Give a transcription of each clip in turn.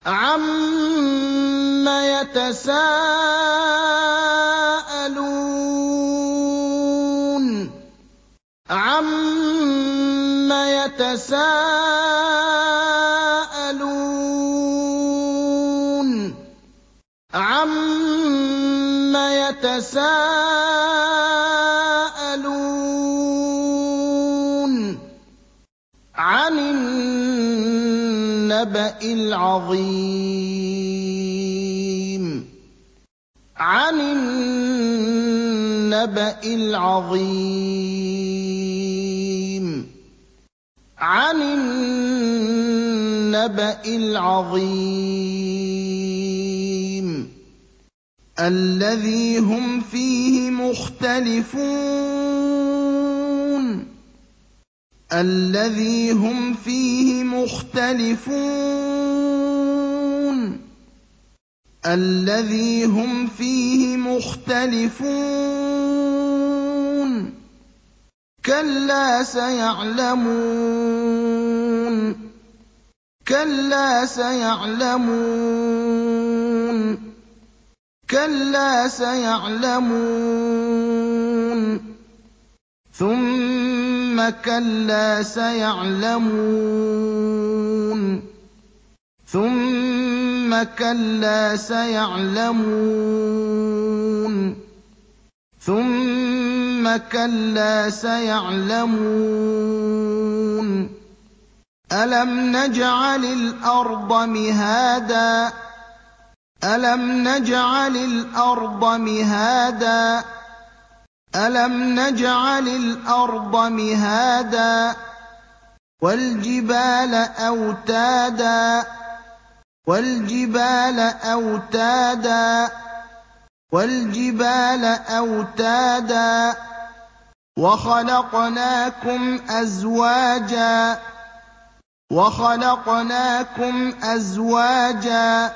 عَمَّ يَتَسَاءَلُونَ عَمَّ يَتَسَاءَلُونَ عَمَّ يَتَسَاءَلُونَ عَنِ النَّبَإِ الْعَظِيمِ عَنِ النَّبَإِ الْعَظِيمِ عَنِ النَّبَإِ الْعَظِيمِ الَّذِي هُمْ فِيهِ مُخْتَلِفُونَ الَّذِي هُمْ فِيهِ مُخْتَلِفُونَ الَّذِي هُمْ فِيهِ مُخْتَلِفُونَ كَلَّا سَيَعْلَمُونَ كَلَّا سَيَعْلَمُونَ كَلَّا سَيَعْلَمُونَ ثُمَّ كَلَّا سَيَعْلَمُونَ ثُمَّ كَلَّا سَيَعْلَمُونَ ثُمَّ كَلَّا سَيَعْلَمُونَ أَلَمْ نَجْعَلِ الْأَرْضَ مِهَادًا أَلَمْ نَجْعَلِ الْأَرْضَ مِهَادًا أَلَمْ نَجْعَلِ الْأَرْضَ مِهَادًا وَالْجِبَالَ أَوْتَادًا وَالْجِبَالَ أَوْتَادًا وَالْجِبَالَ أَوْتَادًا وَخَلَقْنَاكُمْ أَزْوَاجًا وَخَلَقْنَاكُمْ أَزْوَاجًا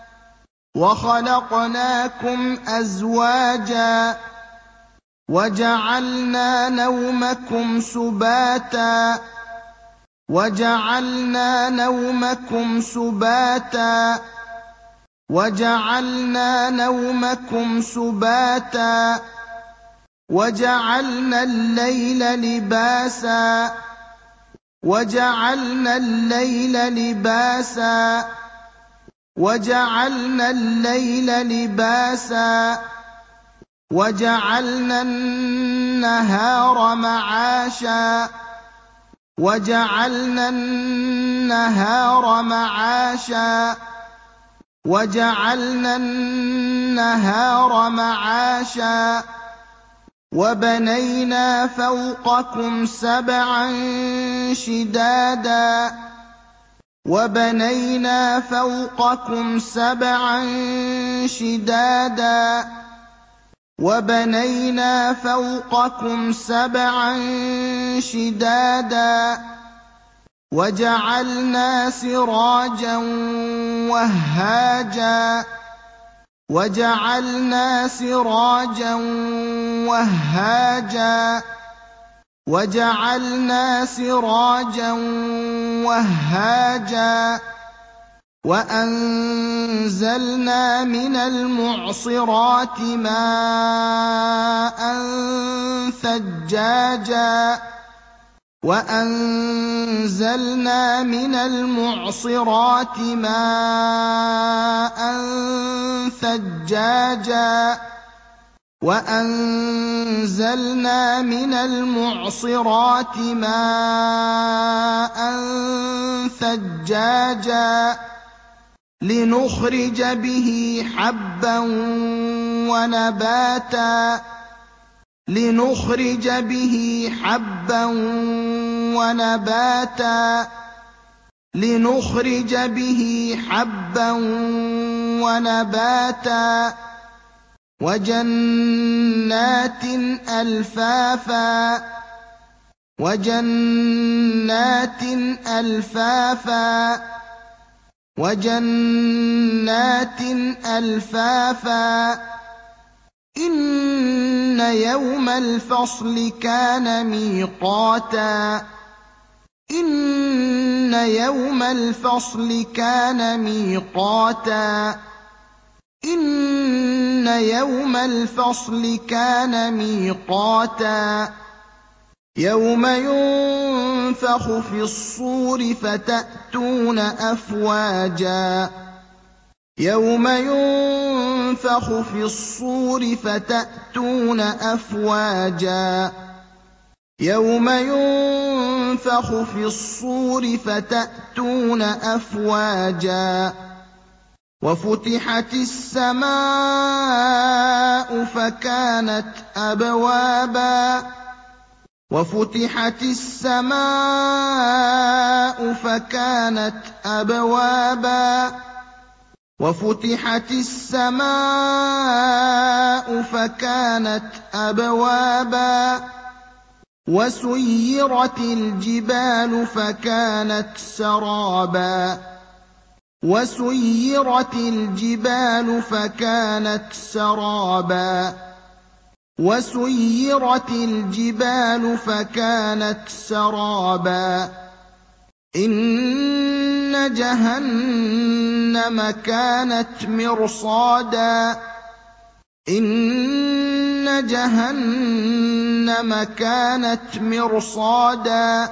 وَخَلَقْنَاكُمْ أَزْوَاجًا وَجَعَلْنَا نَوْمَكُمْ سُبَاتًا وَجَعَلْنَا نَوْمَكُمْ سُبَاتًا وَجَعَلْنَا نَوْمَكُمْ سُبَاتًا وَجَعَلْنَا اللَّيْلَ لِبَاسًا وَجَعَلْنَا اللَّيْلَ لِبَاسًا وَجَعَلْنَا اللَّيْلَ لِبَاسًا وَجَعَلْنَا النَّهَارَ مَعَاشًا وَجَعَلْنَا النَّهَارَ مَعَاشًا وَجَعَلْنَا النَّهَارَ مَعَاشًا وَبَنَيْنَا فَوْقَكُمْ سَبْعًا شِدَادًا وَبَنَيْنَا فَوْقَكُمْ سَبْعًا شِدَادًا وَبَنَيْنَا فَوْقَكُمْ سَبْعًا شِدَادًا وَجَعَلْنَا سِرَاجًا وَهَّاجًا وَجَعَلْنَا سِرَاجًا وَهَّاجًا وَجَعَلْنَا سِرَاجًا وَهَّاجًا وَأَنزَلْنَا مِنَ الْمُعْصِرَاتِ مَاءً ثَجَّاجًا وَأَنزَلْنَا مِنَ الْمُعْصِرَاتِ مَاءً ثَجَّاجًا وَأَنزَلْنَا مِنَ الْمُعْصِرَاتِ مَاءً ثَجَّاجًا لِّنُخْرِجَ بِهِ حَبًّا وَنَبَاتًا لِّنُخْرِجَ بِهِ حَبًّا وَنَبَاتًا لِّنُخْرِجَ بِهِ حَبًّا وَنَبَاتًا وَجَنَّاتٍ أَلْفَافًا وَجَنَّاتٍ أَلْفَافًا وَجَنَّاتٍ أَلْفَافًا إِنَّ يَوْمَ الْفَصْلِ كَانَ مِيقَاتًا إِنَّ يَوْمَ الْفَصْلِ كَانَ مِيقَاتًا إِنَّ يَوْمَ الْفَصْلِ كَانَ مِيقَاتًا يَوْمَ يُنفَخُ فِي الصُّورِ فَتَأْتُونَ أَفْوَاجًا يَوْمَ يُنفَخُ فِي الصُّورِ فَتَأْتُونَ أَفْوَاجًا يَوْمَ يُنفَخُ فِي الصُّورِ فَتَأْتُونَ أَفْوَاجًا وَفُتِحَتِ السَّمَاءُ فَكَانَتْ أَبْوَابًا وَفُتِحَتِ السَّمَاءُ فَكَانَتْ أَبْوَابًا وَفُتِحَتِ السَّمَاءُ فَكَانَتْ أَبْوَابًا وَسُيِّرَتِ الْجِبَالُ فَكَانَتْ سَرَابًا وَسُيِّرَتِ الْجِبَالُ فَكَانَتْ سَرَابًا وَسُيِّرَتِ الْجِبَالُ فَكَانَتْ سَرَابًا إِنَّ جَهَنَّمَ كَانَتْ مِرْصَادًا إِنَّ جَهَنَّمَ كَانَتْ مِرْصَادًا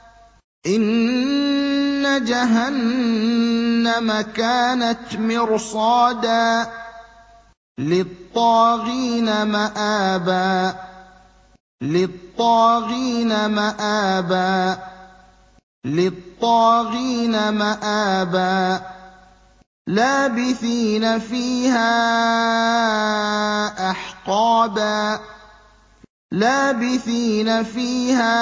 إِنَّ جَهَنَّمَ كَانَتْ مِرْصَادًا لِّلطَّاغِينَ مَآبًا لِّلطَّاغِينَ مَآبًا لِّلطَّاغِينَ مَآبًا لَّابِثِينَ فِيهَا أَحْقَابًا لَّابِثِينَ فِيهَا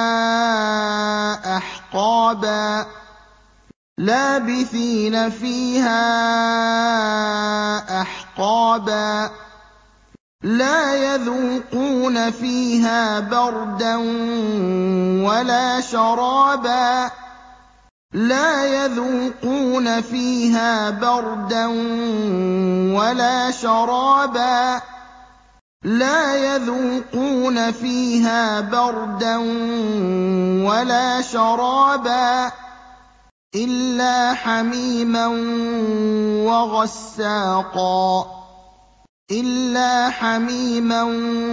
أَحْقَابًا لَّابِثِينَ فِيهَا أَحْقَابًا لَّا يَذُوقُونَ فِيهَا بَرْدًا وَلَا شَرَابًا لَّا يَذُوقُونَ فِيهَا بَرْدًا وَلَا شَرَابًا لَّا يَذُوقُونَ فِيهَا بَرْدًا وَلَا شَرَابًا إِلَّا حَمِيمًا وَغَسَّاقًا إِلَّا حَمِيمًا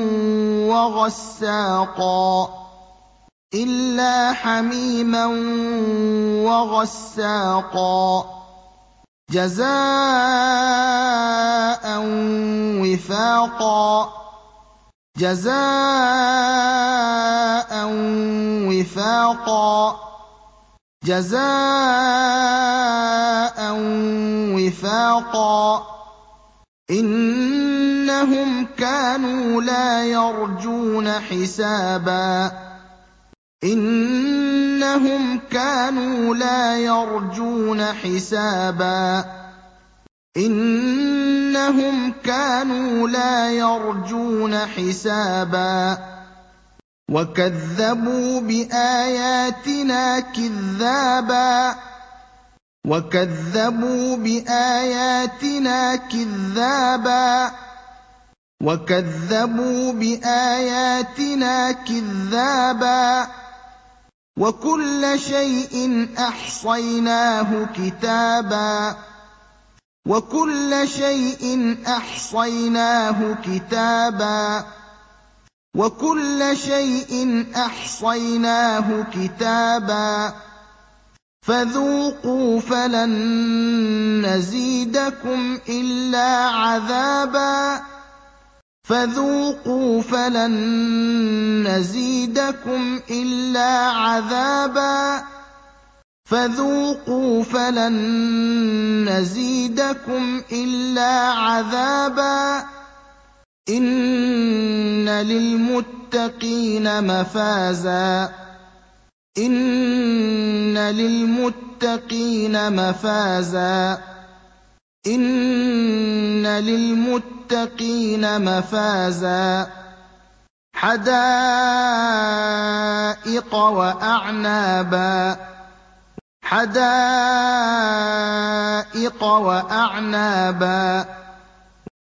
وَغَسَّاقًا إِلَّا حَمِيمًا وَغَسَّاقًا جَزَاءً وِفَاقًا جَزَاءً وِفَاقًا جَزَاءً وِفَاقًا إِنَّهُمْ كَانُوا لَا يَرْجُونَ حِسَابًا إِنَّهُمْ كَانُوا لَا يَرْجُونَ حِسَابًا إِنَّهُمْ كَانُوا لَا يَرْجُونَ حِسَابًا وَكَذَّبُوا بِآيَاتِنَا كِذَّابًا وَكَذَّبُوا بِآيَاتِنَا كِذَّابًا وَكَذَّبُوا بِآيَاتِنَا كِذَّابًا وَكُلَّ شَيْءٍ أَحْصَيْنَاهُ كِتَابًا وَكُلَّ شَيْءٍ أَحْصَيْنَاهُ كِتَابًا وَكُلَّ شَيْءٍ أَحْصَيْنَاهُ كِتَابًا فَذُوقُوا فَلَن نَّزِيدَكُمْ إِلَّا عَذَابًا فَذُوقُوا فَلَن نَّزِيدَكُمْ إِلَّا عَذَابًا فَذُوقُوا فَلَن نَّزِيدَكُمْ إِلَّا عَذَابًا إِنَّ لِلْمُتَّقِينَ مَفَازًا إِنَّ لِلْمُتَّقِينَ مَفَازًا إِنَّ لِلْمُتَّقِينَ مَفَازًا حَدَائِقَ وَأَعْنَابًا حَدَائِقَ وَأَعْنَابًا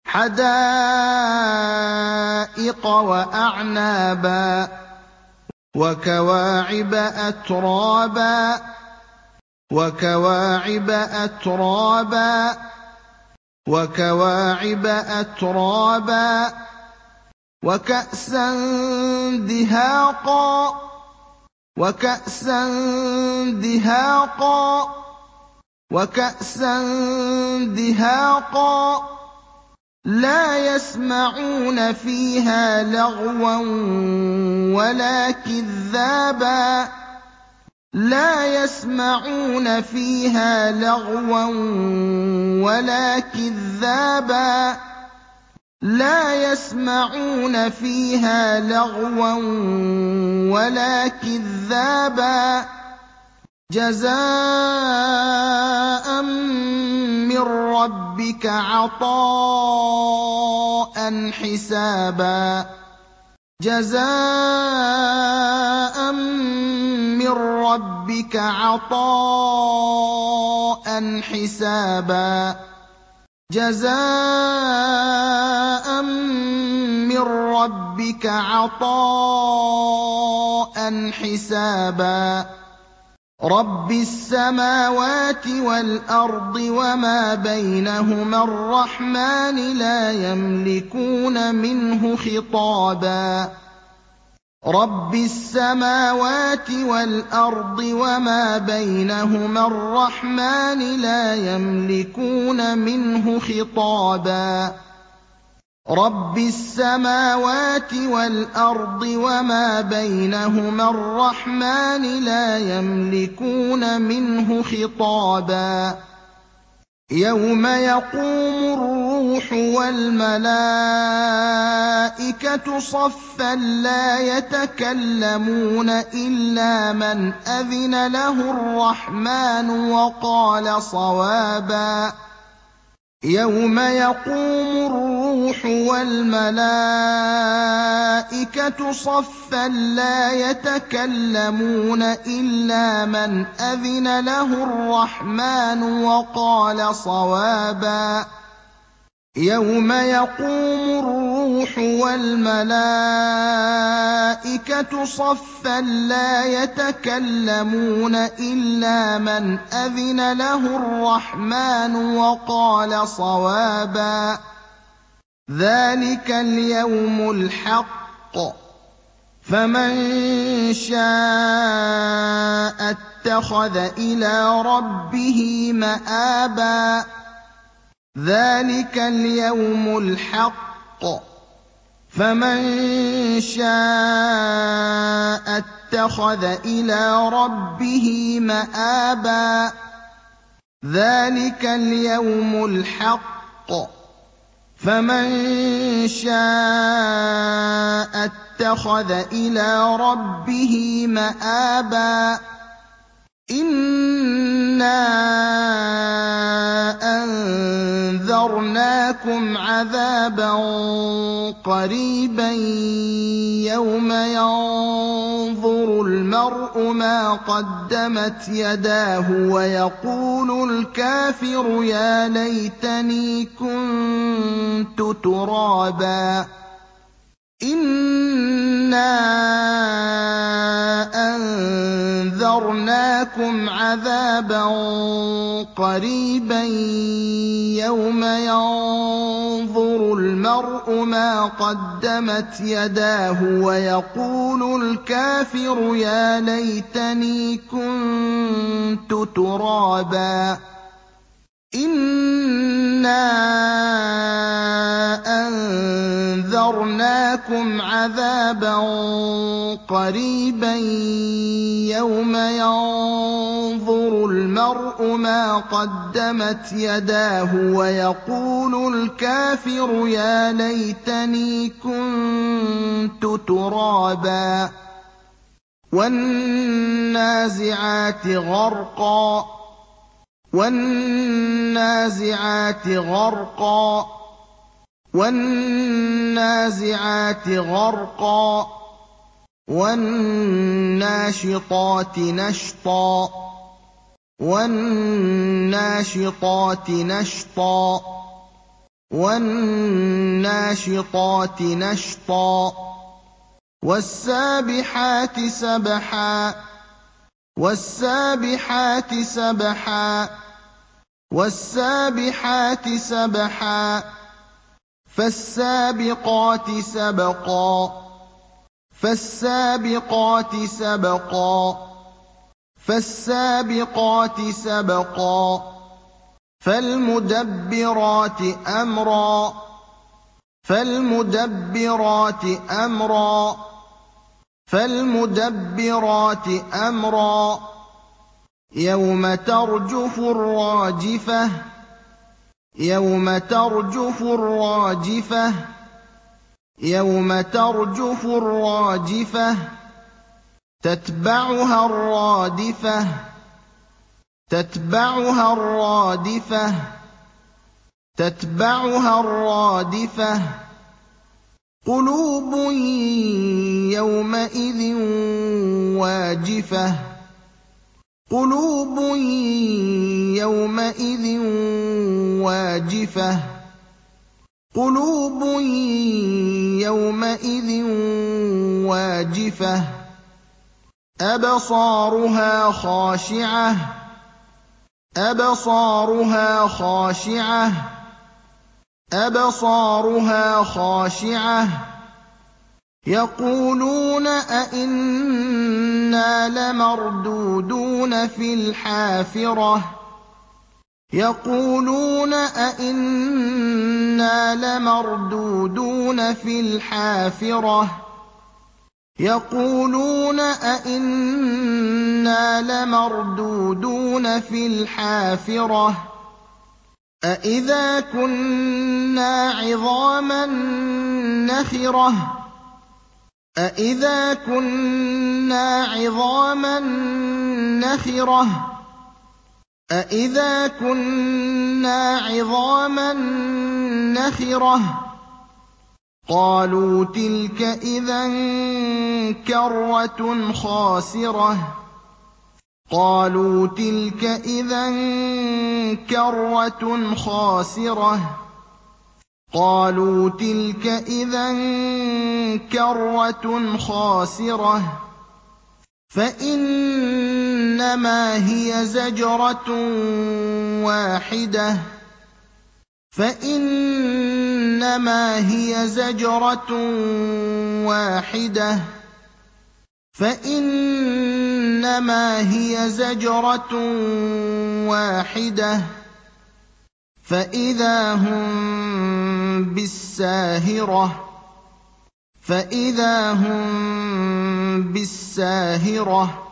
حَدَائِقَ وَأَعْنَابًا وَكَوَاعِبَ أَتْرَابًا وَكَوَاعِبَ أَتْرَابًا وَكَوَاعِبَ أَتْرَابًا وَكَأْسًا دِهَاقًا وَكَأْسًا دِهَاقًا وَكَأْسًا دِهَاقًا لَّا يَسْمَعُونَ فِيهَا لَغْوًا وَلَا كِذَّابًا لَّا يَسْمَعُونَ فِيهَا لَغْوًا وَلَا كِذَّابًا لَّا يَسْمَعُونَ فِيهَا لَغْوًا وَلَا كِذَّابًا جَزَاءً مِّن رَّبِّكَ عَطَاءً حِسَابًا جَزَاءً مِّن رَّبِّكَ عَطَاءً حِسَابًا جَزَاءً مِّن رَّبِّكَ عَطَاءً حِسَابًا رَبِّ السَّمَاوَاتِ وَالْأَرْضِ وَمَا بَيْنَهُمَا الرَّحْمَٰنِ لَا يَمْلِكُونَ مِنْهُ خِطَابًا رَبِّ السَّمَاوَاتِ وَالْأَرْضِ وَمَا بَيْنَهُمَا الرَّحْمَٰنِ لَا يَمْلِكُونَ مِنْهُ خِطَابًا رَبِّ السَّمَاوَاتِ وَالْأَرْضِ وَمَا بَيْنَهُمَا الرَّحْمَٰنِ لَا يَمْلِكُونَ مِنْهُ خِطَابًا يَوْمَ يَقُومُ الرُّوحُ وَالْمَلَائِكَةُ صَفًّا لَّا يَتَكَلَّمُونَ إِلَّا مَنْ أَذِنَ لَهُ الرَّحْمَٰنُ وَقَالَ صَوَابًا يَوْمَ يَقُومُ الرُّوحُ وَالْمَلَائِكَةُ صَفًّا لَّا يَتَكَلَّمُونَ إِلَّا مَنْ أَذِنَ لَهُ الرَّحْمَٰنُ وَقَالَ صَوَابًا يَوْمَ يَقُومُ الرُّوحُ وَالْمَلَائِكَةُ صَفًّا لَّا يَتَكَلَّمُونَ إِلَّا مَنْ أَذِنَ لَهُ الرَّحْمَٰنُ وَقَالَ صَوَابًا ذَٰلِكَ الْيَوْمُ الْحَقُّ ۖ فَمَن شَاءَ اتَّخَذَ إِلَىٰ رَبِّهِ مَآبًا ذَٰلِكَ الْيَوْمُ الْحَقُّ ۖ فَمَن شَاءَ اتَّخَذَ إِلَىٰ رَبِّهِ مَآبًا ذَٰلِكَ الْيَوْمُ الْحَقُّ ۖ فَمَن شَاءَ اتَّخَذَ إِلَىٰ رَبِّهِ مَآبًا إِنَّا أَنذَرْنَاكُمْ عَذَابًا قَرِيبًا يَوْمَ يَنظُرُ الْمَرْءُ مَا قَدَّمَتْ يَدَاهُ وَيَقُولُ الْكَافِرُ يَا لَيْتَنِي كُنتُ تُرَابًا إِنَّا أَنذَرْنَاكُمْ عَذَابًا قَرِيبًا يَوْمَ يَنظُرُ الْمَرْءُ مَا قَدَّمَتْ يَدَاهُ وَيَقُولُ الْكَافِرُ يَا لَيْتَنِي كُنتُ تُرَابًا إِنَّا أَنذَرْنَاكُمْ عَذَابًا قَرِيبًا يَوْمَ يَنظُرُ الْمَرْءُ مَا قَدَّمَتْ يَدَاهُ وَيَقُولُ الْكَافِرُ يَا لَيْتَنِي كُنتُ تُرَابًا وَالنَّازِعَاتِ غَرْقًا وَالنَّازِعَاتِ غَرْقًا وَالنَّازِعَاتِ غَرْقًا وَالنَّاشِطَاتِ نَشْطًا وَالنَّاشِطَاتِ نَشْطًا وَالنَّاشِطَاتِ نَشْطًا وَالسَّابِحَاتِ سَبْحًا وَالسَّابِحَاتِ سَبْحًا وَالسَّابِحَاتِ سَبْحًا فَالسَّابِقَاتِ سَبْقًا فَالسَّابِقَاتِ سَبْقًا فَالسَّابِقَاتِ سَبْقًا فَالْمُدَبِّرَاتِ أَمْرًا فَالْمُدَبِّرَاتِ أَمْرًا فَالْمُدَبِّرَاتِ أَمْرًا يَوْمَ تَرْجُفُ الرَّاجِفَةُ يَوْمَ تَرْجُفُ الرَّاجِفَةُ يَوْمَ تَرْجُفُ الرَّاجِفَةُ تَتْبَعُهَا الرَّادِفَةُ تَتْبَعُهَا الرَّادِفَةُ تَتْبَعُهَا الرَّادِفَةُ قُلُوبٌ يَوْمَئِذٍ وَاجِفَةٌ قُلُوبٌ يَوْمَئِذٍ وَاجِفَةٌ قُلُوبٌ يَوْمَئِذٍ وَاجِفَةٌ أَبْصَارُهَا خَاشِعَةٌ أَبْصَارُهَا خَاشِعَةٌ أَبْصَارُهَا خَاشِعَةٌ يَقُولُونَ أَإِنَّا لَمَرْدُودُونَ فِي الْحَافِرَةِ يَقُولُونَ أَإِنَّا لَمَرْدُودُونَ فِي الْحَافِرَةِ يَقُولُونَ أَإِنَّا لَمَرْدُودُونَ فِي الْحَافِرَةِ أَإِذَا كُنَّا عِظَامًا نَّخِرَةً أَإِذَا كُنَّا عِظَامًا نَّخِرَةً أَإِذَا كُنَّا عِظَامًا نَّخِرَةً قَالُوا تِلْكَ إِذًا كَرَّةٌ خَاسِرَةٌ قَالُوا تِلْكَ إِذًا كَرَّةٌ خَاسِرَةٌ قَالُوا تِلْكَ إِذًا كَرَّةٌ خَاسِرَةٌ فَإِنَّمَا هِيَ زَجْرَةٌ وَاحِدَةٌ فَإِنَّمَا هِيَ زَجْرَةٌ وَاحِدَةٌ فَإِنَّمَا هِيَ زَجْرَةٌ وَاحِدَةٌ فَإِذَا هُم بِالسَّاهِرَةِ فَإِذَا هُم بِالسَّاهِرَةِ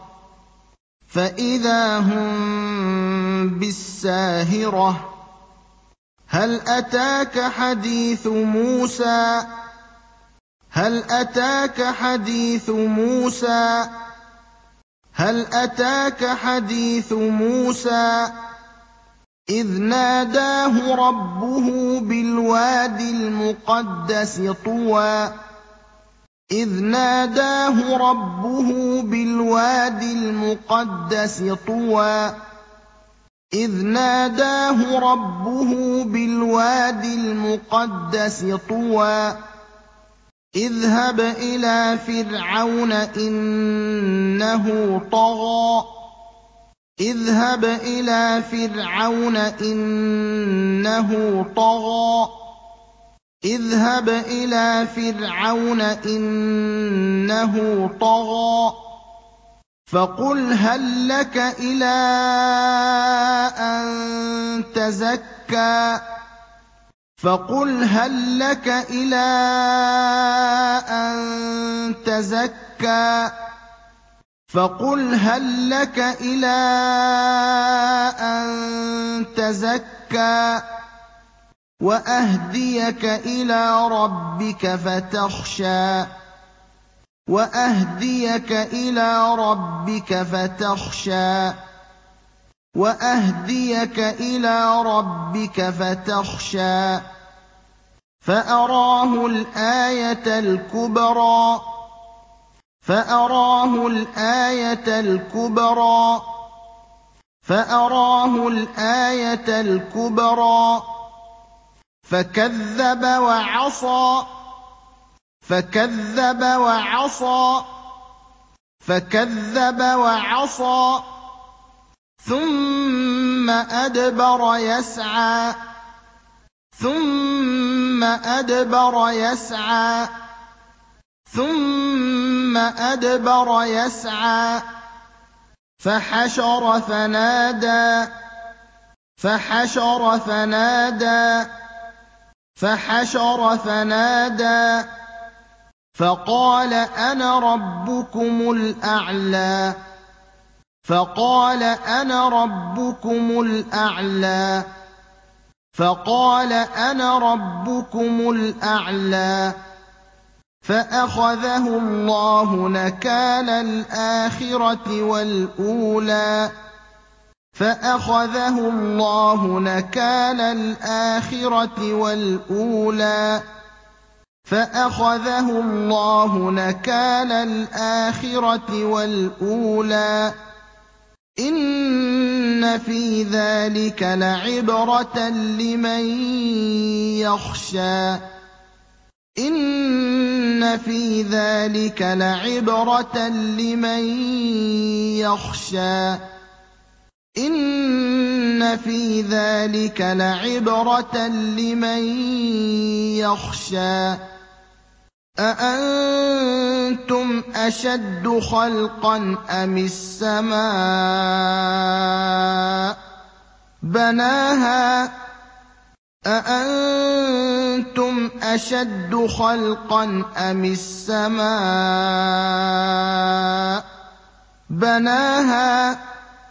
فَإِذَا هُم بِالسَّاهِرَةِ هَلْ أَتَاكَ حَدِيثُ مُوسَىٰ هَلْ أَتَاكَ حَدِيثُ مُوسَىٰ هَلْ أَتَاكَ حَدِيثُ مُوسَىٰ إِذْ نَادَاهُ رَبُّهُ بِالْوَادِ الْمُقَدَّسِ طُوًى إِذْ نَادَاهُ رَبُّهُ بِالْوَادِ الْمُقَدَّسِ طُوًى إِذْ نَادَاهُ رَبُّهُ بِالْوَادِ الْمُقَدَّسِ طُوًى اذْهَبْ إِلَىٰ فِرْعَوْنَ إِنَّهُ طَغَىٰ اذْهَبْ إِلَىٰ فِرْعَوْنَ إِنَّهُ طَغَىٰ اذْهَبْ إِلَىٰ فِرْعَوْنَ إِنَّهُ طَغَىٰ فَقُلْ هَل لَّكَ إِلَىٰ أَن تَزَكَّىٰ فَقُلْ هَل لَّكَ إِلَىٰ أَن تَزَكَّىٰ فَقُلْ هَل لَّكَ إِلَىٰ أَن تَزَكَّىٰ وَأَهْدِيَكَ إِلَىٰ رَبِّكَ فَتَخْشَىٰ وَأَهْدِيَكَ إِلَىٰ رَبِّكَ فَتَخْشَىٰ وَأَهْدِيَكَ إِلَىٰ رَبِّكَ فَتَخْشَىٰ فَأَرَاهُ الْآيَةَ الْكُبْرَىٰ فَأَرَاهُ الْآيَةَ الْكُبْرَىٰ فَأَرَاهُ الْآيَةَ الْكُبْرَىٰ فَكَذَّبَ وَعَصَىٰ فكذب وعصى فكذب وعصى ثم أدبر يسعى ثم أدبر يسعى ثم أدبر يسعى فحشر فنادى فحشر فنادى فحشر فنادى فقال أنا ربكم الأعلى فقال أنا ربكم الأعلى فقال أنا ربكم الأعلى فأخذه الله نكال الآخرة والأولى فأخذه الله نكال الآخرة والأولى فأخذه الله نكال الآخرة والأولى إن في ذلك لعبرة لمن يخشى إن في ذلك لعبرة لمن يخشى إن في ذلك لعبرة لمن يخشى أأنتم أشد خلقا أم السماء بناها أأنتم أشد خلقا أم السماء بناها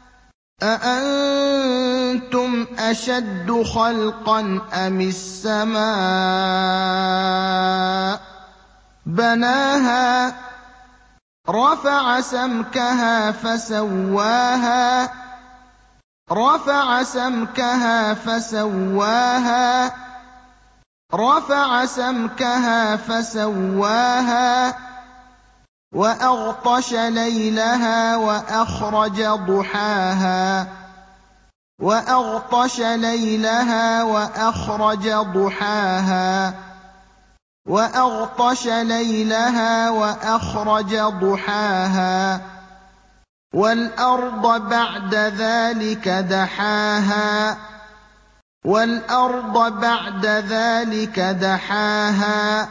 أأنتم أشد خلقا أم السماء بناها رفع سمكها فسواها رفع سمكها فسواها رفع سمكها فسواها وأغطش ليلها وأخرج ضحاها وأغطش ليلها وأخرج ضحاها وأغطش ليلها وأخرج ضحاها والأرض بعد ذلك دحاها والأرض بعد ذلك دحاها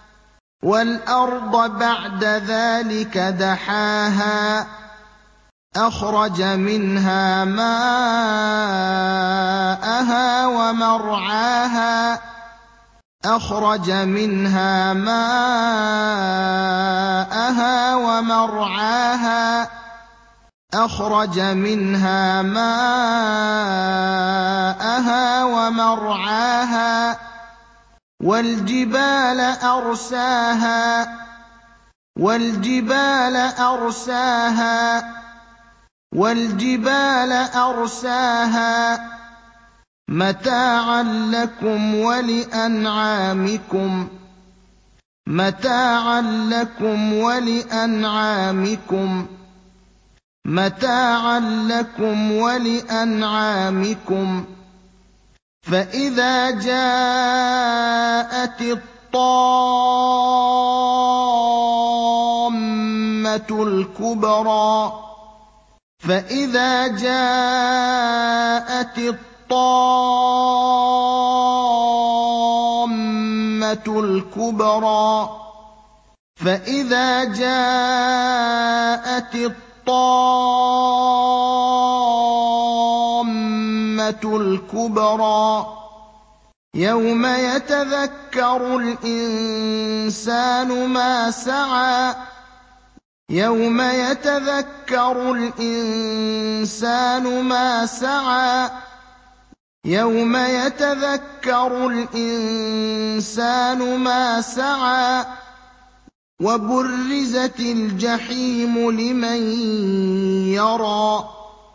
والأرض بعد ذلك دحاها أخرج منها ماءها ومرعاها أخرج منها ماءها ومرعاها أخرج منها ماءها ومرعاها والجبال أرساها والجبال أرساها والجبال أرساها متاعا لكم ولأنعامكم متاعا لكم ولأنعامكم متاعا لكم ولأنعامكم فإذا جاءت الطامة الكبرى فإذا جاءت الطامة الكبرى فإذا جاءت الطامة الكبرى يوم يتذكر الإنسان ما سعى يوم يتذكر الإنسان ما سعى يوم يتذكر الإنسان ما سعى وبرزت الجحيم لمن يرى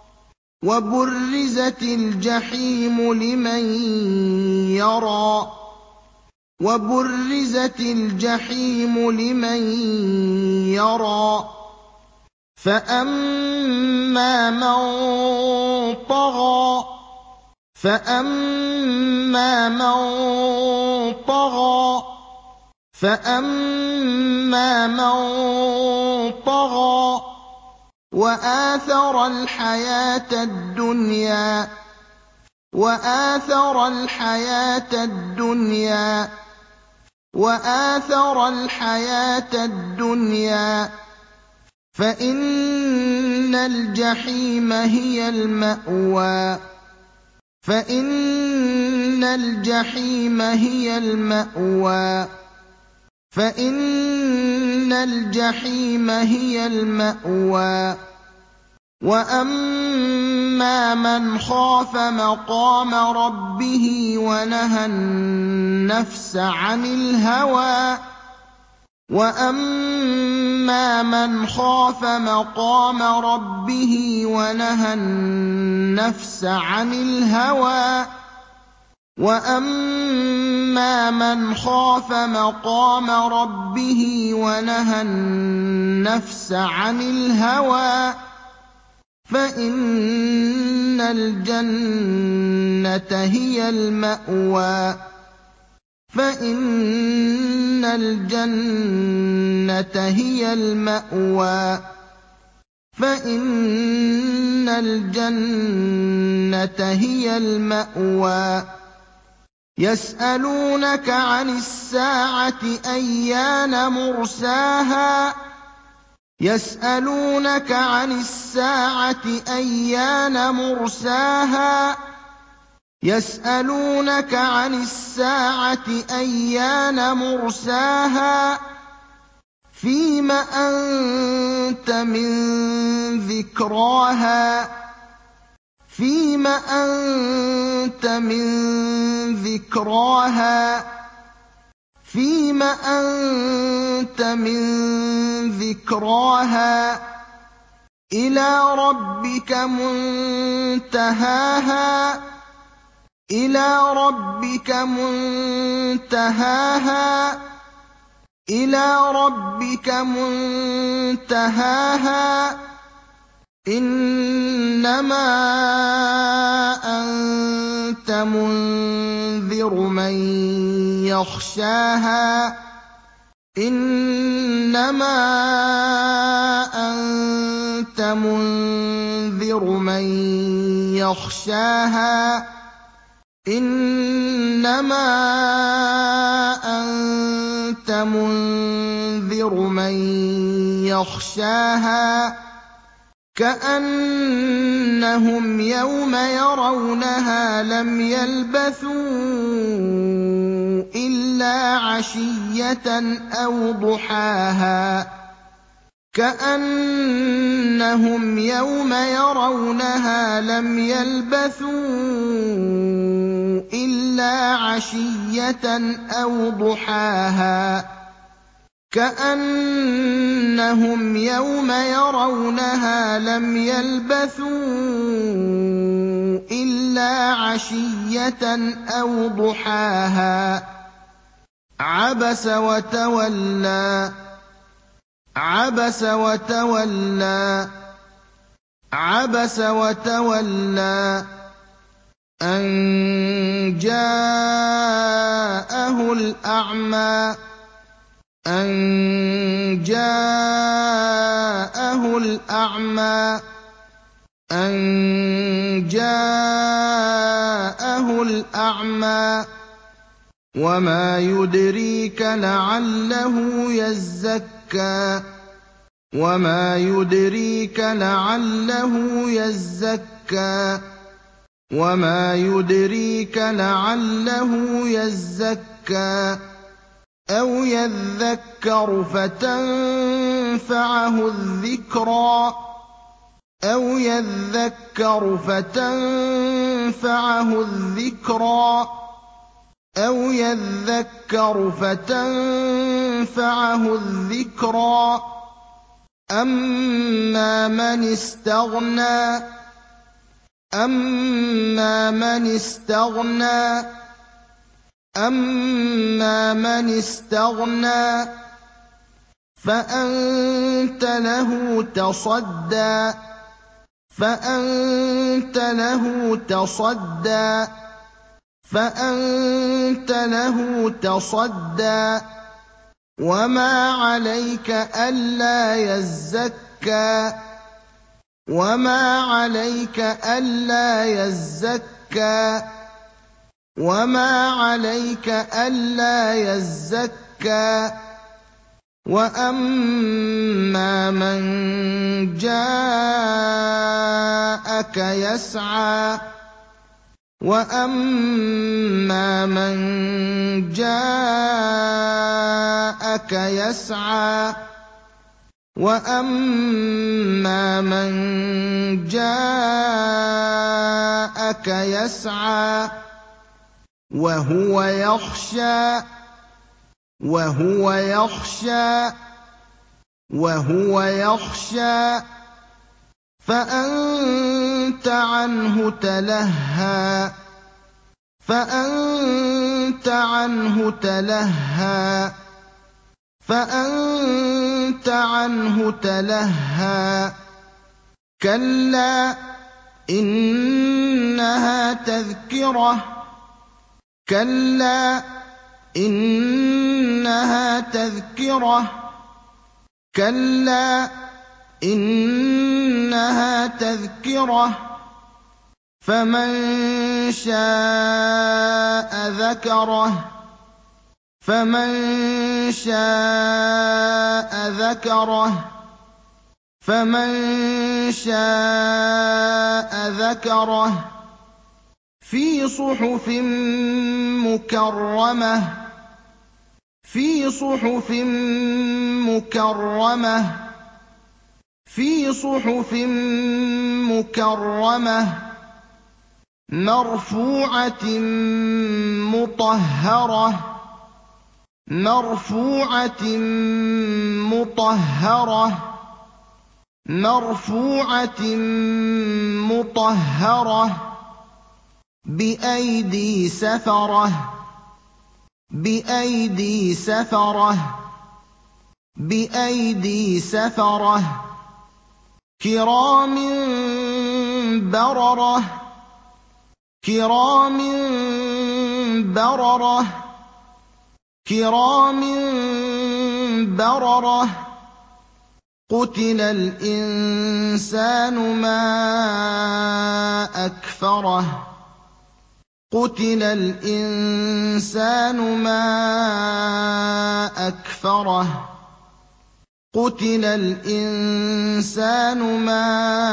وبرزت الجحيم لمن يرى وبرزت الجحيم لمن يرى فأما من طغى فأما من طغى فَأَمَّا مَن طَغَىٰ وَآثَرَ الْحَيَاةَ الدُّنْيَا وَآثَرَ الْحَيَاةَ الدُّنْيَا وَآثَرَ الْحَيَاةَ الدُّنْيَا فَإِنَّ الْجَحِيمَ هِيَ الْمَأْوَىٰ فَإِنَّ الْجَحِيمَ هِيَ الْمَأْوَىٰ فَإِنَّ الْجَحِيمَ هِيَ الْمَأْوَىٰ وَأَمَّا مَنْ خَافَ مَقَامَ رَبِّهِ وَنَهَى النَّفْسَ عَنِ الْهَوَىٰ وَأَمَّا مَنْ خَافَ مَقَامَ رَبِّهِ وَنَهَى النَّفْسَ عَنِ الْهَوَىٰ وَأَمَّا مَنْ خَافَ مَقَامَ رَبِّهِ وَنَهَى النَّفْسَ عَنِ الْهَوَىٰ فَإِنَّ الْجَنَّةَ هِيَ الْمَأْوَىٰ فَإِنَّ الْجَنَّةَ هِيَ الْمَأْوَىٰ فَإِنَّ الْجَنَّةَ هِيَ الْمَأْوَىٰ يَسْأَلُونَكَ عَنِ السَّاعَةِ أَيَّانَ مُرْسَاهَا يَسْأَلُونَكَ عَنِ السَّاعَةِ أَيَّانَ مُرْسَاهَا يَسْأَلُونَكَ عَنِ السَّاعَةِ أَيَّانَ مُرْسَاهَا فِيمَ أَنتَ مِن ذِكْرَاهَا فِيمَ أَنتَ مِن ذِكْرَاهَا فِيمَ أَنتَ مِن ذِكْرَاهَا إِلَىٰ رَبِّكَ مُنتَهَاهَا إِلَىٰ رَبِّكَ مُنتَهَاهَا إِلَىٰ رَبِّكَ مُنتَهَاهَا إِنَّمَا أَنتَ مُنذِرُ مَن يَخْشَاهَا إِنَّمَا أَنتَ مُنذِرُ مَن يَخْشَاهَا إِنَّمَا أَنتَ مُنذِرُ مَن يَخْشَاهَا كَأَنَّهُمْ يَوْمَ يَرَوْنَهَا لَمْ يَلْبَثُوا إِلَّا عَشِيَّةً أَوْ ضُحَاهَا كَأَنَّهُمْ يَوْمَ يَرَوْنَهَا لَمْ يَلْبَثُوا إِلَّا عَشِيَّةً أَوْ ضُحَاهَا كَأَنَّهُمْ يَوْمَ يَرَوْنَهَا لَمْ يَلْبَثُوا إِلَّا عَشِيَّةً أَوْ ضُحَاهَا عَبَسَ وَتَوَلَّىٰ عَبَسَ وَتَوَلَّىٰ عَبَسَ وَتَوَلَّىٰ أَن جَاءَهُ الْأَعْمَىٰ أَن جَاءَهُ الْأَعْمَىٰ أَن جَاءَهُ الْأَعْمَىٰ وَمَا يُدْرِيكَ لَعَلَّهُ يَزَّكَّىٰ وَمَا يُدْرِيكَ لَعَلَّهُ يَزَّكَّىٰ وَمَا يُدْرِيكَ لَعَلَّهُ يَزَّكَّىٰ أَوْ يَذَّكَّرُ فَتَنفَعَهُ الذِّكْرَىٰ أَوْ يَذَّكَّرُ فَتَنفَعَهُ الذِّكْرَىٰ أَوْ يَذَّكَّرُ فَتَنفَعَهُ الذِّكْرَىٰ أَمَّا مَنِ اسْتَغْنَىٰ أَمَّا مَنِ اسْتَغْنَىٰ أَمَّا مَنِ اسْتَغْنَىٰ فَأَنتَ لَهُ تَصَدَّىٰ فَأَنتَ لَهُ تَصَدَّىٰ فَأَنتَ لَهُ تَصَدَّىٰ وما عليك ألا يزكى وما عليك ألا يزكى وما عليك ألا يزكى وأما من جاءك يسعى وأما من جاءك يسعى وأما من جاءك يسعى وهو يخشى وهو يخشى وهو يخشى فأنت عنه تلهى فأنت عنه تلهى فأنت عنه تلهى كلا إنها تذكرة كلا إنها تذكرة كلا إنها تذكرة فمن شاء ذكره فمن شاء ذكره فمن شاء ذكره في صحف مكرمة في صحف مكرمة في صحف مكرمة مرفوعة مطهرة مرفوعة مطهرة مرفوعة مطهرة بأيدي سفرة بأيدي سفرة بأيدي سفرة كرام بررة كرام بررة كرام بررة قتل الإنسان ما أكفره قتل الإنسان ما أكفره قتل الإنسان ما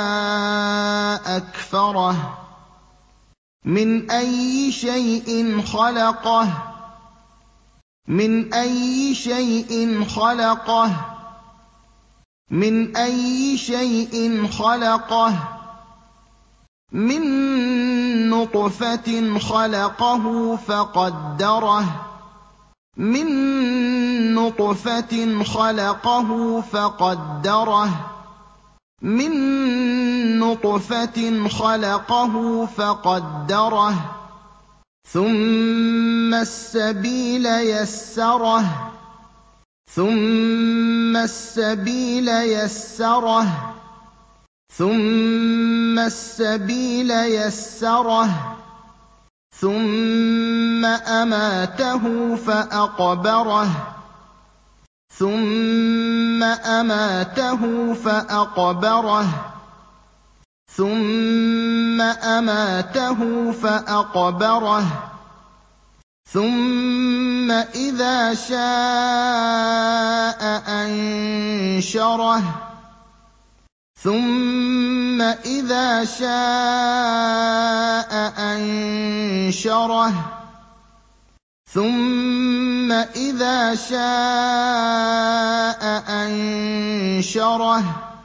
أكفره من أي شيء خلقه من أي شيء خلقه من أي شيء خلقه من نطفة خلقه فقدره من نطفة خلقه فقدره من نطفة خلقه فقدره ثم السبيل يسره ثم السبيل يسره ثم السبيل يسره ثم أماته فأقبره ثم أماته فأقبره ثم أماته فأقبره ثم إذا شاء أنشره ثم إذا شاء أنشره ثم إذا شاء أنشره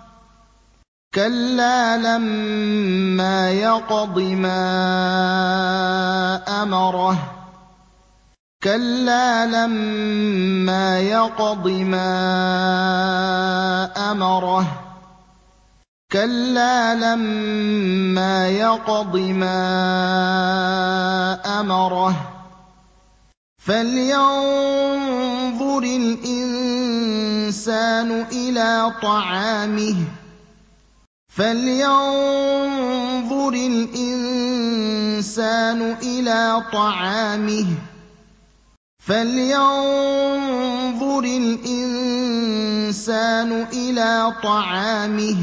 كلا لما يقض ما أمره كلا لما يقض ما أمره كلا لما يقض ما أمره فلينظر الإنسان إلى طعامه فلينظر الإنسان إلى طعامه فَلْيَنظُرِ الْإِنسَانُ إِلَىٰ طَعَامِهِ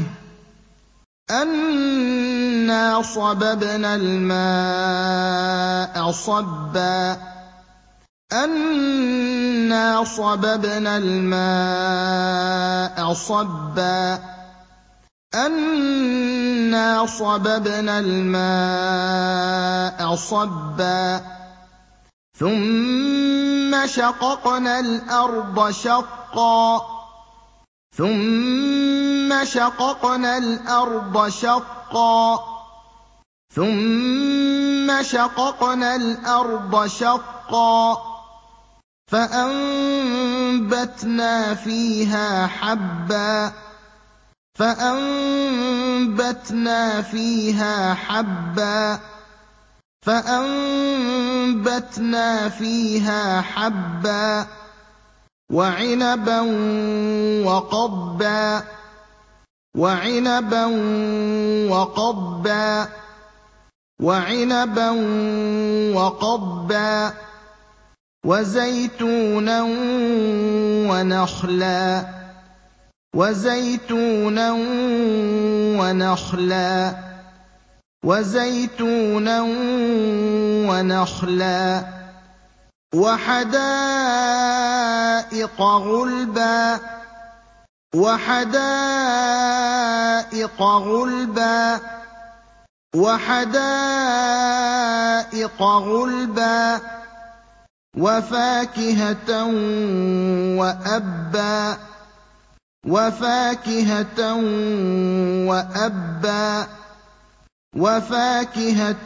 أَنَّا صَبَبْنَا الْمَاءَ صَبًّا أَنَّا صَبَبْنَا الْمَاءَ صَبًّا أَنَّا صَبَبْنَا الْمَاءَ صَبًّا ثُمَّ شَقَقْنَا الْأَرْضَ شَقًّا ثُمَّ شَقَقْنَا الْأَرْضَ شَقًّا ثُمَّ شَقَقْنَا الْأَرْضَ شَقًّا فَأَنبَتْنَا فِيهَا حَبًّا فَأَنبَتْنَا فِيهَا حَبًّا فَأَنبَتْنَا فِيهَا حَبًّا وَعِنَبًا وَقَضْبًا وَعِنَبًا وَقَضْبًا وَعِنَبًا وَقَضْبًا وَزَيْتُونًا وَنَخْلًا وَزَيْتُونًا وَنَخْلًا وَزَيْتُونًا وَنَخْلًا وَحَدَائِقَ غُلْبًا وَحَدَائِقَ غُلْبًا وَحَدَائِقَ غُلْبًا وَفَاكِهَةً وَأَبًّا وَفَاكِهَةً وَأَبًّا وَفَاكِهَةً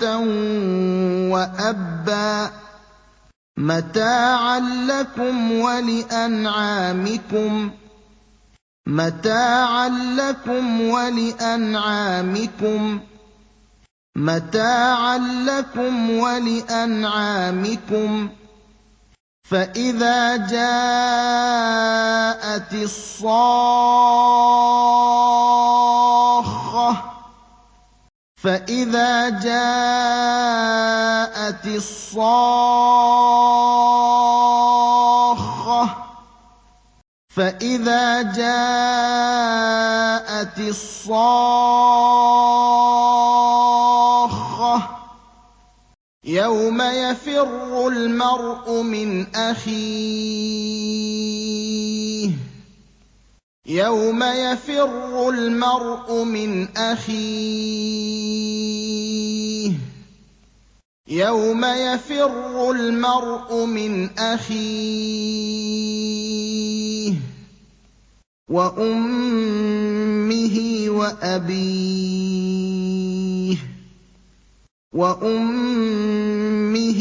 وَأَبًّا مَّتَاعًا لَّكُمْ وَلِأَنْعَامِكُمْ مَتَاعًا لَّكُمْ وَلِأَنْعَامِكُمْ مَتَاعًا لَّكُمْ وَلِأَنْعَامِكُمْ فَإِذَا جَاءَتِ الصَّاخَّةُ فَإِذَا جَاءَتِ الصَّاخَّةُ فَإِذَا جَاءَتِ الصَّاخَّةُ يَوْمَ يَفِرُّ الْمَرْءُ مِنْ أَخِيهِ يَوْمَ يَفِرُّ الْمَرْءُ مِنْ أَخِيهِ يَوْمَ يَفِرُّ الْمَرْءُ مِنْ أَخِيهِ وَأُمِّهِ وَأَبِيهِ وَأُمِّهِ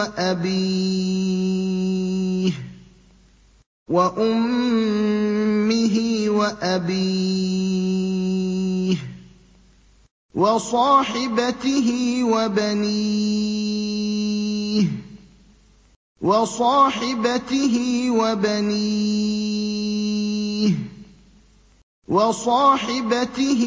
وَأَبِيهِ وَأُمِّهِ وَأَبِيهِ وَصَاحِبَتِهِ وَبَنِيهِ وَصَاحِبَتِهِ وَبَنِيهِ وَصَاحِبَتِهِ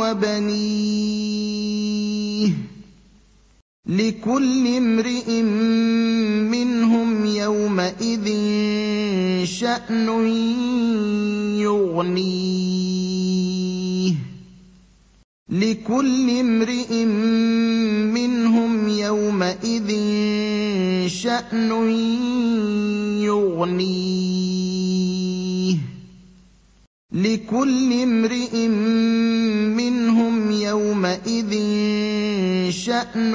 وَبَنِيهِ لِكُلِّ امْرِئٍ مِّنْهُمْ يَوْمَئِذٍ شَأْنٌ يُغْنِيهِ لِكُلِّ امْرِئٍ مِّنْهُمْ يَوْمَئِذٍ شَأْنٌ يُغْنِيهِ لِكُلِّ امْرِئٍ مِّنْهُمْ يَوْمَئِذٍ شَأْنٌ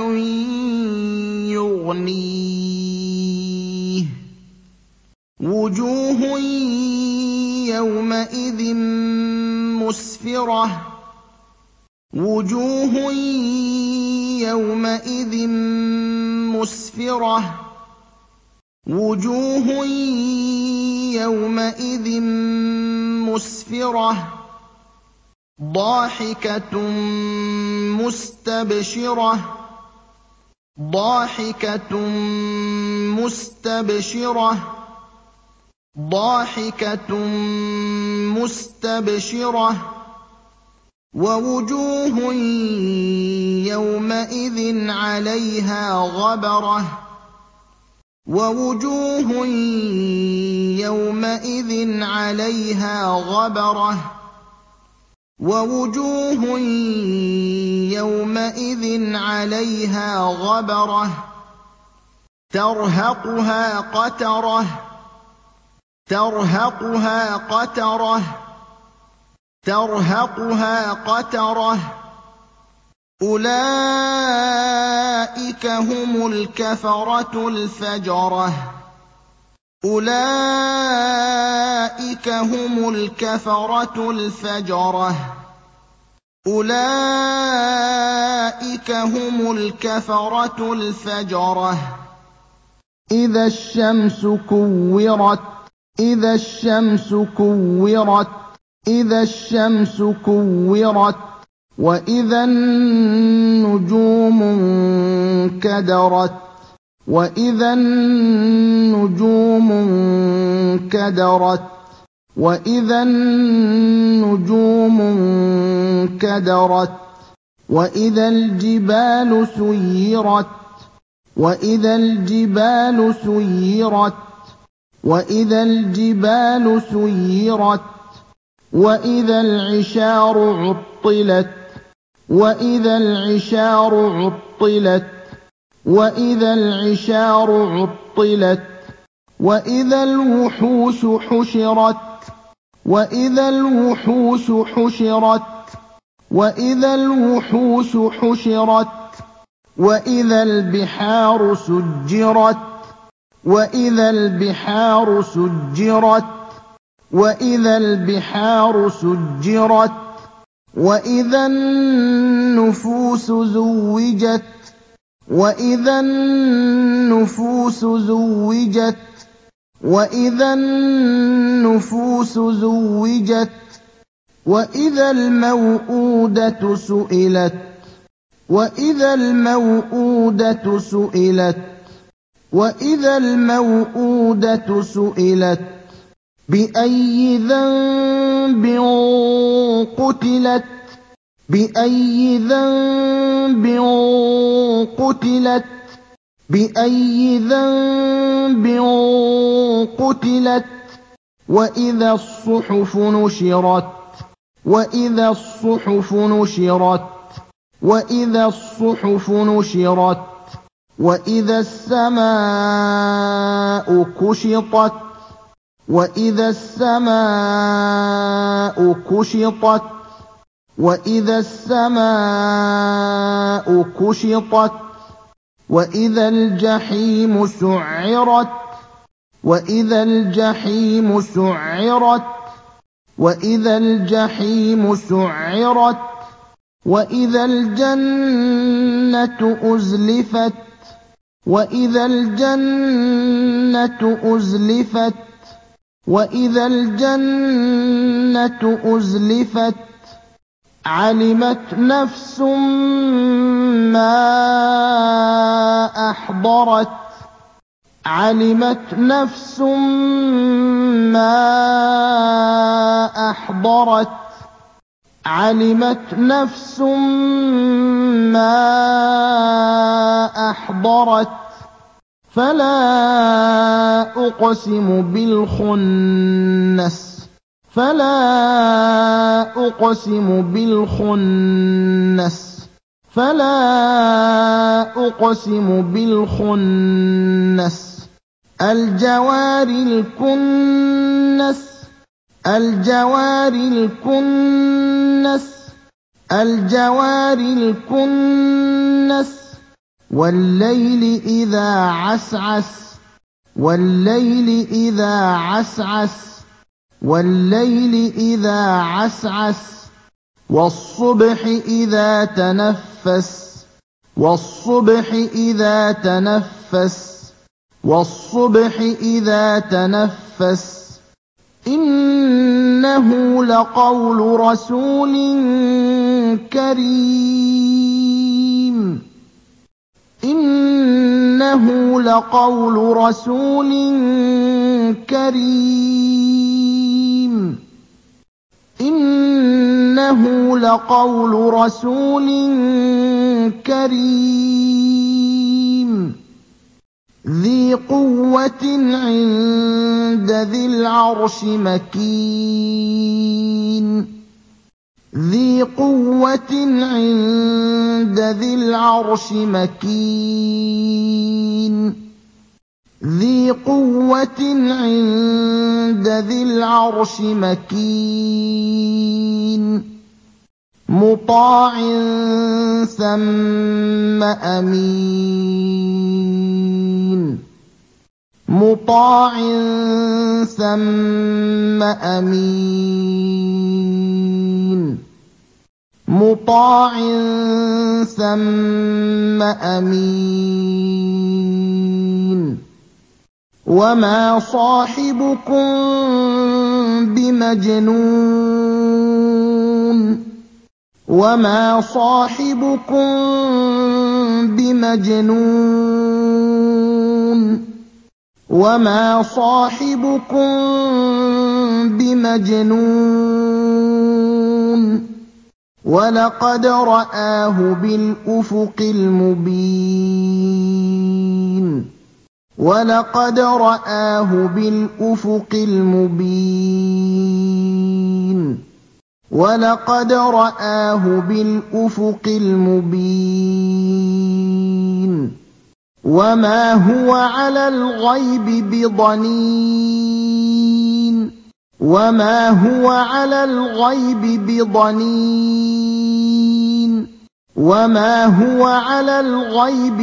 يُغْنِيهِ وُجُوهٌ يَوْمَئِذٍ مُّسْفِرَةٌ وُجُوهٌ يَوْمَئِذٍ مُّسْفِرَةٌ وُجُوهٌ يَوْمَئِذٍ مُّسْفِرَةٌ ضَاحِكَةٌ مُّسْتَبْشِرَةٌ ضَاحِكَةٌ مُّسْتَبْشِرَةٌ ضَاحِكَةٌ مُّسْتَبْشِرَةٌ وَوُجُوهٌ يَوْمَئِذٍ عَلَيْهَا غَبَرَةٌ وَوُجُوهٌ يَوْمَئِذٍ عَلَيْهَا غَبَرَةٌ وَوُجُوهٌ يَوْمَئِذٍ عَلَيْهَا غَبَرَةٌ تَرْهَقُهَا قَتَرَةٌ تَرْهَقُهَا قَتَرَةٌ تَرْهَقُهَا قَتَرَةٌ أُولَٰئِكَ هُمُ الْكَفَرَةُ الْفَجَرَةُ أُولَٰئِكَ هُمُ الْكَفَرَةُ الْفَجَرَةُ أُولَٰئِكَ هُمُ الْكَفَرَةُ الْفَجَرَةُ إِذَا الشَّمْسُ كُوِّرَتْ إِذَا الشَّمْسُ كُوِّرَتْ إِذَا الشَّمْسُ كُوِّرَتْ وَإِذَا النُّجُومُ انكَدَرَتْ وَإِذَا النُّجُومُ انكَدَرَتْ وَإِذَا النُّجُومُ انكَدَرَتْ وَإِذَا الْجِبَالُ سُيِّرَتْ وَإِذَا الْجِبَالُ سُيِّرَتْ وَإِذَا الْجِبَالُ سُيِّرَتْ وَإِذَا الْعِشَارُ عُطِّلَتْ وَإِذَا الْعِشَارُ عُطِّلَتْ وَإِذَا الْعِشَارُ عُطِّلَتْ وَإِذَا الْوُحُوشُ حُشِرَتْ وَإِذَا الْوُحُوشُ حُشِرَتْ وَإِذَا الْوُحُوشُ حُشِرَتْ وَإِذَا الْبِحَارُ سُجِّرَتْ وَإِذَا الْبِحَارُ سُجِّرَتْ وَإِذَا الْبِحَارُ سُجِّرَتْ وَإِذَا النُّفُوسُ زُوِّجَتْ وَإِذَا النُّفُوسُ زُوِّجَتْ وَإِذَا النُّفُوسُ زُوِّجَتْ وَإِذَا الْمَوْءُودَةُ سُئِلَتْ وَإِذَا الْمَوْءُودَةُ سُئِلَتْ وَإِذَا الْمَوْءُودَةُ سُئِلَتْ بِأَيِّ ذَنبٍ قُتِلَتْ بِأَيِّ ذَنبٍ قُتِلَتْ بِأَيِّ ذَنبٍ قُتِلَتْ وَإِذَا الصُّحُفُ نُشِرَتْ وَإِذَا الصُّحُفُ نُشِرَتْ وَإِذَا الصُّحُفُ نُشِرَتْ وَإِذَا السَّمَاءُ كُشِطَتْ وَإِذَا السَّمَاءُ كُشِطَتْ وَإِذَا السَّمَاءُ كُشِطَتْ وَإِذَا الْجَحِيمُ سُعِّرَتْ وَإِذَا الْجَحِيمُ سُعِّرَتْ وَإِذَا الْجَحِيمُ سُعِّرَتْ وَإِذَا الْجَنَّةُ أُزْلِفَتْ وَإِذَا الْجَنَّةُ أُزْلِفَتْ وَإِذَا الْجَنَّةُ أُزْلِفَتْ عَلِمَتْ نَفْسٌ مَّا أَحْضَرَتْ عَلِمَتْ نَفْسٌ مَّا أَحْضَرَتْ عَلِمَتْ نَفْسٌ مَّا أَحْضَرَتْ فَلَا أُقْسِمُ بِالْخُنَّسِ فَلَا أُقْسِمُ بِالْخُنَّسِ فَلَا أُقْسِمُ بِالْخُنَّسِ الْجَوَارِ الْكُنَّسِ الْجَوَارِ الْكُنَّسِ الْجَوَارِ الْكُنَّسِ وَاللَّيْلِ إِذَا عَسْعَسَ وَاللَّيْلِ إِذَا عَسْعَسَ وَاللَّيْلِ إِذَا عَسْعَسَ وَالصُّبْحِ إِذَا تَنَفَّسَ وَالصُّبْحِ إِذَا تَنَفَّسَ وَالصُّبْحِ إِذَا تَنَفَّسَ إِنَّهُ لَقَوْلُ رَسُولٍ كَرِيمٍ إِنَّهُ لَقَوْلُ رَسُولٍ كَرِيمٍ إِنَّهُ لَقَوْلُ رَسُولٍ كَرِيمٍ ذِي قُوَّةٍ عِندَ ذِي الْعَرْشِ مَكِينٍ ذِي قُوَّةٍ عِندَ ذِي الْعَرْشِ مَكِينٍ ذِي قُوَّةٍ عِندَ ذِي الْعَرْشِ مَكِينٍ مُّطَاعٍ ثَمَّ أَمِينٍ مُّطَاعٍ ثَمَّ أَمِينٍ مُّطَاعٍ ثَمَّ أَمِينٍ وَمَا صَاحِبُكُم بِمَجْنُونٍ وَمَا صَاحِبُكُم بِمَجْنُونٍ وَمَا صَاحِبُكُم بِمَجْنُونٍ وَلَقَدْ رَآهُ بِالْأُفُقِ الْمُبِينِ وَلَقَدْ رَآهُ بِالْأُفُقِ الْمُبِينِ وَلَقَدْ رَآهُ بِالْأُفُقِ الْمُبِينِ وَمَا هُوَ عَلَى الْغَيْبِ بِضَنِينٍ وَمَا هُوَ عَلَى الْغَيْبِ بِضَنِينٍ وَمَا هُوَ عَلَى الْغَيْبِ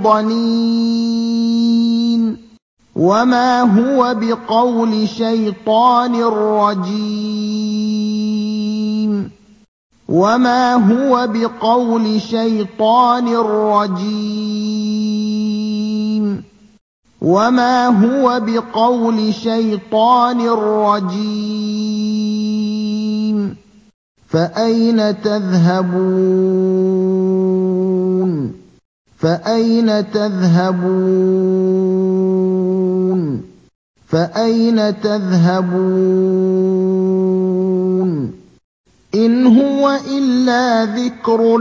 بِضَنِينٍ وَمَا هُوَ بِقَوْلِ شَيْطَانٍ رَّجِيمٍ وَمَا هُوَ بِقَوْلِ شَيْطَانٍ رَّجِيمٍ وَمَا هُوَ بِقَوْلِ شَيْطَانٍ رَّجِيمٍ فَأَيْنَ تَذْهَبُونَ فَأَيْنَ تَذْهَبُونَ فَأَيْنَ تَذْهَبُونَ إِنْ هُوَ إِلَّا ذِكْرٌ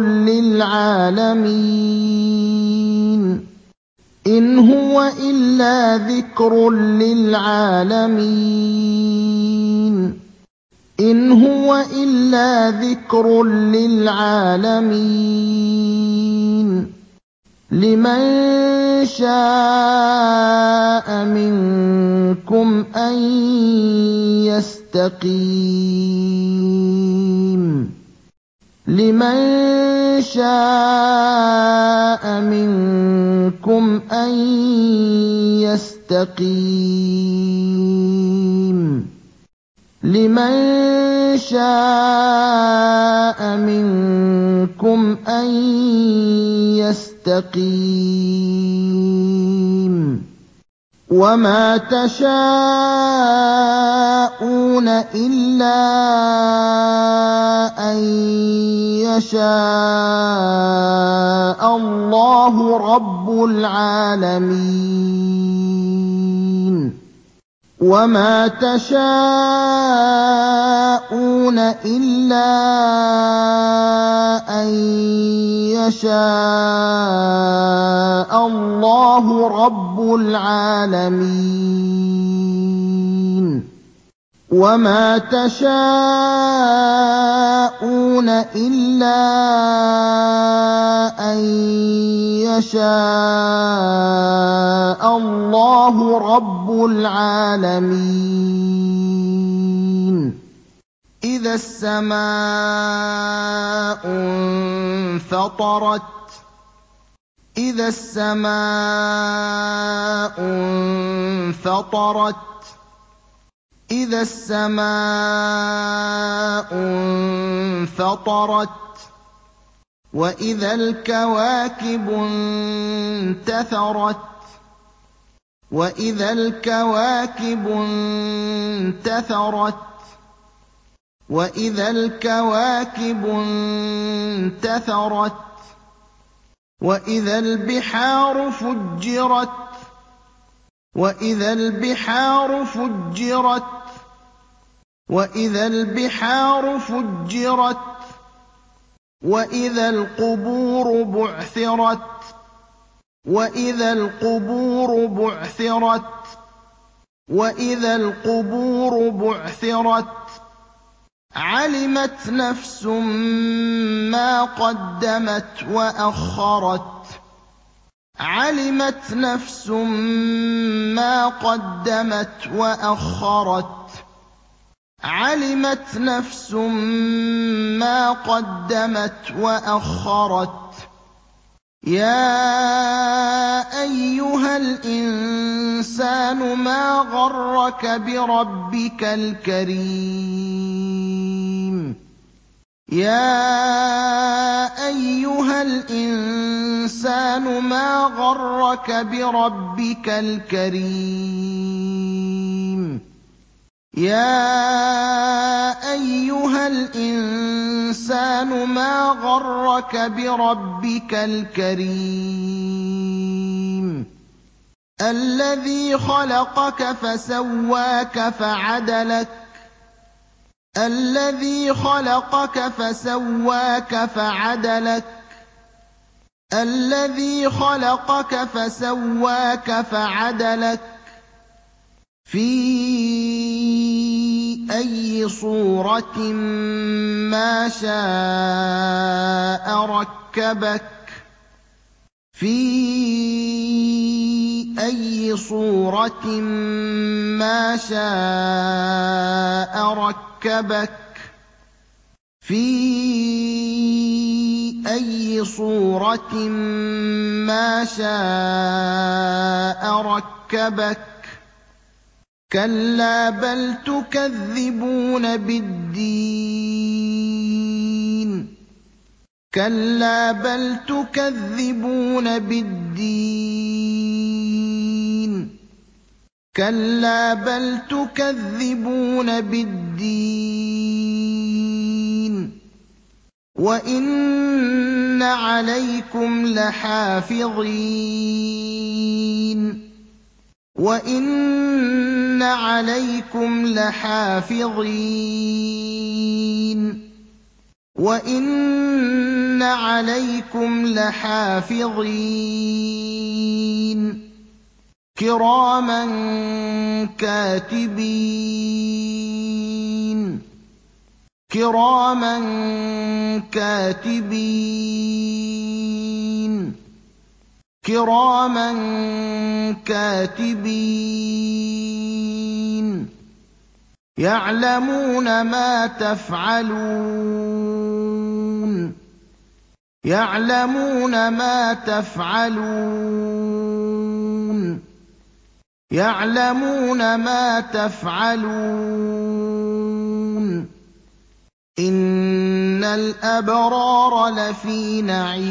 لِّلْعَالَمِينَ إِنْ هُوَ إِلَّا ذِكْرٌ لِّلْعَالَمِينَ إِنْ هُوَ إِلَّا ذِكْرٌ لِّلْعَالَمِينَ لِمَن شَاءَ مِنكُمْ أَن يَسْتَقِيمَ لِمَن شَاءَ مِنكُمْ أَن يَسْتَقِيمَ لِمَن شَاءَ مِنكُمْ أَن يَسْتَقِيمَ وَمَا تَشَاءُونَ إِلَّا أَن يَشَاءَ اللَّهُ رَبُّ الْعَالَمِينَ وَمَا تَشَاءُونَ إِلَّا أَن يَشَاءَ اللَّهُ رَبُّ الْعَالَمِينَ وَمَا تَشَاءُونَ إِلَّا أَن يَشَاءَ اللَّهُ رَبُّ الْعَالَمِينَ إِذَا السَّمَاءُ انفَطَرَتْ إِذَا السَّمَاءُ انفَطَرَتْ إِذَا السَّمَاءُ انفَطَرَتْ وَإِذَا الْكَوَاكِبُ انتَثَرَتْ وَإِذَا الْكَوَاكِبُ انتَثَرَتْ وَإِذَا الْكَوَاكِبُ انتَثَرَتْ وَإِذَا الْبِحَارُ فُجِّرَتْ وَإِذَا الْبِحَارُ فُجِّرَتْ وَإِذَا الْبِحَارُ فُجِّرَتْ وَإِذَا الْقُبُورُ بُعْثِرَتْ وَإِذَا الْقُبُورُ بُعْثِرَتْ وَإِذَا الْقُبُورُ بُعْثِرَتْ عَلِمَتْ نَفْسٌ مَّا قَدَّمَتْ وَأَخَّرَتْ عَلِمَتْ نَفْسٌ مَّا قَدَّمَتْ وَأَخَّرَتْ عَلِمَتْ نَفْسٌ مَّا قَدَّمَتْ وَأَخَّرَتْ يَا أَيُّهَا الْإِنسَانُ مَا غَرَّكَ بِرَبِّكَ الْكَرِيمِ يَا أَيُّهَا الْإِنسَانُ مَا غَرَّكَ بِرَبِّكَ الْكَرِيمِ يَا أَيُّهَا الْإِنسَانُ مَا غَرَّكَ بِرَبِّكَ الْكَرِيمِ الَّذِي خَلَقَكَ فَسَوَّاكَ فَعَدَلَكَ الَّذِي خَلَقَكَ فَسَوَّاكَ فَعَدَلَكَ الَّذِي خَلَقَكَ فَسَوَّاكَ فَعَدَلَكَ فِي أَيِّ صُورَةٍ مَّا شَاءَ رَكَّبَكَ فِي أَيِّ صُورَةٍ مَّا شَاءَ رَكَّبَكَ فِي أَيِّ صُورَةٍ مَّا شَاءَ رَكَّبَكَ كَلَّا بَلْ تُكَذِّبُونَ بِالدِّينِ كَلَّا بَلْ تُكَذِّبُونَ بِالدِّينِ كَلَّا بَلْ تُكَذِّبُونَ بِالدِّينِ وَإِنَّ عَلَيْكُمْ لَحَافِظِينَ وَإِنَّ عَلَيْكُمْ لَحَافِظِينَ وَإِنَّ عَلَيْكُمْ لَحَافِظِينَ كِرَامًا كَاتِبِينَ كِرَامًا كَاتِبِينَ كِرَامًا كَاتِبِينَ يَعْلَمُونَ مَا تَفْعَلُونَ يَعْلَمُونَ مَا تَفْعَلُونَ يَعْلَمُونَ مَا تَفْعَلُونَ إِنَّ الْأَبْرَارَ لَفِي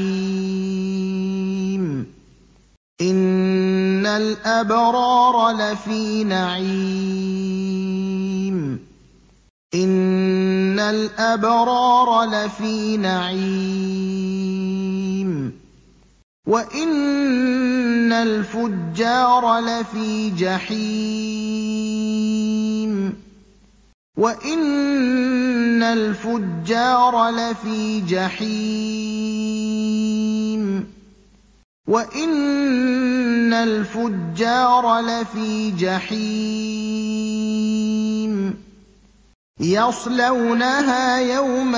نَعِيمٍ إِنَّ الْأَبْرَارَ لَفِي نَعِيمٍ إِنَّ الْأَبْرَارَ لَفِي نَعِيمٍ وَإِنَّ الْفُجَّارَ لَفِي جَحِيمٍ وَإِنَّ الْفُجَّارَ لَفِي جَحِيمٍ وَإِنَّ الْفُجَّارَ لَفِي جَحِيمٍ يَصْلَوْنَهَا يَوْمَ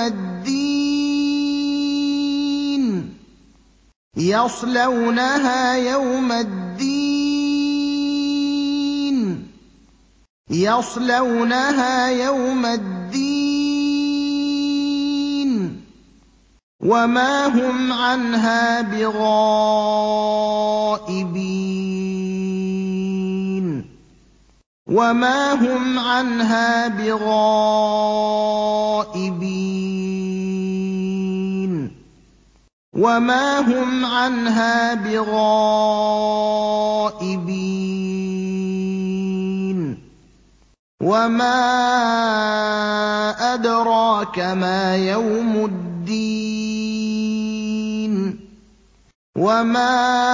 الدِّينِ يَصْلَوْنَهَا يَوْمَ الدِّينِ يَصْلَوْنَهَا يَوْمَ الدِّينِ وَمَا هُمْ عَنْهَا بِغَائِبِينَ وَمَا هُمْ عَنْهَا بِغَائِبِينَ وَمَا هُمْ عَنْهَا بِغَائِبِينَ وَمَا أَدْرَاكَ مَا يَوْمُ الدِّينِ وَمَا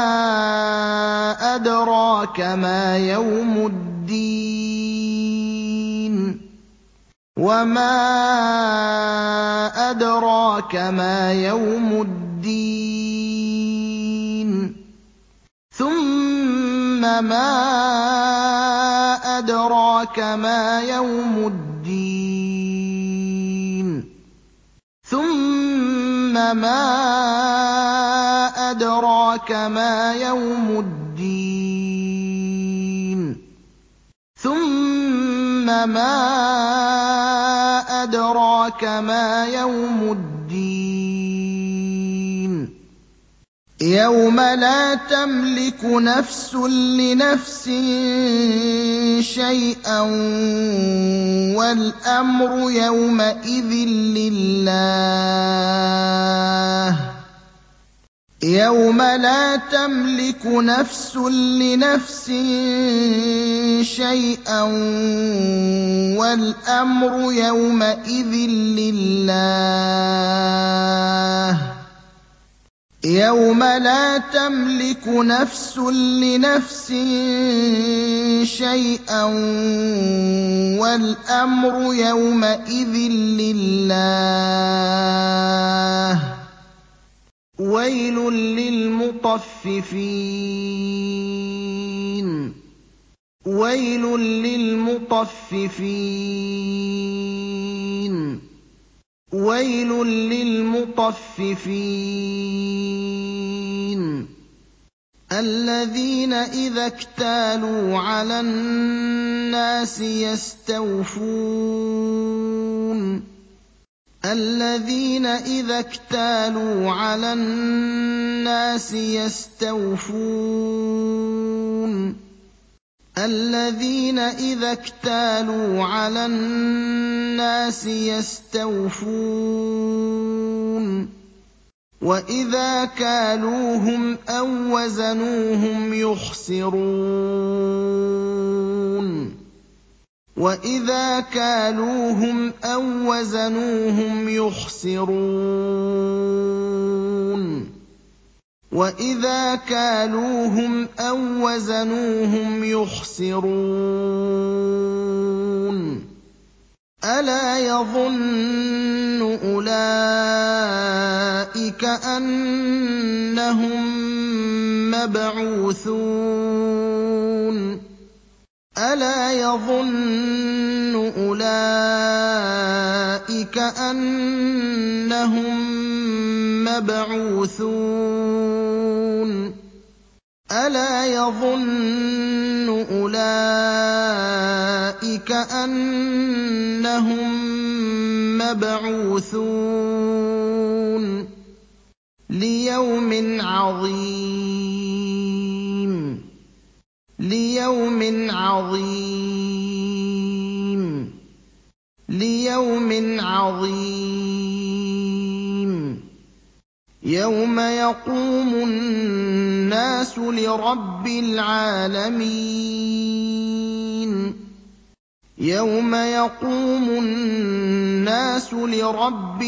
أَدْرَاكَ مَا يَوْمُ الدِّينِ وَمَا أَدْرَاكَ مَا يَوْمُ الدِّينِ ثُمَّ مَا أَدْرَاكَ مَا يَوْمُ الدِّينِ ثُمَّ مَا أَدْرَاكَ مَا يَوْمُ الدِّينِ ثُمَّ مَا أَدْرَاكَ مَا يَوْمُ الدِّينِ يَوْمَ لَا تَمْلِكُ نَفْسٌ لِّنَفْسٍ شَيْئًا وَالْأَمْرُ يَوْمَئِذٍ لِّلَّهِ يَوْمَ لَا تَمْلِكُ نَفْسٌ لِّنَفْسٍ شَيْئًا وَالْأَمْرُ يَوْمَئِذٍ لِّلَّهِ يَوْمَ لَا تَمْلِكُ نَفْسٌ لِّنَفْسٍ شَيْئًا وَالْأَمْرُ يَوْمَئِذٍ لِّلَّهِ وَيْلٌ لِّلْمُطَفِّفِينَ وَيْلٌ لِّلْمُطَفِّفِينَ وَيْلٌ لِّلْمُطَفِّفِينَ الَّذِينَ إِذَا اكْتَالُوا عَلَى النَّاسِ يَسْتَوْفُونَ الَّذِينَ إِذَا اكْتَالُوا عَلَى النَّاسِ يَسْتَوْفُونَ الَّذِينَ إِذَا اكْتَالُوا عَلَى النَّاسِ يَسْتَوْفُونَ وَإِذَا كَالُوهُمْ أَو وَّزَنُوهُمْ يُخْسِرُونَ وَإِذَا كَالُوهُمْ أَو وَّزَنُوهُمْ يُخْسِرُونَ وَإِذَا كَالُوهُمْ أَو وَّزَنُوهُمْ يُخْسِرُونَ أَلَا يَظُنُّ أُولَٰئِكَ أَنَّهُم مَّبْعُوثُونَ أَلَا يَظُنُّ أُولَٰئِكَ أَنَّهُم مَّبْعُوثُونَ أَلَا يَظُنُّ أُولَٰئِكَ أَنَّهُم مَّبْعُوثُونَ لِيَوْمٍ عَظِيمٍ لِيَوْمٍ عَظِيمٍ لِيَوْمٍ عَظِيمٍ يَوْمَ يَقُومُ النَّاسُ لِرَبِّ الْعَالَمِينَ يَوْمَ يَقُومُ النَّاسُ لِرَبِّ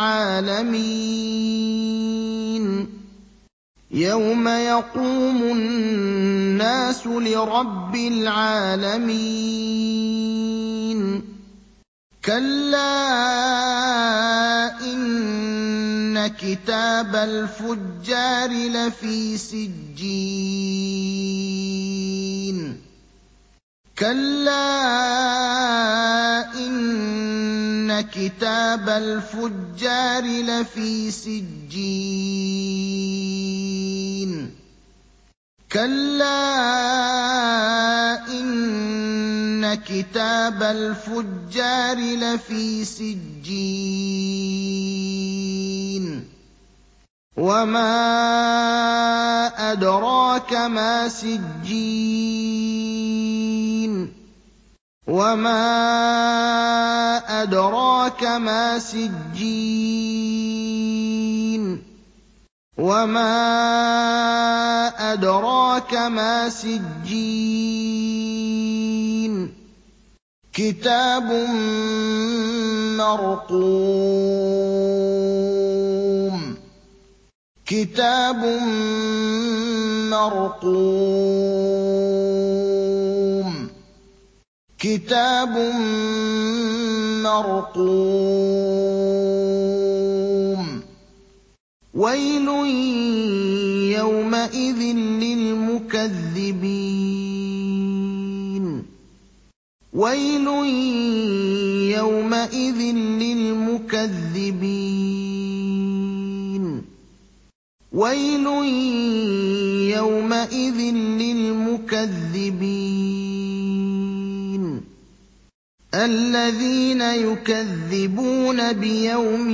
الْعَالَمِينَ يَوْمَ يَقُومُ النَّاسُ لِرَبِّ الْعَالَمِينَ كَلَّا إِنَّ كِتَابَ الْفُجَّارِ لَفِي سِجِّينٍ كَلَّا إِنَّ كِتَابَ الْفُجَّارِ لَفِي سِجِّينٍ كَلَّا إِنَّ كِتَابَ الْفُجَّارِ لَفِي سِجِّينٍ وَمَا أَدْرَاكَ مَا سِجِّينٌ وَمَا أَدْرَاكَ مَا سِجِّينٌ وَمَا أَدْرَاكَ مَا سِجِّينٌ كِتَابٌ مَّرْقُومٌ كِتَابٌ مَّرْقُومٌ كِتَابٌ مَّرْقُومٌ وَيْلٌ يَوْمَئِذٍ لِّلْمُكَذِّبِينَ لِلْمُكَذِّبِينَ وَيْلٌ يَوْمَئِذٍ لِّلْمُكَذِّبِينَ وَيْلٌ يَوْمَئِذٍ لِّلْمُكَذِّبِينَ الَّذِينَ يُكَذِّبُونَ بِيَوْمِ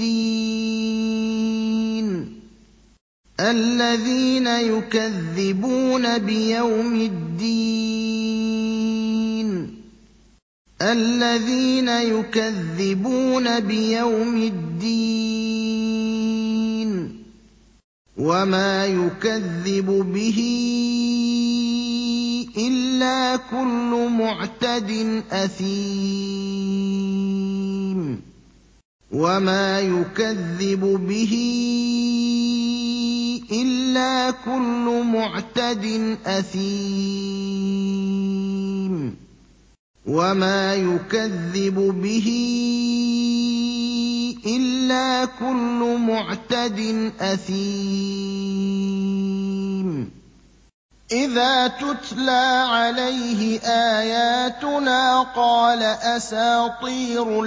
الدِّينِ الَّذِينَ يُكَذِّبُونَ بِيَوْمِ الدِّينِ الَّذِينَ يُكَذِّبُونَ بِيَوْمِ الدِّينِ وَمَا يُكَذِّبُ بِهِ إِلَّا كُلُّ مُعْتَدٍ أَثِيمٍ وَمَا يُكَذِّبُ بِهِ إِلَّا كُلُّ مُعْتَدٍ أَثِيمٍ وَمَا يُكَذِّبُ بِهِ إِلَّا كُلُّ مُعْتَدٍ أَثِيمٍ إِذَا تُتْلَىٰ عَلَيْهِ آيَاتُنَا قَالَ أَسَاطِيرُ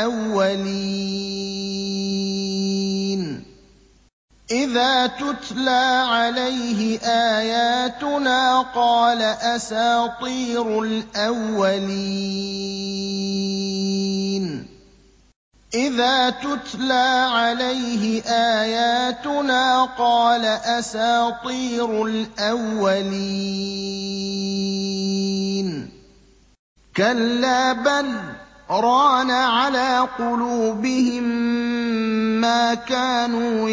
الْأَوَّلِينَ إِذَا تُتْلَىٰ عَلَيْهِ آيَاتُنَا قَالَ أَسَاطِيرُ الْأَوَّلِينَ إِذَا تُتْلَىٰ عَلَيْهِ آيَاتُنَا قَالَ أَسَاطِيرُ الْأَوَّلِينَ كَلَّا بَلْ رَانَ عَلَىٰ قُلُوبِهِم مَّا كَانُوا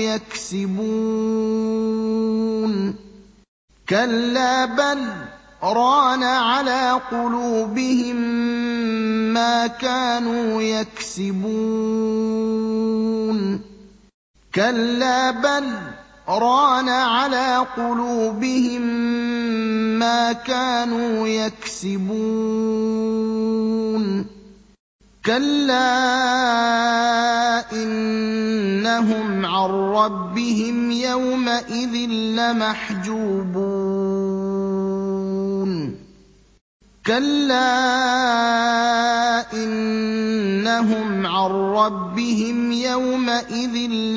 يَكْسِبُونَ كَلَّا بَلْ رَانَ عَلَىٰ قُلُوبِهِم مَّا كَانُوا يَكْسِبُونَ كَلَّا بَلْ رَانَ عَلَىٰ قُلُوبِهِم مَّا كَانُوا يَكْسِبُونَ كَلَّا إِنَّهُمْ عَن رَّبِّهِمْ يَوْمَئِذٍ لَّمَحْجُوبُونَ كَلَّا إِنَّهُمْ عَن رَّبِّهِمْ يَوْمَئِذٍ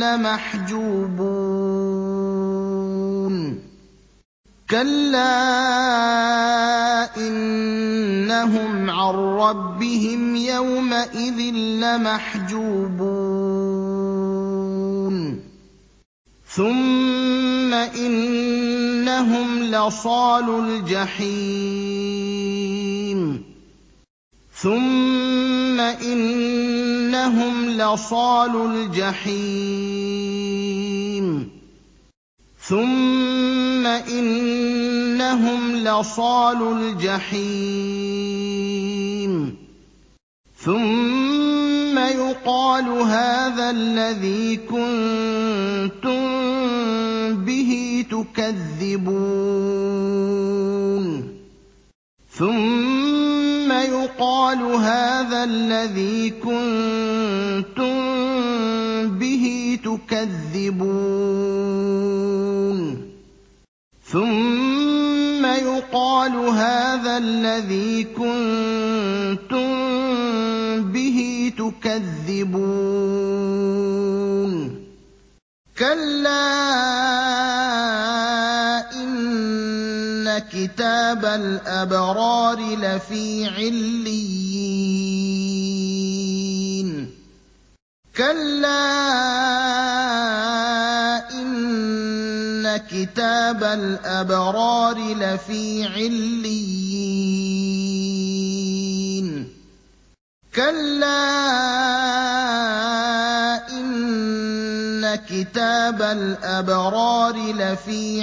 لَّمَحْجُوبُونَ كَلَّا إِنَّهُمْ عَن رَّبِّهِمْ يَوْمَئِذٍ لَّمَحْجُوبُونَ ثُمَّ إِنَّهُمْ لَصَالُو الْجَحِيمِ ثُمَّ إِنَّهُمْ لَصَالُو الْجَحِيمِ ثُمَّ إِنَّهُمْ لَصَالُو الْجَحِيمِ ثُمَّ يُقَالُ هَٰذَا الَّذِي كُنتُم بِهِ تُكَذِّبُونَ ثُمَّ يُقَالُ هَٰذَا الَّذِي كُنتُم بِهِ تُكَذِّبُونَ ثُمَّ يُقَالُ هَٰذَا الَّذِي كُنتُم بِهِ تُكَذِّبُونَ كَلَّا إِنَّ كِتَابَ الْأَبْرَارِ لَفِي عِلِّيِّينَ كَلَّا إِنَّ كِتَابَ الْأَبْرَارِ لَفِي عِلِّيِّينَ كَلَّا إِنَّ كِتَابَ الْأَبْرَارِ لَفِي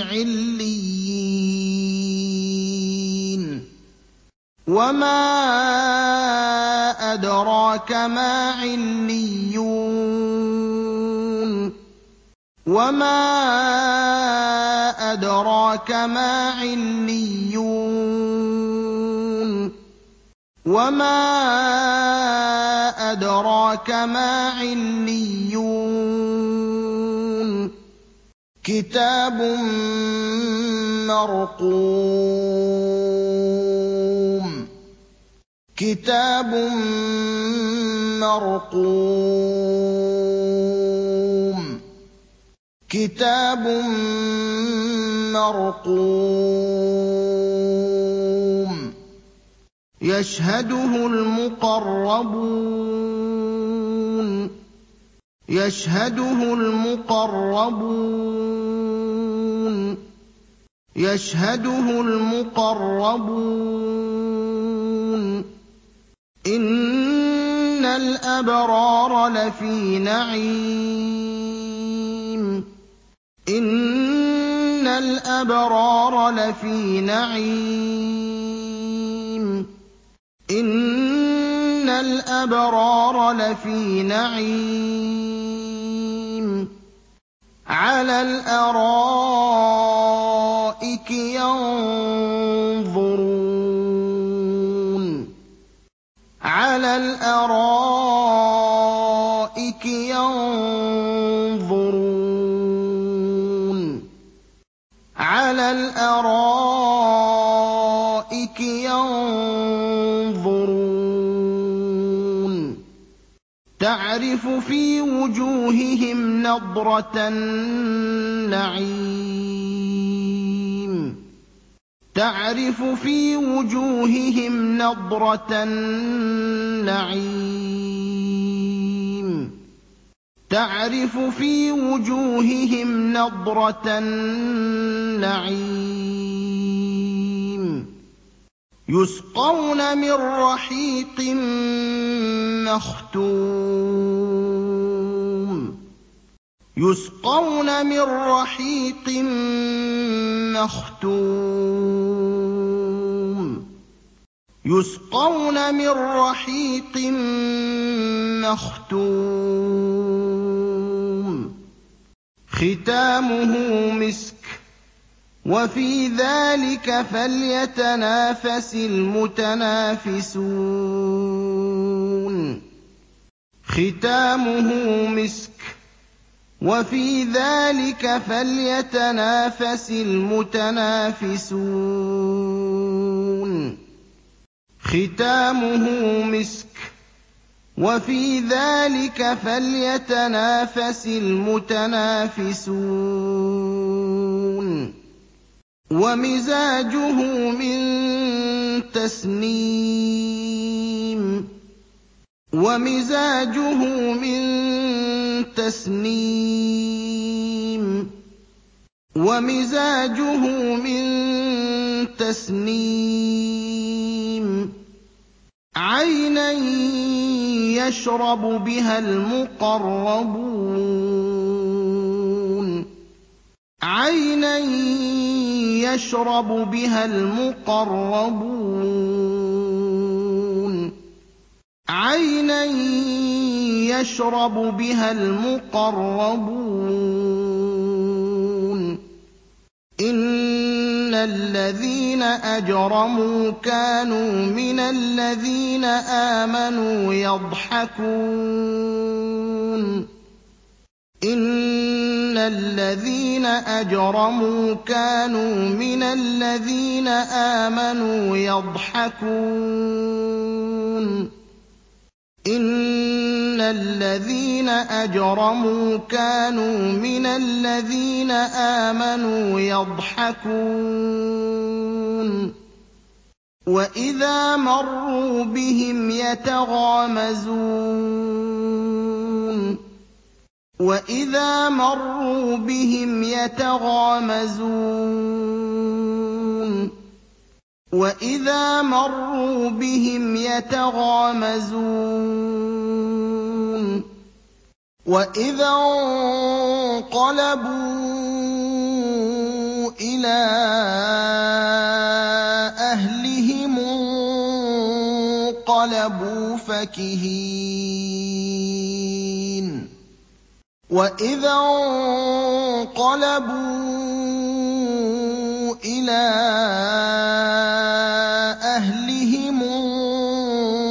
عِلِّيِّينَ وَمَا أَدْرَاكَ مَا عِلِّيُّونَ وَمَا أَدْرَاكَ مَا عِلِّيُّونَ وَمَا أَدْرَاكَ مَا عِلِّيُّونَ كِتَابٌ مَّرْقُومٌ كِتَابٌ مَّرْقُومٌ كِتَابٌ مَّرْقُومٌ يَشْهَدُهُ الْمُقَرَّبُونَ يَشْهَدُهُ الْمُقَرَّبُونَ يَشْهَدُهُ الْمُقَرَّبُونَ إِنَّ الْأَبْرَارَ لَفِي نَعِيمٍ إِنَّ الْأَبْرَارَ لَفِي نَعِيمٍ إِنَّ الْأَبْرَارَ لَفِي نَعِيمٍ عَلَى الْأَرَائِكِ يَنظُرُونَ عَلَى الْأَرَائِكِ يَنظُرُونَ عَلَى الْأَرَائِكِ يَنظُرُونَ تَعْرِفُ فِي وُجُوهِهِمْ نَضْرَةَ النَّعِيمِ تَعْرِفُ فِي وُجُوهِهِمْ نَضْرَةَ النَّعِيمِ تَعْرِفُ فِي وُجُوهِهِمْ نَضْرَةَ النَّعِيمِ يُسْقَوْنَ مِن رَّحِيقٍ مَّخْتُومٍ يُسْقَوْنَ مِن رَّحِيقٍ مَّخْتُومٍ يُسْقَوْنَ مِن رَّحِيقٍ مَّخْتُومٍ خِتَامُهُ مِسْكٌ ۚ وَفِي ذَٰلِكَ فَلْيَتَنَافَسِ الْمُتَنَافِسُونَ خِتَامُهُ مِسْكٌ ۚ وَفِي ذَٰلِكَ فَلْيَتَنَافَسِ الْمُتَنَافِسُونَ خِتَامُهُ مِسْكٌ ۚ وَفِي ذَٰلِكَ فَلْيَتَنَافَسِ الْمُتَنَافِسُونَ وَمِزَاجُهُ مِن تَسْنِيمٍ وَمِزَاجُهُ مِن تَسْنِيمٍ وَمِزَاجُهُ مِن تَسْنِيمٍ عَيْنًا يَشْرَبُ بِهَا الْمُقَرَّبُونَ عَيْنًا يَشْرَبُ بِهَا الْمُقَرَّبُونَ عَيْنًا يَشْرَبُ بِهَا الْمُقَرَّبُونَ إِنَّ الَّذِينَ أَجْرَمُوا كَانُوا مِنَ الَّذِينَ آمَنُوا يَضْحَكُونَ إِنَّ الَّذِينَ أَجْرَمُوا كَانُوا مِنَ الَّذِينَ آمَنُوا يَضْحَكُونَ إِنَّ الَّذِينَ أَجْرَمُوا كَانُوا مِنَ الَّذِينَ آمَنُوا يَضْحَكُونَ وَإِذَا مَرُّوا بِهِمْ يَتَغَامَزُونَ وَإِذَا مَرُّوا بِهِمْ يَتَغَامَزُونَ وَإِذَا مَرُّوا بِهِمْ يَتَغَامَزُونَ وَإِذَا انقَلَبُوا إِلَىٰ أَهْلِهِمُ انقَلَبُوا فَكِهِينَ وَإِذَا انقَلَبُوا إِلَىٰ أَهْلِهِمُ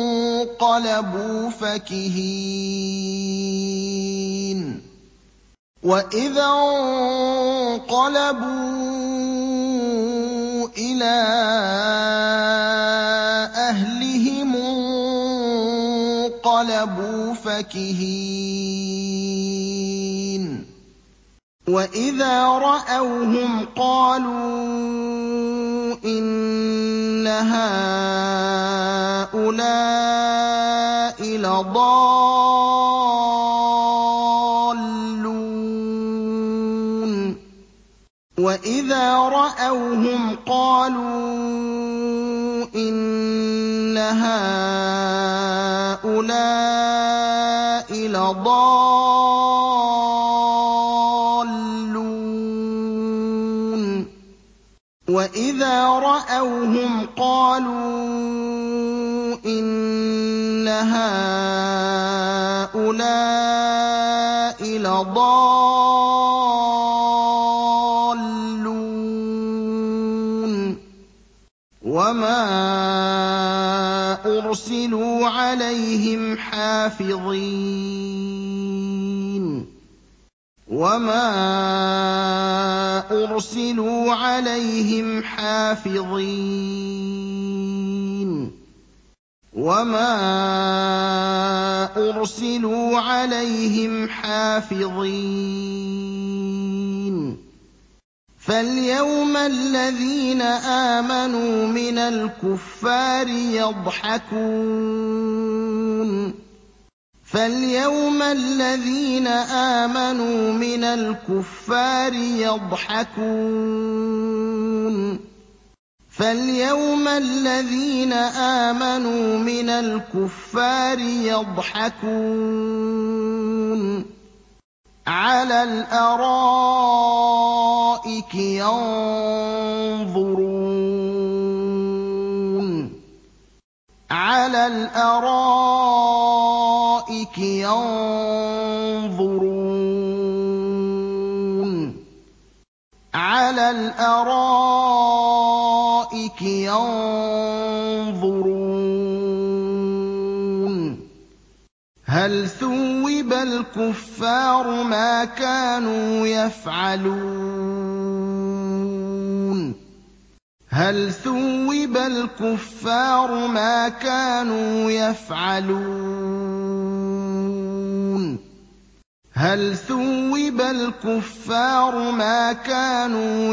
انقَلَبُوا فَكِهِينَ وَإِذَا انقَلَبُوا إِلَىٰ أَهْلِهِمُ انقَلَبُوا فَكِهِينَ وَإِذَا رَأَوْهُمْ قَالُوا إِنَّ هَٰؤُلَاءِ لَضَالُّونَ وَإِذَا رَأَوْهُمْ قَالُوا إِنَّ هَٰؤُلَاءِ لَضَالُّونَ وَإِذَا رَأَوْهُمْ قَالُوا إِنَّ هَٰؤُلَاءِ لَضَالُّونَ وَمَا أُرْسِلُوا عَلَيْهِمْ حَافِظِينَ وَمَا أُرْسِلُوا عَلَيْهِمْ حَافِظِينَ وَمَا أُرْسِلُوا عَلَيْهِمْ حَافِظِينَ فَالْيَوْمَ الَّذِينَ آمَنُوا مِنَ الْكُفَّارِ يَضْحَكُونَ فَالْيَوْمَ الَّذِينَ آمَنُوا مِنَ الْكُفَّارِ يَضْحَكُونَ فَالْيَوْمَ الَّذِينَ آمَنُوا مِنَ الْكُفَّارِ يَضْحَكُونَ عَلَى الْأَرَائِكِ يَنظُرُونَ عَلَى الْأَرَائِكِ يَنظُرُونَ عَلَى الْأَرَائِكِ يَنظُرُونَ هَلْ ثُوِّبَ الْكُفَّارُ مَا كَانُوا يَفْعَلُونَ هَلْ ثُوِّبَ الْكُفَّارُ مَا كَانُوا يَفْعَلُونَ هَلْ ثُوِّبَ الْكُفَّارُ مَا كَانُوا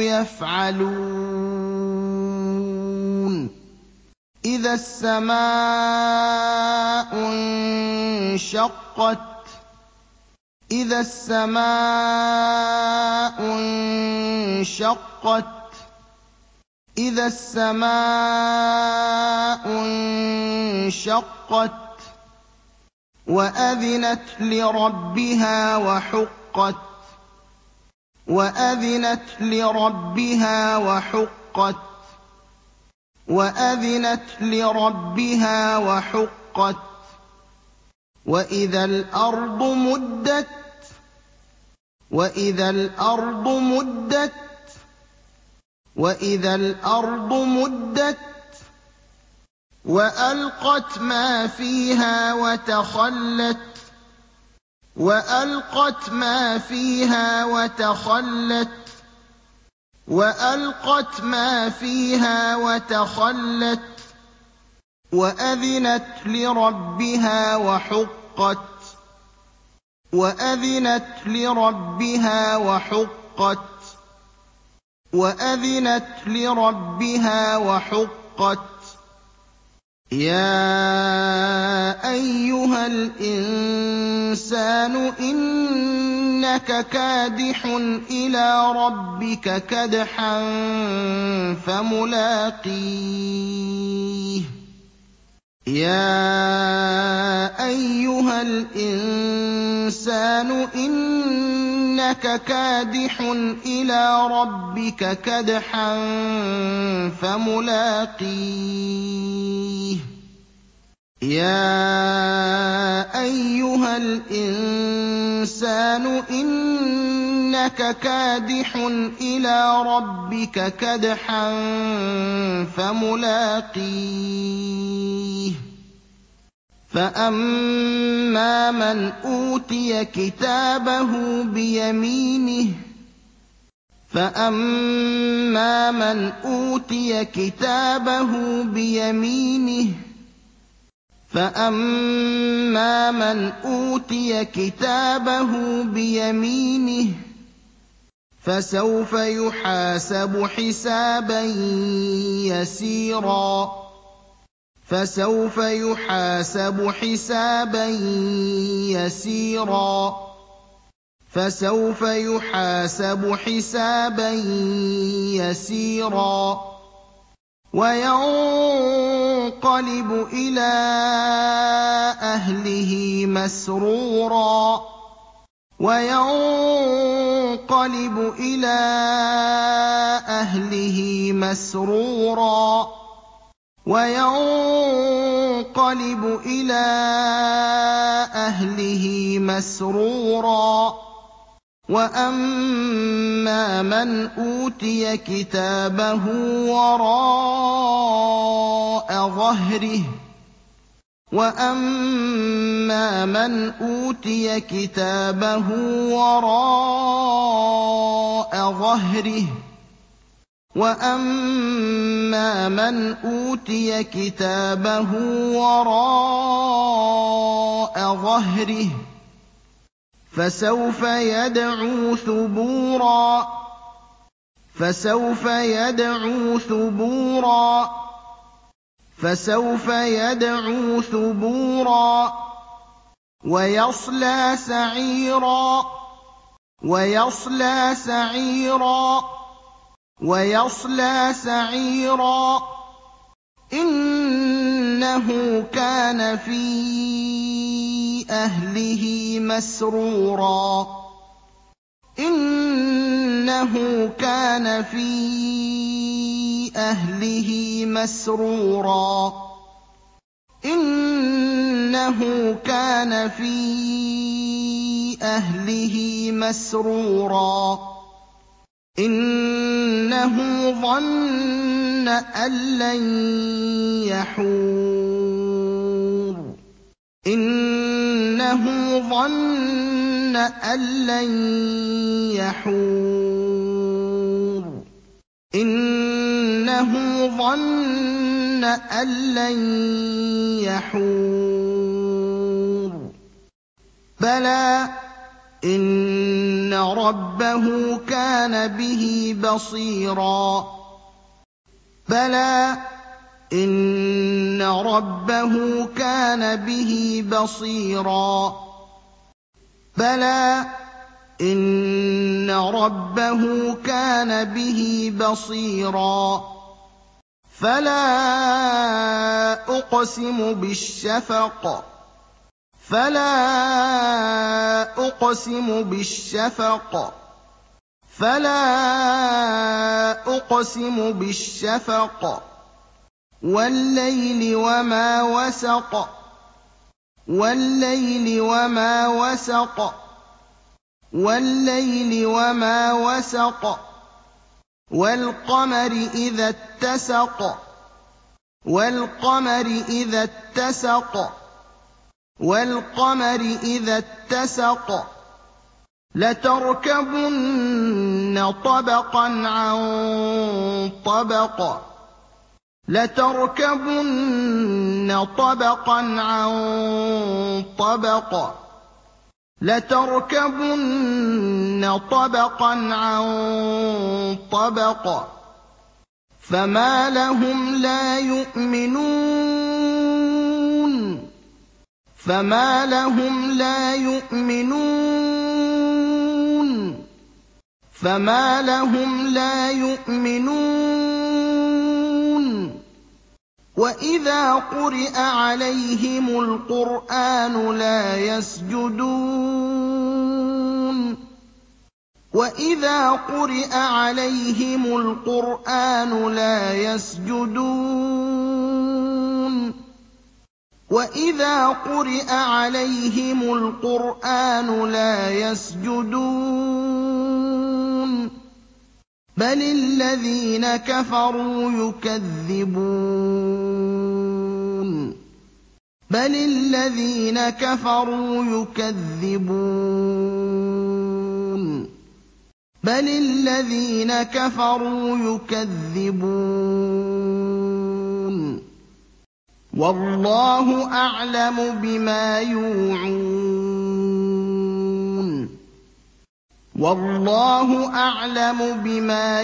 يَفْعَلُونَ إِذَا السَّمَاءُ انشَقَّتْ إِذَا السَّمَاءُ انشَقَّتْ إِذَا السَّمَاءُ انشَقَّتْ وَأَذِنَتْ لِرَبِّهَا وَحُقَّتْ وَأَذِنَتْ لِرَبِّهَا وَحُقَّتْ وَأَذِنَتْ لِرَبِّهَا وَحُقَّتْ وَإِذَا الْأَرْضُ مُدَّتْ وَإِذَا الْأَرْضُ مُدَّتْ وَإِذَا الْأَرْضُ مُدَّتْ وَأَلْقَتْ مَا فِيهَا وَتَخَلَّتْ وَأَلْقَتْ مَا فِيهَا وَتَخَلَّتْ وَأَلْقَتْ مَا فِيهَا وَتَخَلَّتْ وَأَذِنَتْ لِرَبِّهَا وَحُقَّتْ وَأَذِنَتْ لِرَبِّهَا وَحُقَّتْ وَأَذِنَتْ لِرَبِّهَا وَحُقَّتْ يَا أَيُّهَا الْإِنسَانُ إِنَّكَ كَادِحٌ إِلَىٰ رَبِّكَ كَدْحًا فَمُلَاقِيهِ يَا أَيُّهَا الْإِنسَانُ إِنَّكَ كَادِحٌ إِلَىٰ رَبِّكَ كَدْحًا فَمُلَاقِيهِ يَا أَيُّهَا الْإِنسَانُ إِنَّكَ كَادِحٌ إِلَىٰ رَبِّكَ كَدْحًا فَمُلَاقِيهِ فَأَمَّا مَنْ أُوتِيَ كِتَابَهُ بِيَمِينِهِ فَأَمَّا مَنْ أُوتِيَ كِتَابَهُ بِيَمِينِهِ فَأَمَّا مَنْ أُوتِيَ كِتَابَهُ بِيَمِينِهِ فَسَوْفَ يُحَاسَبُ حِسَابًا يَسِيرًا فَسَوْفَ يُحَاسَبُ حِسَابًا يَسِيرًا فَسَوْفَ يُحَاسَبُ حِسَابًا يَسِيرًا وَيَنقَلِبُ إِلَىٰ أَهْلِهِ مَسْرُورًا وَيَنقَلِبُ إِلَىٰ أَهْلِهِ مَسْرُورًا وَيَنقَلِبُ إِلَىٰ أَهْلِهِ مَسْرُورًا وَأَمَّا مَنْ أُوتِيَ كِتَابَهُ وَرَاءَ ظَهْرِهِ وَأَمَّا مَنْ أُوتِيَ كِتَابَهُ وَرَاءَ ظَهْرِهِ وَأَمَّا مَنْ أُوتِيَ كِتَابَهُ وَرَاءَ ظَهْرِهِ فَسَوْفَ يَدْعُو ثُبُورًا فَسَوْفَ يَدْعُو ثُبُورًا فَسَوْفَ يَدْعُو ثُبُورًا وَيَصْلَىٰ سَعِيرًا وَيَصْلَىٰ سَعِيرًا وَيَصْلَىٰ سَعِيرًا إِنَّهُ كَانَ فِي أَهْلِهِ مَسْرُورًا إِنَّهُ كَانَ فِي أَهْلِهِ مَسْرُورًا إِنَّهُ كَانَ فِي أَهْلِهِ مَسْرُورًا إِنَّهُ ظَنَّ أَن لَّن يَحُورَ إِنَّهُ ظَنَّ أَن لَّن يَحُورَ إِنَّهُ ظَنَّ أَن لَّن يَحُورَ بَلَىٰ إِنَّ رَبَّهُ كَانَ بِهِ بَصِيرًا بَلَىٰ إِنَّ رَبَّهُ كَانَ بِهِ بَصِيرًا بَلَىٰ إِنَّ رَبَّهُ كَانَ بِهِ بَصِيرًا فَلَا أُقْسِمُ بِالشَّفَقِ فَلَا أُقْسِمُ بِالشَّفَقِ فَلَا أُقْسِمُ بِالشَّفَقِ وَاللَّيْلِ وَمَا وَسَقَ وَاللَّيْلِ وَمَا وَسَقَ وَاللَّيْلِ وَمَا وَسَقَ وَالْقَمَرِ إِذَا اتَّسَقَ وَالْقَمَرِ إِذَا اتَّسَقَ وَالْقَمَرِ إِذَا اتَّسَقَ لَتَرْكَبُنَّ طَبَقًا عَن طَبَقٍ لَتَرْكَبُنَّ طَبَقًا عَن طَبَقٍ لَتَرْكَبُنَّ طَبَقًا عَن طَبَقٍ فَمَا لَهُمْ لَا يُؤْمِنُونَ فَمَا لَهُمْ لَا يُؤْمِنُونَ فَمَا لَهُمْ لَا يُؤْمِنُونَ وَإِذَا قُرِئَ عَلَيْهِمُ الْقُرْآنُ لَا يَسْجُدُونَ وَإِذَا قُرِئَ عَلَيْهِمُ الْقُرْآنُ لَا يَسْجُدُونَ وَإِذَا قُرِئَ عَلَيْهِمُ الْقُرْآنُ لَا يَسْجُدُونَ بَلِ الَّذِينَ كَفَرُوا يُكَذِّبُونَ بَلِ الَّذِينَ كَفَرُوا يُكَذِّبُونَ بَلِ الَّذِينَ كَفَرُوا يُكَذِّبُونَ وَاللَّهُ أَعْلَمُ بِمَا يُوعُونَ وَاللَّهُ أَعْلَمُ بِمَا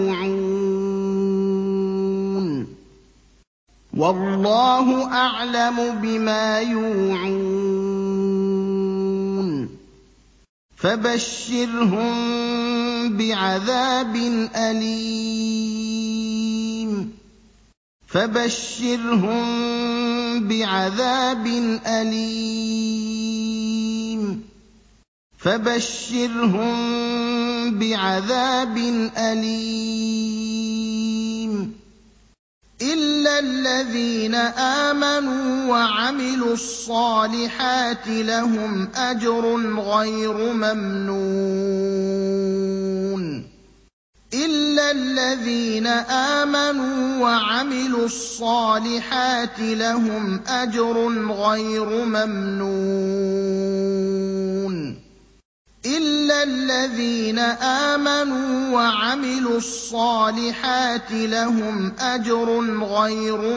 يُوعُونَ وَاللَّهُ أَعْلَمُ بِمَا يُوعُونَ فَبَشِّرْهُم بِعَذَابٍ أَلِيمٍ فَبَشِّرْهُم بِعَذَابٍ أَلِيمٍ فَبَشِّرْهُم بِعَذَابٍ أَلِيمٍ إِلَّا الَّذِينَ آمَنُوا وَعَمِلُوا الصَّالِحَاتِ لَهُمْ أَجْرٌ غَيْرُ مَمْنُونٍ إِلَّا الَّذِينَ آمَنُوا وَعَمِلُوا الصَّالِحَاتِ لَهُمْ أَجْرٌ غَيْرُ مَمْنُونٍ إِلَّا الَّذِينَ آمَنُوا وَعَمِلُوا الصَّالِحَاتِ لَهُمْ أَجْرٌ غَيْرُ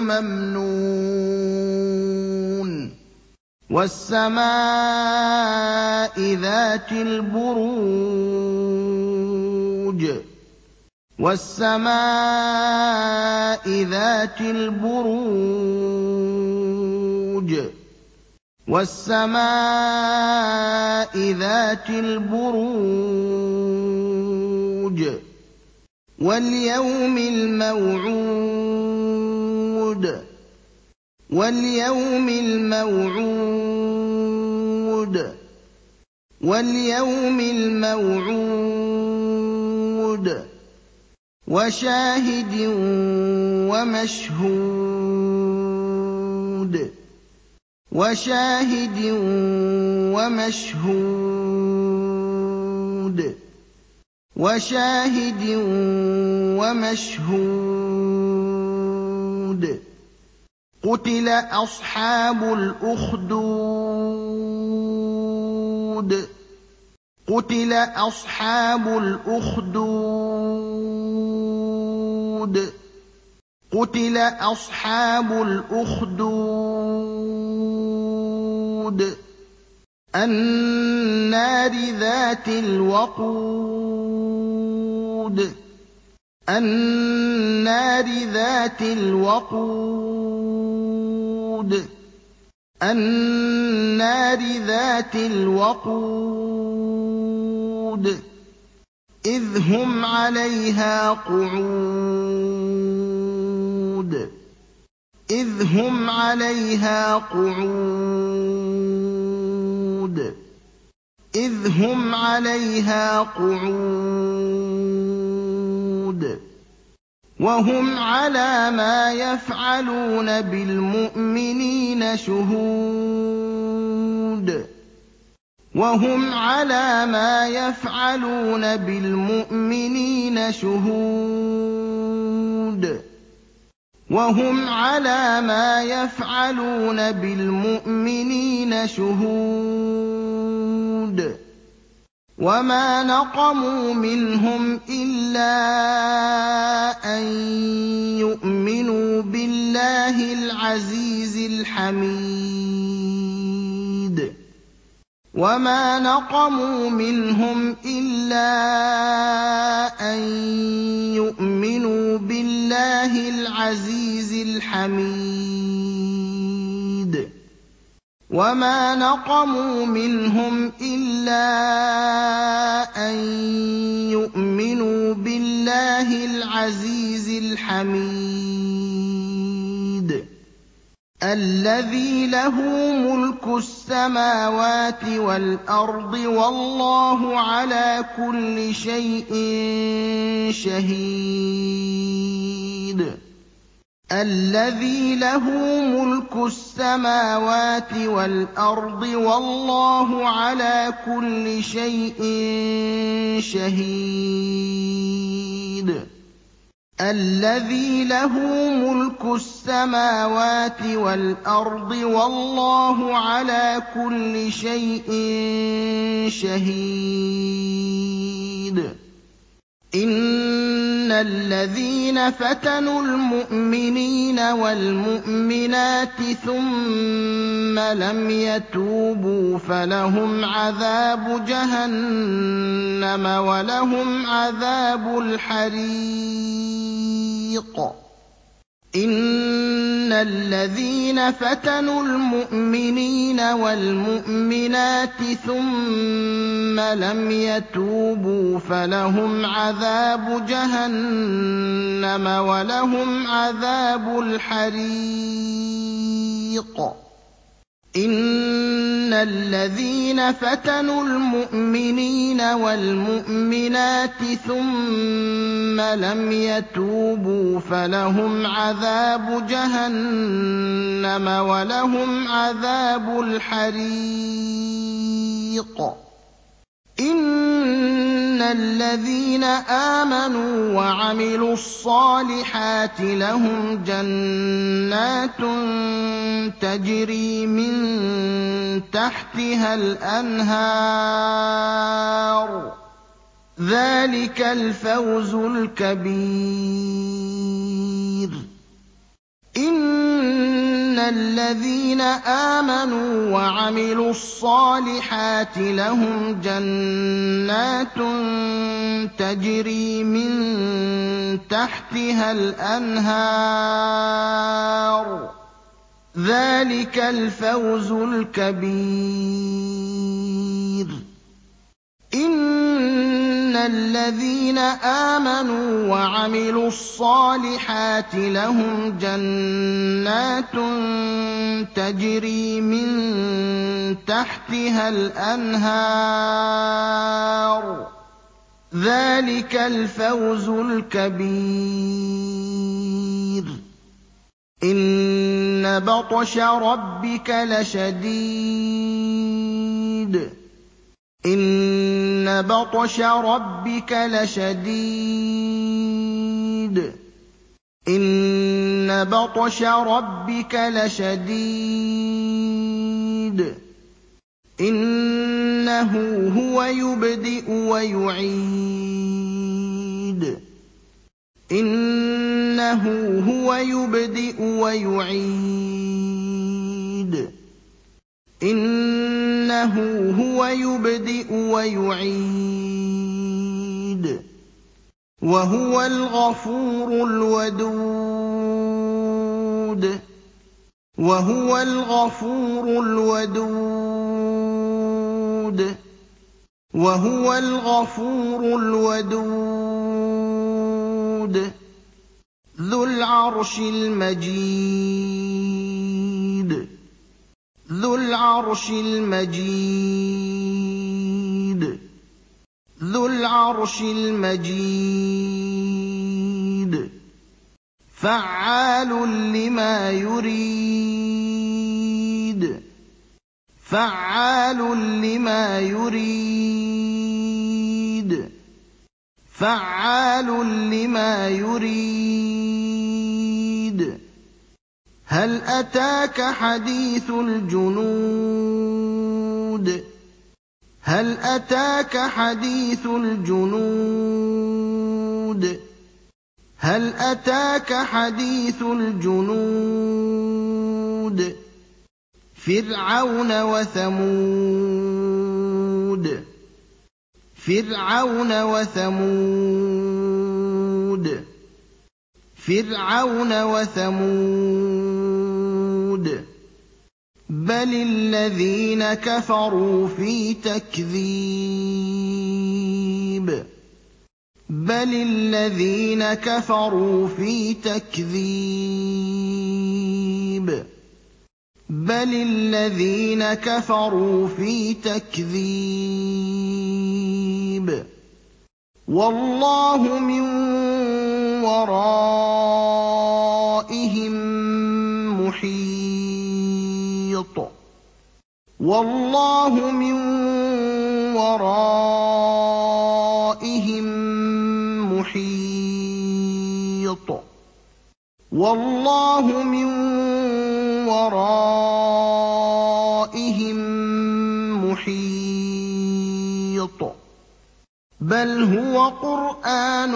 مَمْنُونٍ وَالسَّمَاءِ ذَاتِ الْبُرُوجِ وَالسَّمَاءِ ذَاتِ الْبُرُوجِ وَالسَّمَاءِ ذَاتِ الْبُرُوجِ وَالْيَوْمِ الْمَوْعُودِ وَالْيَوْمِ الْمَوْعُودِ وَالْيَوْمِ الْمَوْعُودِ وَشَاهِدٍ وَمَشْهُودٍ وَشَاهِدٍ وَمَشْهُودٍ وَشَاهِدٍ وَمَشْهُودٍ قُتِلَ أَصْحَابُ الْأُخْدُودِ قُتِلَ أَصْحَابُ الْأُخْدُودِ قُتِلَ أَصْحَابُ الْأُخْدُودِ النَّارِ ذَاتِ الْوَقُودِ النَّارِ ذَاتِ الْوَقُودِ النَّارِ ذَاتِ الْوَقُودِ إِذْ هُمْ عَلَيْهَا قُعُودٌ إِذْ هُمْ عَلَيْهَا قُعُودٌ إِذْ هُمْ عَلَيْهَا قُعُودٌ وَهُمْ عَلَىٰ مَا يَفْعَلُونَ بِالْمُؤْمِنِينَ شُهُودٌ وَهُمْ عَلَىٰ مَا يَفْعَلُونَ بِالْمُؤْمِنِينَ شُهُودٌ وَهُمْ عَلَىٰ مَا يَفْعَلُونَ بِالْمُؤْمِنِينَ شُهُودٌ وَمَا نَقَمُوا مِنْهُمْ إِلَّا أَن يُؤْمِنُوا بِاللَّهِ الْعَزِيزِ الْحَمِيدِ وَمَا نَقَمُوا مِنْهُمْ إِلَّا أَن يُؤْمِنُوا بِاللَّهِ الْعَزِيزِ الْحَمِيدِ وَمَا نَقَمُوا مِنْهُمْ إِلَّا أَن يُؤْمِنُوا بِاللَّهِ الْعَزِيزِ الْحَمِيدِ الَّذِي لَهُ مُلْكُ السَّمَاوَاتِ وَالْأَرْضِ وَاللَّهُ عَلَىٰ كُلِّ شَيْءٍ شَهِيدٌ الَّذِي لَهُ مُلْكُ السَّمَاوَاتِ وَالْأَرْضِ وَاللَّهُ عَلَىٰ كُلِّ شَيْءٍ شَهِيدٌ الَّذِي لَهُ مُلْكُ السَّمَاوَاتِ وَالْأَرْضِ ۚ وَاللَّهُ عَلَىٰ كُلِّ شَيْءٍ شَهِيدٌ إِنَّ الَّذِينَ فَتَنُوا الْمُؤْمِنِينَ وَالْمُؤْمِنَاتِ ثُمَّ لَمْ يَتُوبُوا فَلَهُمْ عَذَابُ جَهَنَّمَ وَلَهُمْ عَذَابُ الْحَرِيقِ إِنَّ الَّذِينَ فَتَنُوا الْمُؤْمِنِينَ وَالْمُؤْمِنَاتِ ثُمَّ لَمْ يَتُوبُوا فَلَهُمْ عَذَابُ جَهَنَّمَ وَلَهُمْ عَذَابُ الْحَرِيقِ إِنَّ الَّذِينَ فَتَنُوا الْمُؤْمِنِينَ وَالْمُؤْمِنَاتِ ثُمَّ لَمْ يَتُوبُوا فَلَهُمْ عَذَابُ جَهَنَّمَ وَلَهُمْ عَذَابُ الْحَرِيقِ إِنَّ الَّذِينَ آمَنُوا وَعَمِلُوا الصَّالِحَاتِ لَهُمْ جَنَّاتٌ تَجْرِي مِن تَحْتِهَا الْأَنْهَارُ ۚ ذَٰلِكَ الْفَوْزُ الْكَبِيرُ إِنَّ الَّذِينَ آمَنُوا وَعَمِلُوا الصَّالِحَاتِ لَهُمْ جَنَّاتٌ تَجْرِي مِن تَحْتِهَا الْأَنْهَارُ ۚ ذَٰلِكَ الْفَوْزُ الْكَبِيرُ إِنَّ الَّذِينَ آمَنُوا وَعَمِلُوا الصَّالِحَاتِ لَهُمْ جَنَّاتٌ تَجْرِي مِن تَحْتِهَا الْأَنْهَارُ ۚ ذَٰلِكَ الْفَوْزُ الْكَبِيرُ إِنَّ بَطْشَ رَبِّكَ لَشَدِيدٌ إِنَّ بَطْشَ رَبِّكَ لَشَدِيدٌ إِنَّ بَطْشَ رَبِّكَ لَشَدِيدٌ إِنَّهُ هُوَ يُبْدِئُ وَيُعِيدُ إِنَّهُ هُوَ يُبْدِئُ وَيُعِيدُ إِنَّهُ هُوَ يُبْدِئُ وَيُعِيدُ وَهُوَ الْغَفُورُ الْوَدُودُ وَهُوَ الْغَفُورُ الْوَدُودُ وَهُوَ الْغَفُورُ الْوَدُودُ ذُو الْعَرْشِ الْمَجِيدُ ذُو الْعَرْشِ الْمَجِيدُ ذُو الْعَرْشِ الْمَجِيدُ فَعَّالٌ لِّمَا يُرِيدُ فَعَّالٌ لِّمَا يُرِيدُ فَعَّالٌ لِّمَا يُرِيدُ هَلْ أَتَاكَ حَدِيثُ الْجُنُودِ هَلْ أَتَاكَ حَدِيثُ الْجُنُودِ هَلْ أَتَاكَ حَدِيثُ الْجُنُودِ فِرْعَوْنَ وَثَمُودَ فِرْعَوْنَ وَثَمُودَ فِرْعَوْنَ وَثَمُودَ بَلِ الَّذِينَ كَفَرُوا فِي تَكْذِيبٍ بَلِ الَّذِينَ كَفَرُوا فِي تَكْذِيبٍ بَلِ الَّذِينَ كَفَرُوا فِي تَكْذِيبٍ وَاللَّهُ مِن وَرَائِهِم مُّحِيطٌ وَاللَّهُ مِن وَرَائِهِم مُّحِيطٌ وَاللَّهُ مِن وَرَائِهِم مُّحِيطٌ بَلْ هُوَ قُرْآنٌ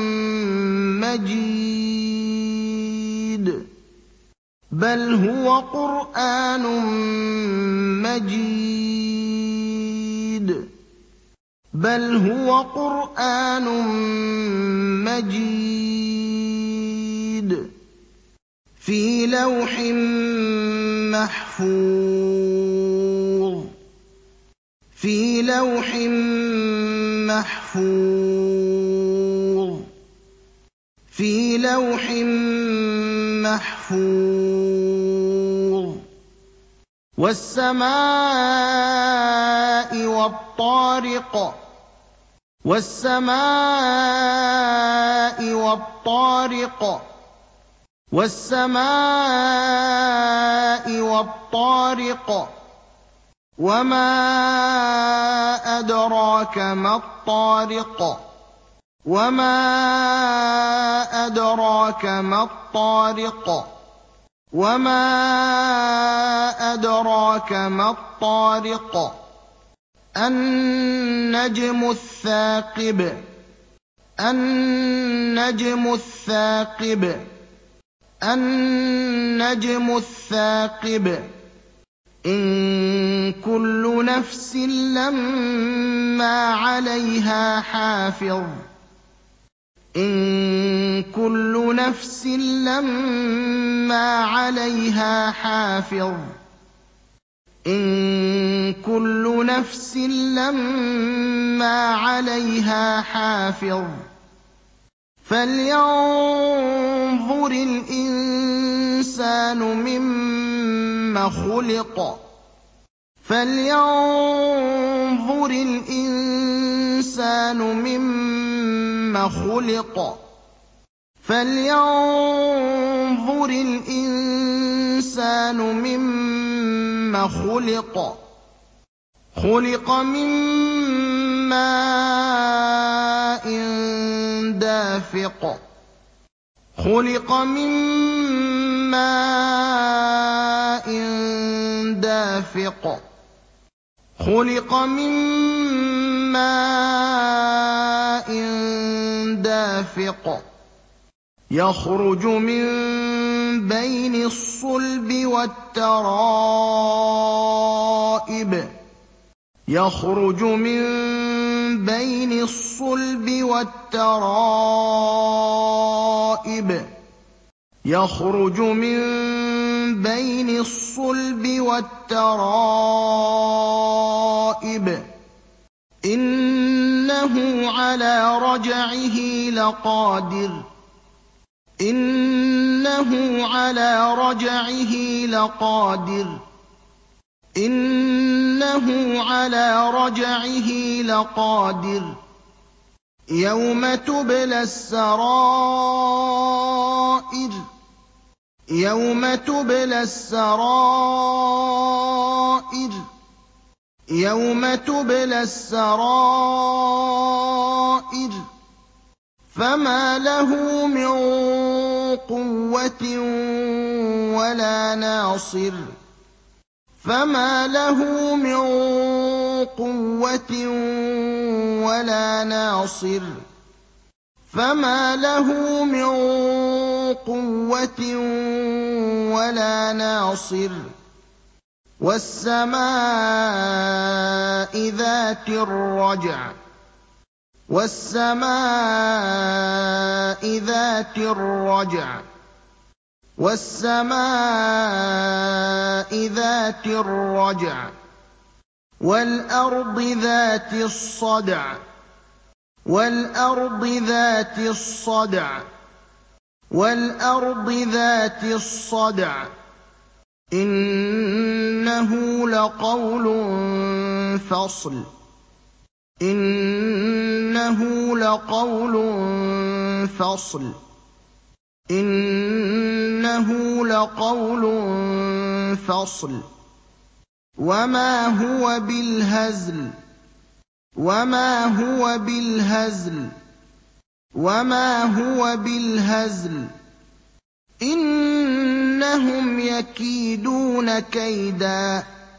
مَّجِيدٌ بَلْ هُوَ قُرْآنٌ مَّجِيدٌ بَلْ هُوَ قُرْآنٌ مَّجِيدٌ فِي لَوْحٍ مَّحْفُوظٍ فِي لَوْحٍ مَّحْفُوظٍ فِي لَوْحٍ مَّحْفُوظٍ وَالسَّمَاءِ وَالطَّارِقِ وَالسَّمَاءِ وَالطَّارِقِ وَالسَّمَاءِ وَالطَّارِقِ وَمَا أَدْرَاكَ مَا الطَّارِقُ وَمَا أَدْرَاكَ مَا الطَّارِقُ وَمَا أَدْرَاكَ مَا الطَّارِقُ النَّجْمُ الثَّاقِبُ النَّجْمُ الثَّاقِبُ النَّجْمُ الثَّاقِبُ إِن كُلُّ نَفْسٍ لَّمَّا عَلَيْهَا حَافِظٌ إِن كُلُّ نَفْسٍ لَّمَّا عَلَيْهَا حَافِظٌ إِن كُلُّ نَفْسٍ لَّمَّا عَلَيْهَا حَافِظٌ فَلْيَنظُرِ الْإِنسَانُ مِمَّ خُلِقَ فَلْيَنظُرِ الْإِنسَانُ مِمَّ خُلِقَ فَلْيَنظُرِ الْإِنسَانُ مِمَّ خُلِقَ خُلِقَ مِن مَّاءٍ دَافِقٍ خُلِقَ مِن مَّاءٍ دَافِقٍ خُلِقَ مِن مَّاءٍ دَافِقٍ يَخْرُجُ مِن بَيْنِ الصُّلْبِ وَالتَّرَائِبِ يَخْرُجُ مِن بَيْنِ الصُّلْبِ وَالتَّرَائِبِ يَخْرُجُ مِن بَيْنِ الصُّلْبِ وَالتَّرَائِبِ إِنَّهُ عَلَىٰ رَجْعِهِ لَقَادِرٌ إِنَّهُ عَلَىٰ رَجْعِهِ لَقَادِرٌ إِنَّهُ عَلَىٰ رَجْعِهِ لَقَادِرٌ يَوْمَ تُبْلَى السَّرَائِرُ يَوْمَ تُبْلَى السَّرَائِرُ يَوْمَ تُبْلَى السَّرَائِرُ فَمَا لَهُ مِن قُوَّةٍ وَلَا نَاصِرٍ فَمَا لَهُ مِن قُوَّةٍ وَلَا نَاصِرٍ فَمَا لَهُ مِن قُوَّةٍ وَلَا نَاصِرٍ وَالسَّمَاءِ ذَاتِ الرَّجْعِ وَالسَّمَاءِ ذَاتِ الرَّجْعِ وَالسَّمَاءِ ذَاتِ الرَّجْعِ وَالْأَرْضِ ذَاتِ الصَّدْعِ وَالْأَرْضِ ذَاتِ الصَّدْعِ وَالْأَرْضِ ذَاتِ الصَّدْعِ إِنَّهُ لَقَوْلٌ فَصْلٌ إِنَّهُ لَقَوْلٌ فَصْلٌ إِنَّهُ لَقَوْلٌ فَصْلٌ وَمَا هُوَ بِالْهَزْلِ وَمَا هُوَ بِالْهَزْلِ وَمَا هُوَ بِالْهَزْلِ إِنَّهُمْ يَكِيدُونَ كَيْدًا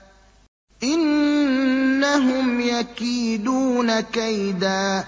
إِنَّهُمْ يَكِيدُونَ كَيْدًا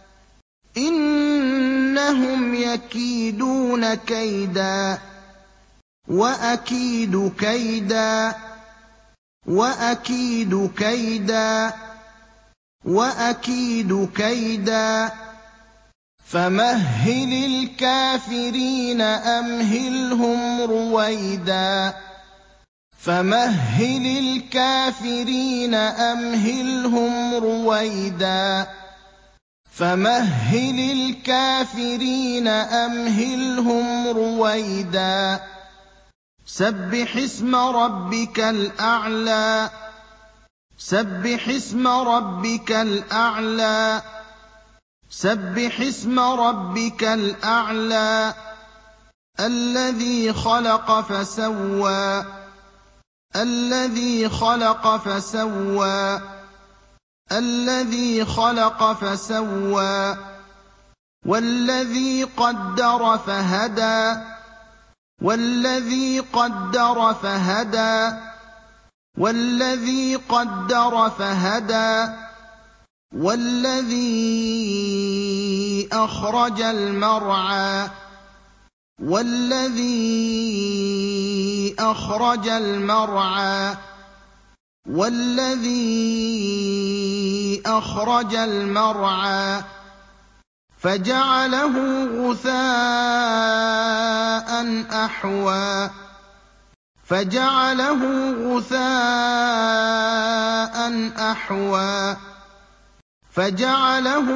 إِنَّهُمْ يَكِيدُونَ كَيْدًا وَأَكِيدُ كَيْدًا وَأَكِيدُ كَيْدًا وَأَكِيدُ كَيْدًا فَمَهِّلِ الْكَافِرِينَ أَمْهِلْهُمْ رُوَيْدًا فَمَهِّلِ الْكَافِرِينَ أَمْهِلْهُمْ رُوَيْدًا فَمَهِّلِ الْكَافِرِينَ أَمْهِلْهُمْ رُوَيْدًا سَبِّحِ اسْمَ رَبِّكَ الْأَعْلَى سَبِّحِ اسْمَ رَبِّكَ الْأَعْلَى سَبِّحِ اسْمَ رَبِّكَ الْأَعْلَى الَّذِي خَلَقَ فَسَوَّىٰ الَّذِي خَلَقَ فَسَوَّىٰ الَّذِي خَلَقَ فَسَوَّىٰ وَالَّذِي قَدَّرَ فَهَدَىٰ وَالَّذِي قَدَّرَ فَهَدَىٰ وَالَّذِي قَدَّرَ فَهَدَىٰ وَالَّذِي أَخْرَجَ الْمَرْعَىٰ وَالَّذِي أَخْرَجَ الْمَرْعَىٰ وَالَّذِي أَخْرَجَ الْمَرْعَىٰ فَجَعَلَهُ غُثَاءً أَحْوَىٰ فَجَعَلَهُ غُثَاءً أَحْوَىٰ فَجَعَلَهُ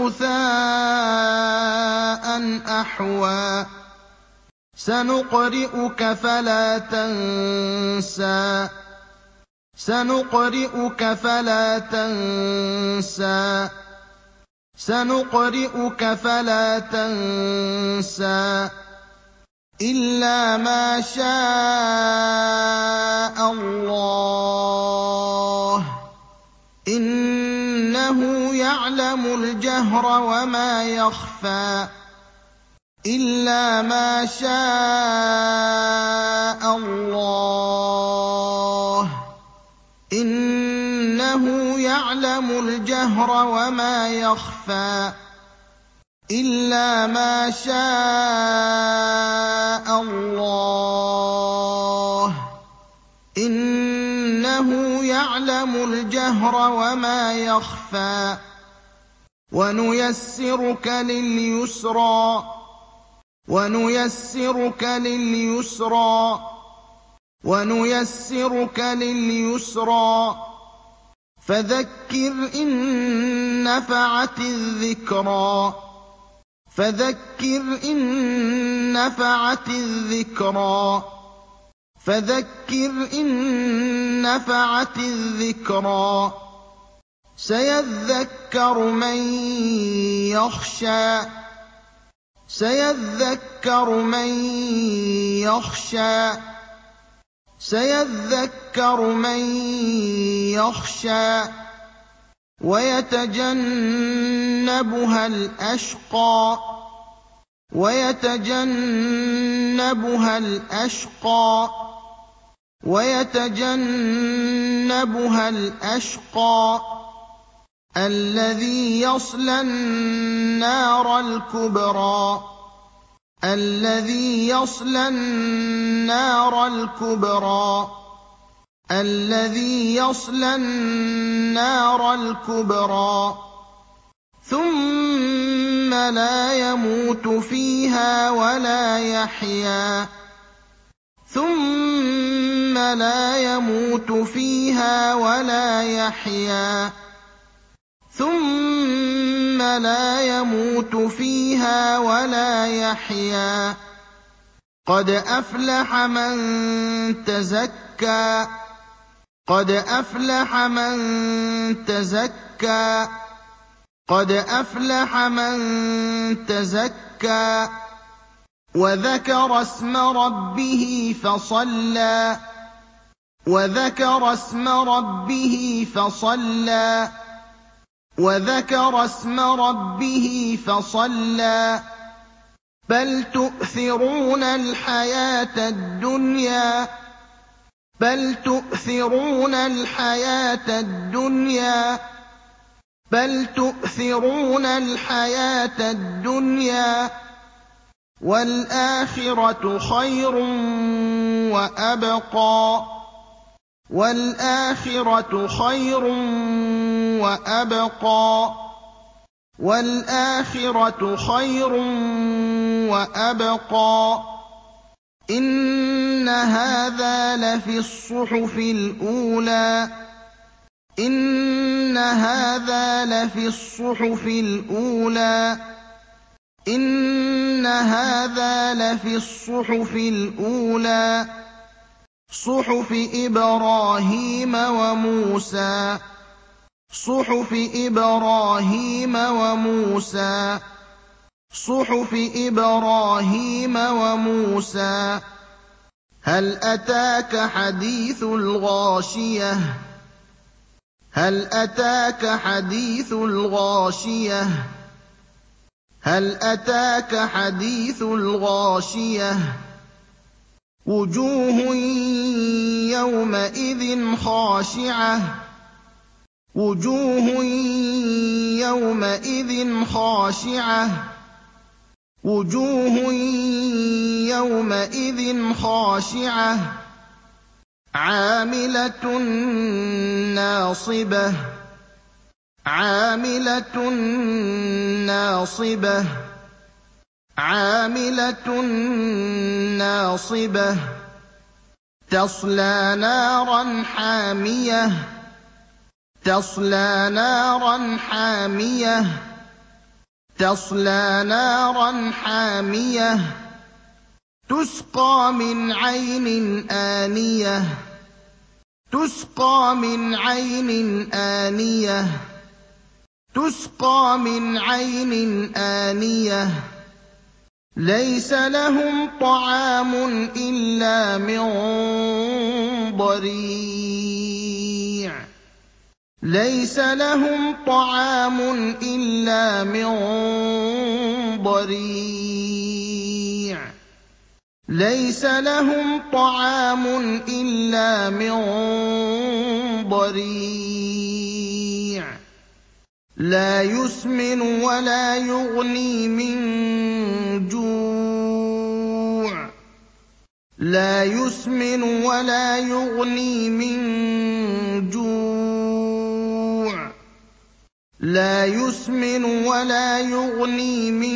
غُثَاءً أَحْوَىٰ سَنُقْرِئُكَ فَلَا تَنسَىٰ سَنُقْرِئُكَ فَلَا تَنسَىٰ سَنُقْرِئُكَ فَلَا تَنسَىٰ إِلَّا مَا شَاءَ اللَّهُ إِنَّهُ يَعْلَمُ الْجَهْرَ وَمَا يَخْفَىٰ إِلَّا مَا شَاءَ اللَّهُ إِنَّهُ يَعْلَمُ الْجَهْرَ وَمَا يَخْفَىٰ إِلَّا مَا شَاءَ اللَّهُ إِنَّهُ يَعْلَمُ الْجَهْرَ وَمَا يَخْفَىٰ وَنُيَسِّرُكَ لِلْيُسْرَىٰ وَنُيَسِّرُكَ لِلْيُسْرَىٰ وَنُيَسِّرُكَ لِلْيُسْرَىٰ فَذَكِّرْ إِن نَّفَعَتِ الذِّكْرَىٰ فَذَكِّرْ إِن نَّفَعَتِ الذِّكْرَىٰ فَذَكِّرْ إِن نَّفَعَتِ الذِّكْرَىٰ سَيَذَّكَّرُ مَن يَخْشَىٰ سَيَذَّكَّرُ مَن يَخْشَىٰ سَيَذَّكَّرُ مَن يَخْشَىٰ وَيَتَجَنَّبُهَا الْأَشْقَى وَيَتَجَنَّبُهَا الْأَشْقَى وَيَتَجَنَّبُهَا الْأَشْقَى الَّذِي يَصْلَى النَّارَ الْكُبْرَىٰ الَّذِي يَصْلَى النَّارَ الْكُبْرَىٰ الَّذِي يَصْلَى النَّارَ الْكُبْرَىٰ ثُمَّ لَا يَمُوتُ فِيهَا وَلَا يَحْيَىٰ ثُمَّ لَا يَمُوتُ فِيهَا وَلَا يَحْيَىٰ ثُمَّ لَا يَمُوتُ فِيهَا وَلَا يَحْيَىٰ قَدْ أَفْلَحَ مَن تَزَكَّىٰ قَدْ أَفْلَحَ مَن تَزَكَّىٰ قَدْ أَفْلَحَ مَن تَزَكَّىٰ وَذَكَرَ اسْمَ رَبِّهِ فَصَلَّىٰ وَذَكَرَ اسْمَ رَبِّهِ فَصَلَّىٰ وَذَكَرَ اسْمَ رَبِّهِ فَصَلَّىٰ بَلْ تُؤْثِرُونَ الْحَيَاةَ الدُّنْيَا بَلْ تُؤْثِرُونَ الْحَيَاةَ الدُّنْيَا بَلْ تُؤْثِرُونَ الْحَيَاةَ الدُّنْيَا وَالْآخِرَةُ خَيْرٌ وَأَبْقَىٰ وَالْآخِرَةُ خَيْرٌ وَأَبْقَىٰ وَالْآخِرَةُ خَيْرٌ وَأَبْقَىٰ إِنَّ هَٰذَا لَفِي الصُّحُفِ الْأُولَىٰ إِنَّ هَٰذَا لَفِي الصُّحُفِ الْأُولَىٰ إِنَّ هَٰذَا لَفِي الصُّحُفِ الْأُولَىٰ صُحُفِ إِبْرَاهِيمَ وَمُوسَىٰ صُحُفِ إِبْرَاهِيمَ وَمُوسَىٰ صُحُفِ إِبْرَاهِيمَ وَمُوسَىٰ هَلْ أَتَاكَ حَدِيثُ الْغَاشِيَةِ هَلْ أَتَاكَ حَدِيثُ الْغَاشِيَةِ هَلْ أَتَاكَ حَدِيثُ الْغَاشِيَةِ وُجُوهٌ يَوْمَئِذٍ خَاشِعَةٌ وُجُوهٌ يَوْمَئِذٍ خَاشِعَةٌ وُجُوهٌ يَوْمَئِذٍ خَاشِعَةٌ عَامِلَةٌ نَّاصِبَةٌ عَامِلَةٌ نَّاصِبَةٌ عَامِلَةٌ نَّاصِبَةٌ تَصْلَىٰ نَارًا حَامِيَةً تَصْلَىٰ نَارًا حَامِيَةً تَصْلَىٰ نَارًا حَامِيَةً تُسْقَىٰ مِنْ عَيْنٍ آنِيَةٍ تُسْقَىٰ مِنْ عَيْنٍ آنِيَةٍ تُسْقَىٰ مِنْ عَيْنٍ آنِيَةٍ لَيْسَ لَهُمْ طَعَامٌ إِلَّا مِن ضَرِيعٍ لَيْسَ لَهُمْ طَعَامٌ إِلَّا مِن ضَرِيعٍ لَيْسَ لَهُمْ طَعَامٌ إِلَّا مِن ضَرِيعٍ لَّا يُسْمِنُ وَلَا يُغْنِي مِن جُوعٍ لَّا يُسْمِنُ وَلَا يُغْنِي مِن جُوعٍ لَّا يُسْمِنُ وَلَا يُغْنِي مِن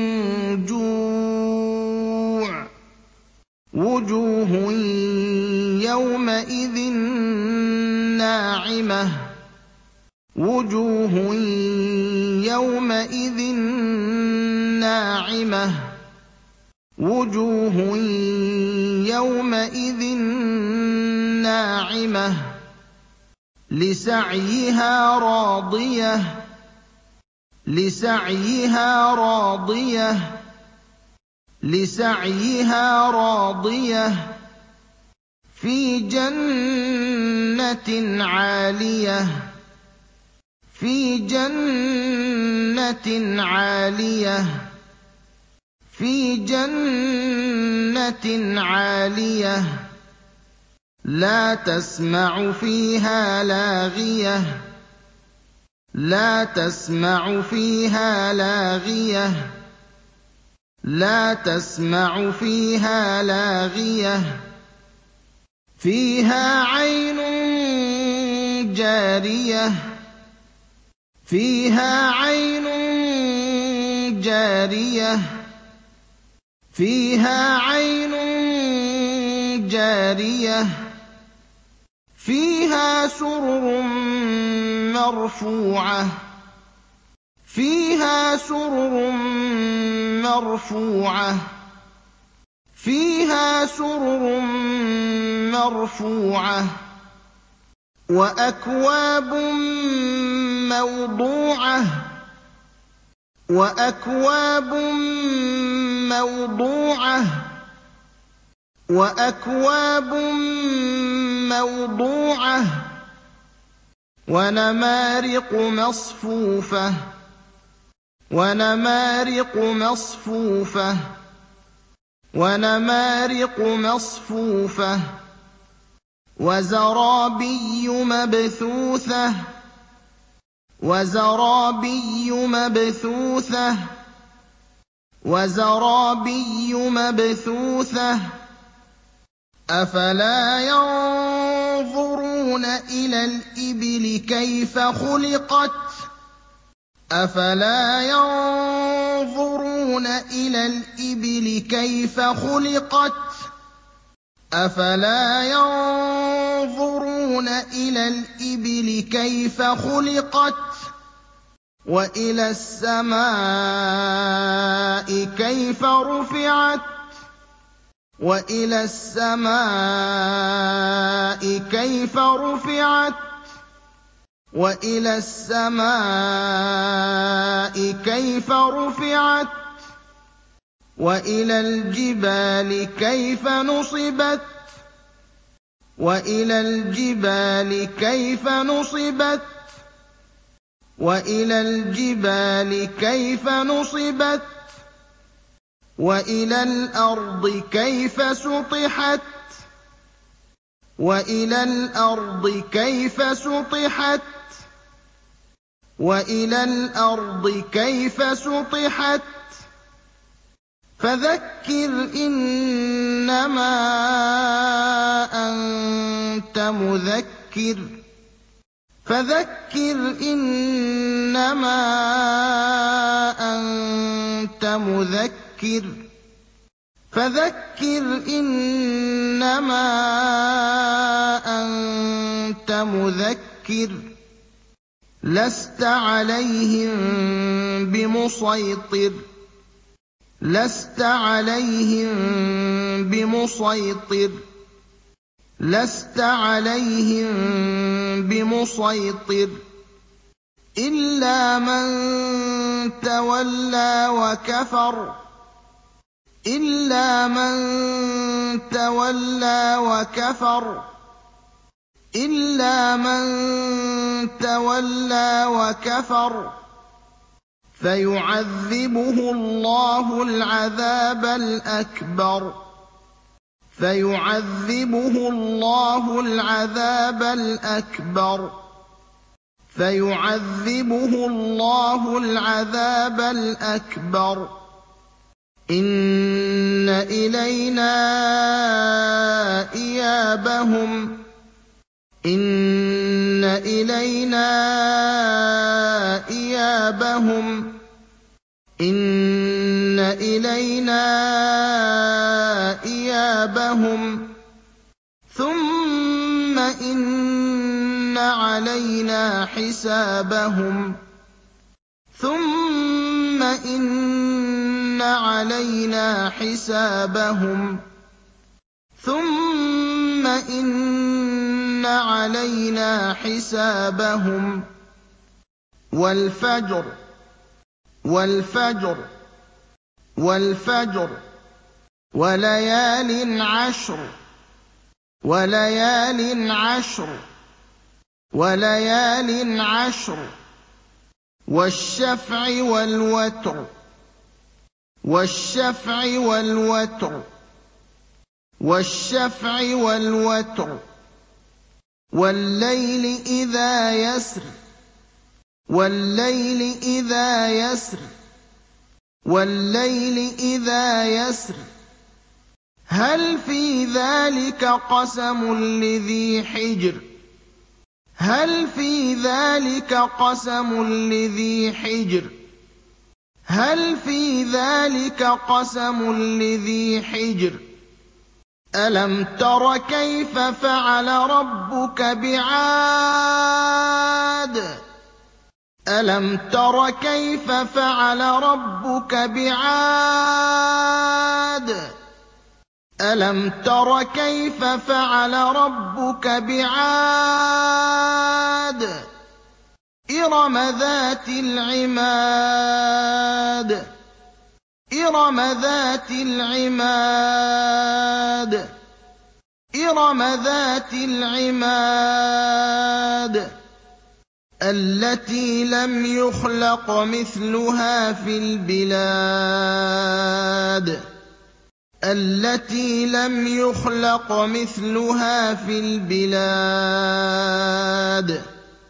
جُوعٍ وُجُوهٌ يَوْمَئِذٍ نَّاعِمَةٌ وُجُوهٌ يَوْمَئِذٍ نَّاعِمَةٌ وُجُوهٌ يَوْمَئِذٍ نَّاعِمَةٌ لِّسَعْيِهَا رَاضِيَةٌ لِّسَعْيِهَا رَاضِيَةٌ لِّسَعْيِهَا رَاضِيَةٌ فِي جَنَّةٍ عَالِيَةٍ فِي جَنَّةٍ عَالِيَةٍ فِي جَنَّةٍ عَالِيَةٍ لَّا تَسْمَعُ فِيهَا لَاغِيَةً لَّا تَسْمَعُ فِيهَا لَاغِيَةً لَّا تَسْمَعُ فِيهَا لَاغِيَةً فِيهَا عَيْنٌ جَارِيَةٌ فِيهَا عَيْنٌ جَارِيَةٌ فِيهَا عَيْنٌ جَارِيَةٌ فِيهَا سُرُرٌ مَّرْفُوعَةٌ فِيهَا سُرُرٌ مَّرْفُوعَةٌ فِيهَا سُرُرٌ مَّرْفُوعَةٌ وَأَكْوَابٌ مَّوْضُوعَةٌ وَأَكْوَابٌ مَّوْضُوعَةٌ وَأَكْوَابٌ مَّوْضُوعَةٌ وَنَمَارِقُ مَصْفُوفَةٌ وَنَمَارِقُ مَصْفُوفَةٌ وَنَمَارِقُ مَصْفُوفَةٌ وَزَرَابِيُّ مَبْثُوثَةٌ وَزَرَابِيُّ مَبْثُوثَةٌ وَزَرَابِيُّ مَبْثُوثَةٌ أَفَلَا يَنظُرُونَ إِلَى الْإِبِلِ كَيْفَ خُلِقَتْ أَفَلَا يَنظُرُونَ إِلَى الْإِبِلِ كَيْفَ خُلِقَتْ أَفَلَا يَنظُرُونَ إِلَى الْإِبِلِ كَيْفَ خُلِقَتْ وَإِلَى السَّمَاءِ كَيْفَ رُفِعَتْ وَإِلَى السَّمَاءِ كَيْفَ رُفِعَتْ وَإِلَى السَّمَاءِ كَيْفَ رُفِعَتْ وَإِلَى الْجِبَالِ كَيْفَ نُصِبَتْ وَإِلَى الْجِبَالِ كَيْفَ نُصِبَتْ وَإِلَى الْجِبَالِ كَيْفَ نُصِبَتْ وَإِلَى الْأَرْضِ كَيْفَ سُطِحَتْ وَإِلَى الْأَرْضِ كَيْفَ سُطِحَتْ وَإِلَى الْأَرْضِ كَيْفَ سُطِحَتْ فَذَكِّرْ إِنَّمَا أَنتَ مُذَكِّرٌ فَذَكِّرْ إِنَّمَا أَنتَ مُذَكِّرٌ فَذَكِّرْ إِنَّمَا أَنتَ مُذَكِّرٌ لَّسْتَ عَلَيْهِم بِمُصَيْطِرٍ لَّسْتَ عَلَيْهِم بِمُصَيْطِرٍ لَّسْتَ عَلَيْهِم بِمُصَيْطِرٍ إِلَّا مَن تَوَلَّىٰ وَكَفَرَ إِلَّا مَن تَوَلَّىٰ وَكَفَرَ إِلَّا مَن تَوَلَّىٰ وَكَفَرَ فَيُعَذِّبُهُ اللَّهُ الْعَذَابَ الْأَكْبَرَ فَيُعَذِّبُهُ اللَّهُ الْعَذَابَ الْأَكْبَرَ فَيُعَذِّبُهُ اللَّهُ الْعَذَابَ الْأَكْبَرَ إِنَّ إِلَيْنَا إِيَابَهُمْ إِنَّ إِلَيْنَا إِيَابَهُمْ إِنَّ إِلَيْنَا إِيَابَهُمْ ثُمَّ إِنَّ عَلَيْنَا حِسَابَهُمْ ثُمَّ إِنَّ عَلَيْنَا حِسَابَهُمْ ثُمَّ إِنَّ عَلَيْنَا حِسَابَهُمْ وَالْفَجْرِ وَالْفَجْرِ وَالْفَجْرِ وَلَيَالٍ عَشْرٍ وَلَيَالٍ عَشْرٍ وَلَيَالٍ عَشْرٍ وَالشَّفْعِ وَالْوَتْرِ وَالشَّفْعِ وَالْوَتْرِ وَالشَّفْعِ وَالْوَتْرِ وَاللَّيْلِ إِذَا يَسْرِ وَاللَّيْلِ إِذَا يَسْرِ وَاللَّيْلِ إِذَا يَسْرِ هَلْ فِي ذَلِكَ قَسَمٌ لِّذِي حِجْرٍ هَلْ فِي ذَلِكَ قَسَمٌ لِّذِي حِجْرٍ هَلْ فِي ذَلِكَ قَسَمٌ لِّذِي حِجْرٍ أَلَمْ تَرَ كَيْفَ فَعَلَ رَبُّكَ بِعَادٍ أَلَمْ تَرَ كَيْفَ فَعَلَ رَبُّكَ بِعَادٍ أَلَمْ تَرَ كَيْفَ فَعَلَ رَبُّكَ بِعَادٍ إِرَمَ ذَاتِ الْعِمَادِ إِرَمَ ذَاتِ الْعِمَادِ إِرَمَ ذَاتِ الْعِمَادِ التي لم يخلق مثلها في البلاد التي لم يخلق مثلها في البلاد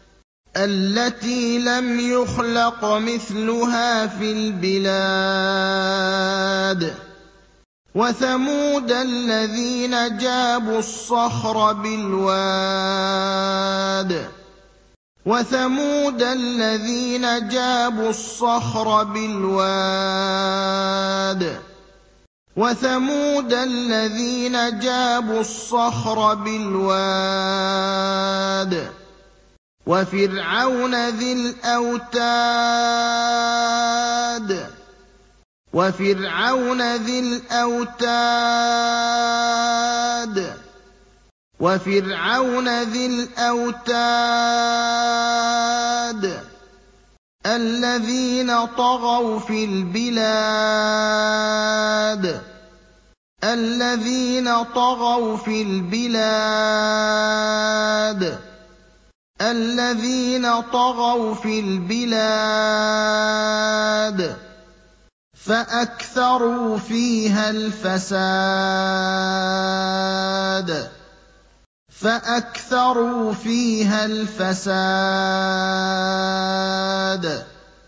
التي لم يخلق مثلها في البلاد وثمود الذين جابوا الصخر بالواد وثمود الذين جابوا الصخر بالواد وثمود الذين جابوا الصخر بالواد وفرعون ذي الأوتاد وفرعون ذي الأوتاد وفرعون ذي الأوتاد الذين طغوا في البلاد الذين طغوا في البلاد الذين طغوا في البلاد فأكثروا فيها الفساد فأكثروا فيها الفساد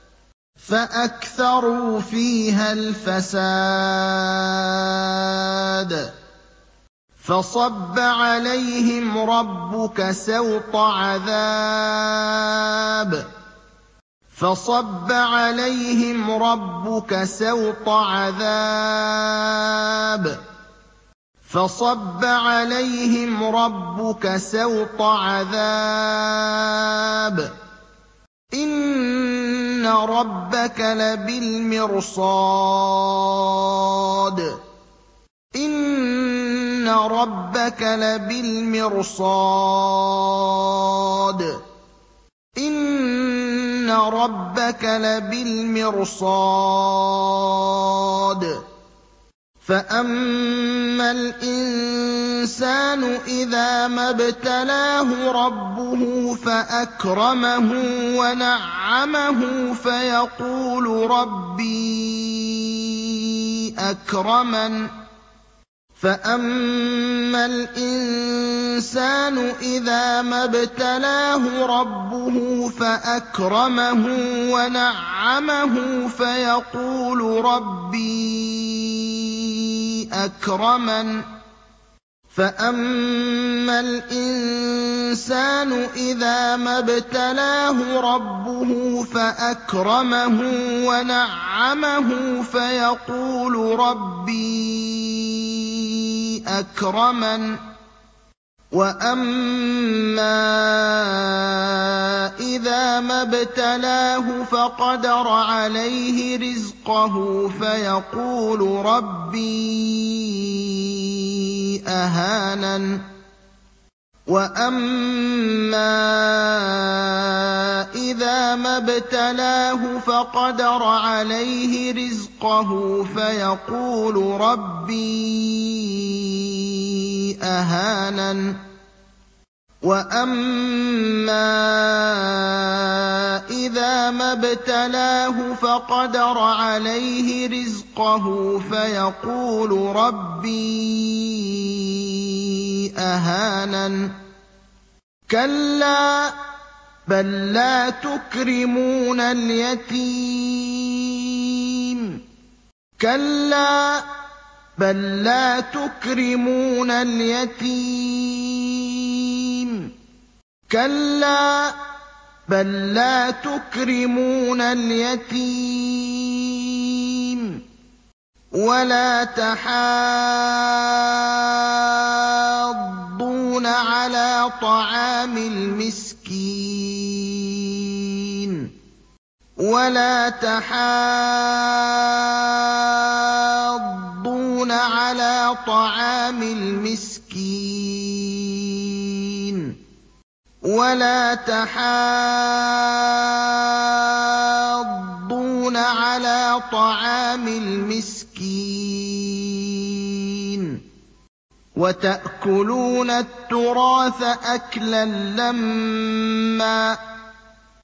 فأكثروا فيها الفساد فصب عليهم ربك سوط عذاب فصب عليهم ربك سوط عذاب فصب عليهم ربك سوط عذاب إن ربك لبالمرصاد إن ربك لبالمرصاد إن ربك لبالمرصاد فأما الإنسان إذا ما ابتلاه ربه فأكرمه ونعمه فيقول ربي أكرمن فأما الإنسان إذا ما ابتلاه ربه فأكرمه ونعمه فيقول ربي أكرمن فأما الإنسان إذا ما ابتلاه ربه فأكرمه ونعمه فيقول ربي أكرمن وأما إذا ما ابتلاه فقدر عليه رزقه فيقول ربي أهانن وأما إذا ما ابتلاه فقدر عليه رزقه فيقول ربي أهانن وأما إذا ما ابتلاه فقدر عليه رزقه فيقول ربي أهانن كلا بل لا تكرمون اليتيم كلا بل لا تكرمون اليتيم كلا بل لا تكرمون اليتيم ولا تحاضون على طعام المسكين ولا تحاضون على طعام المسكين ولا تحاضون على طعام المسكين وتأكلون التراث أكلا لما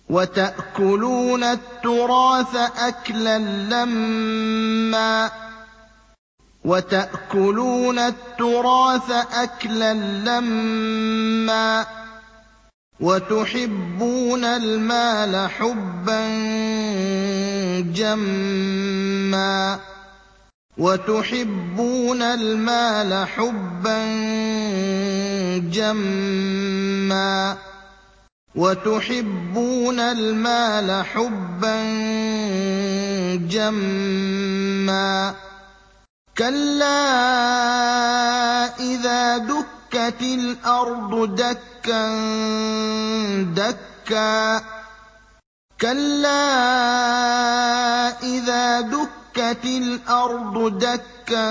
وَتَأْكُلُونَ التُّرَاثَ أَكْلًا لَّمًّا وَتَأْكُلُونَ التُّرَاثَ أَكْلًا لَّمًّا وَتُحِبُّونَ الْمَالَ حُبًّا جَمًّا وَتُحِبُّونَ الْمَالَ حُبًّا جَمًّا وَتُحِبُّونَ الْمَالَ حُبًّا جَمًّا كَلَّا إِذَا دُكَّتِ الْأَرْضُ دَكًّا دَكًّا كَلَّا إِذَا دُكَّتِ الْأَرْضُ دَكًّا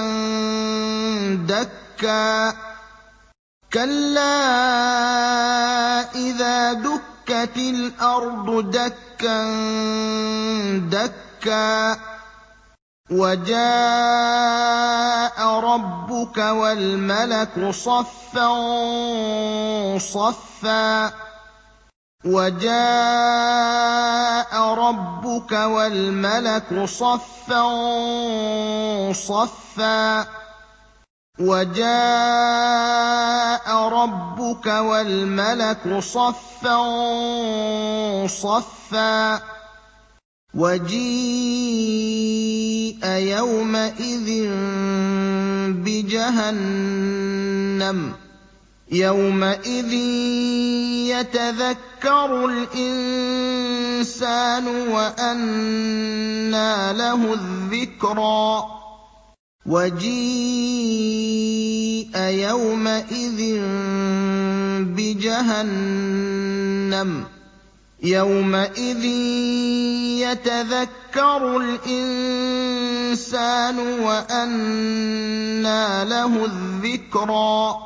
دَكًّا كَلَّا إِذَا دُكَّتِ الْأَرْضُ دَكًّا دَكًّا وَجَاءَ رَبُّكَ وَالْمَلَكُ صَفًّا صَفًّا وَجَاءَ رَبُّكَ وَالْمَلَكُ صَفًّا صَفًّا وَجَاءَ رَبُّكَ وَالْمَلَكُ صَفًّا صَفًّا وَجِيءَ يَوْمَئِذٍ بِجَهَنَّمَ يَوْمَئِذٍ يَتَذَكَّرُ الْإِنسَانُ وَأَنَّىٰ لَهُ الذِّكْرَىٰ وَجِيءَ يَوْمَئِذٍ بِجَهَنَّمَ يَوْمَئِذٍ يَتَذَكَّرُ الْإِنسَانُ وَأَنَّىٰ لَهُ الذِّكْرَىٰ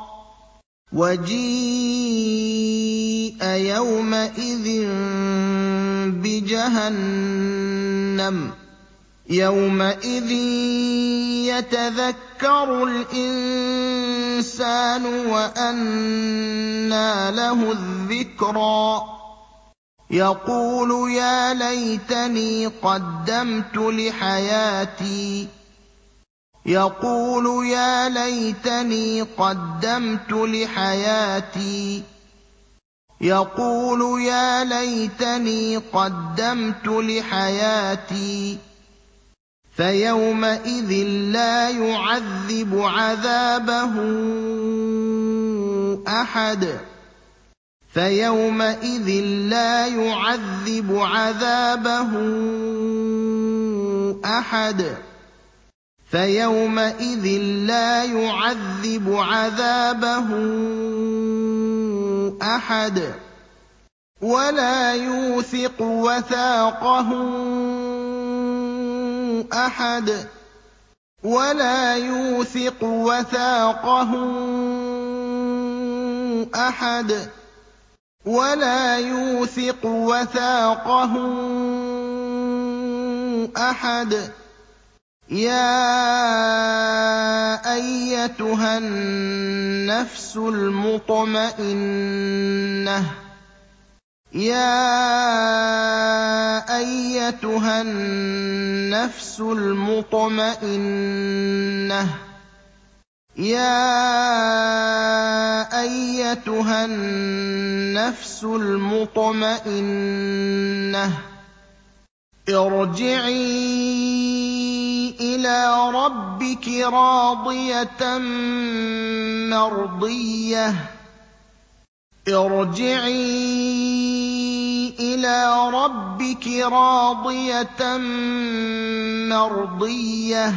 وَجِيءَ يَوْمَئِذٍ بِجَهَنَّمَ يَوْمَئِذٍ يَتَذَكَّرُ الْإِنسَانُ وَأَنَّىٰ لَهُ الذِّكْرَىٰ يَقُولُ يَا لَيْتَنِي قَدَّمْتُ لِحَيَاتِي يَقُولُ يَا لَيْتَنِي قَدَّمْتُ لِحَيَاتِي يَقُولُ يَا لَيْتَنِي قَدَّمْتُ لِحَيَاتِي فَيَوْمَئِذٍ لَّا يُعَذِّبُ عَذَابَهُ أَحَدٌ فَيَوْمَئِذٍ لَّا يُعَذِّبُ عَذَابَهُ أَحَدٌ فَيَوْمَئِذٍ لَّا يُعَذِّبُ عَذَابَهُ أَحَدٌ وَلَا يُوثِقُ وَثَاقَهُ أَحَدٌ وَلَا يُوثِقُ وَثَاقَهُ أَحَدٌ وَلَا يُوثِقُ وَثَاقَهُ أَحَدٌ يَا أَيَّتُهَا النَّفْسُ الْمُطْمَئِنَّةُ يَا أَيَّتُهَا النَّفْسُ الْمُطْمَئِنَّةُ يَا أَيَّتُهَا النَّفْسُ الْمُطْمَئِنَّةُ ارْجِعِي إِلَىٰ رَبِّكِ رَاضِيَةً مَّرْضِيَّةً ارْجِعِي إِلَىٰ رَبِّكِ رَاضِيَةً مَّرْضِيَّةً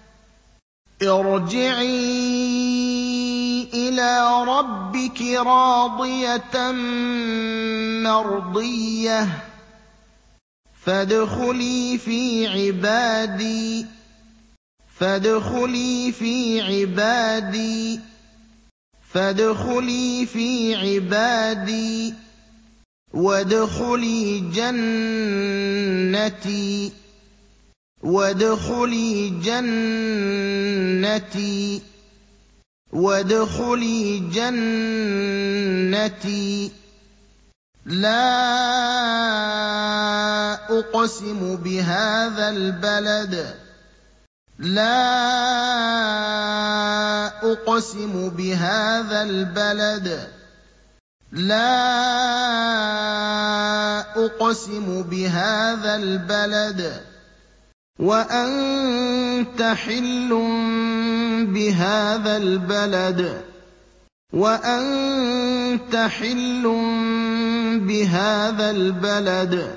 ارْجِعِي إِلَىٰ رَبِّكِ رَاضِيَةً مَّرْضِيَّةً فَادْخُلِي فِي عِبَادِي فَادْخُلِي فِي عِبَادِي فَادْخُلِي فِي عِبَادِي وَادْخُلِي جَنَّتِي وَادْخُلِي جَنَّتِي وَادْخُلِي جَنَّتِي لَا أُقْسِمُ بِهَٰذَا الْبَلَدِ لَا أُقْسِمُ بِهَٰذَا الْبَلَدِ لَا أُقْسِمُ بِهَٰذَا الْبَلَدِ وَأَنتَ حِلٌّ بِهَٰذَا الْبَلَدِ وَأَنتَ حِلٌّ بِهَٰذَا الْبَلَدِ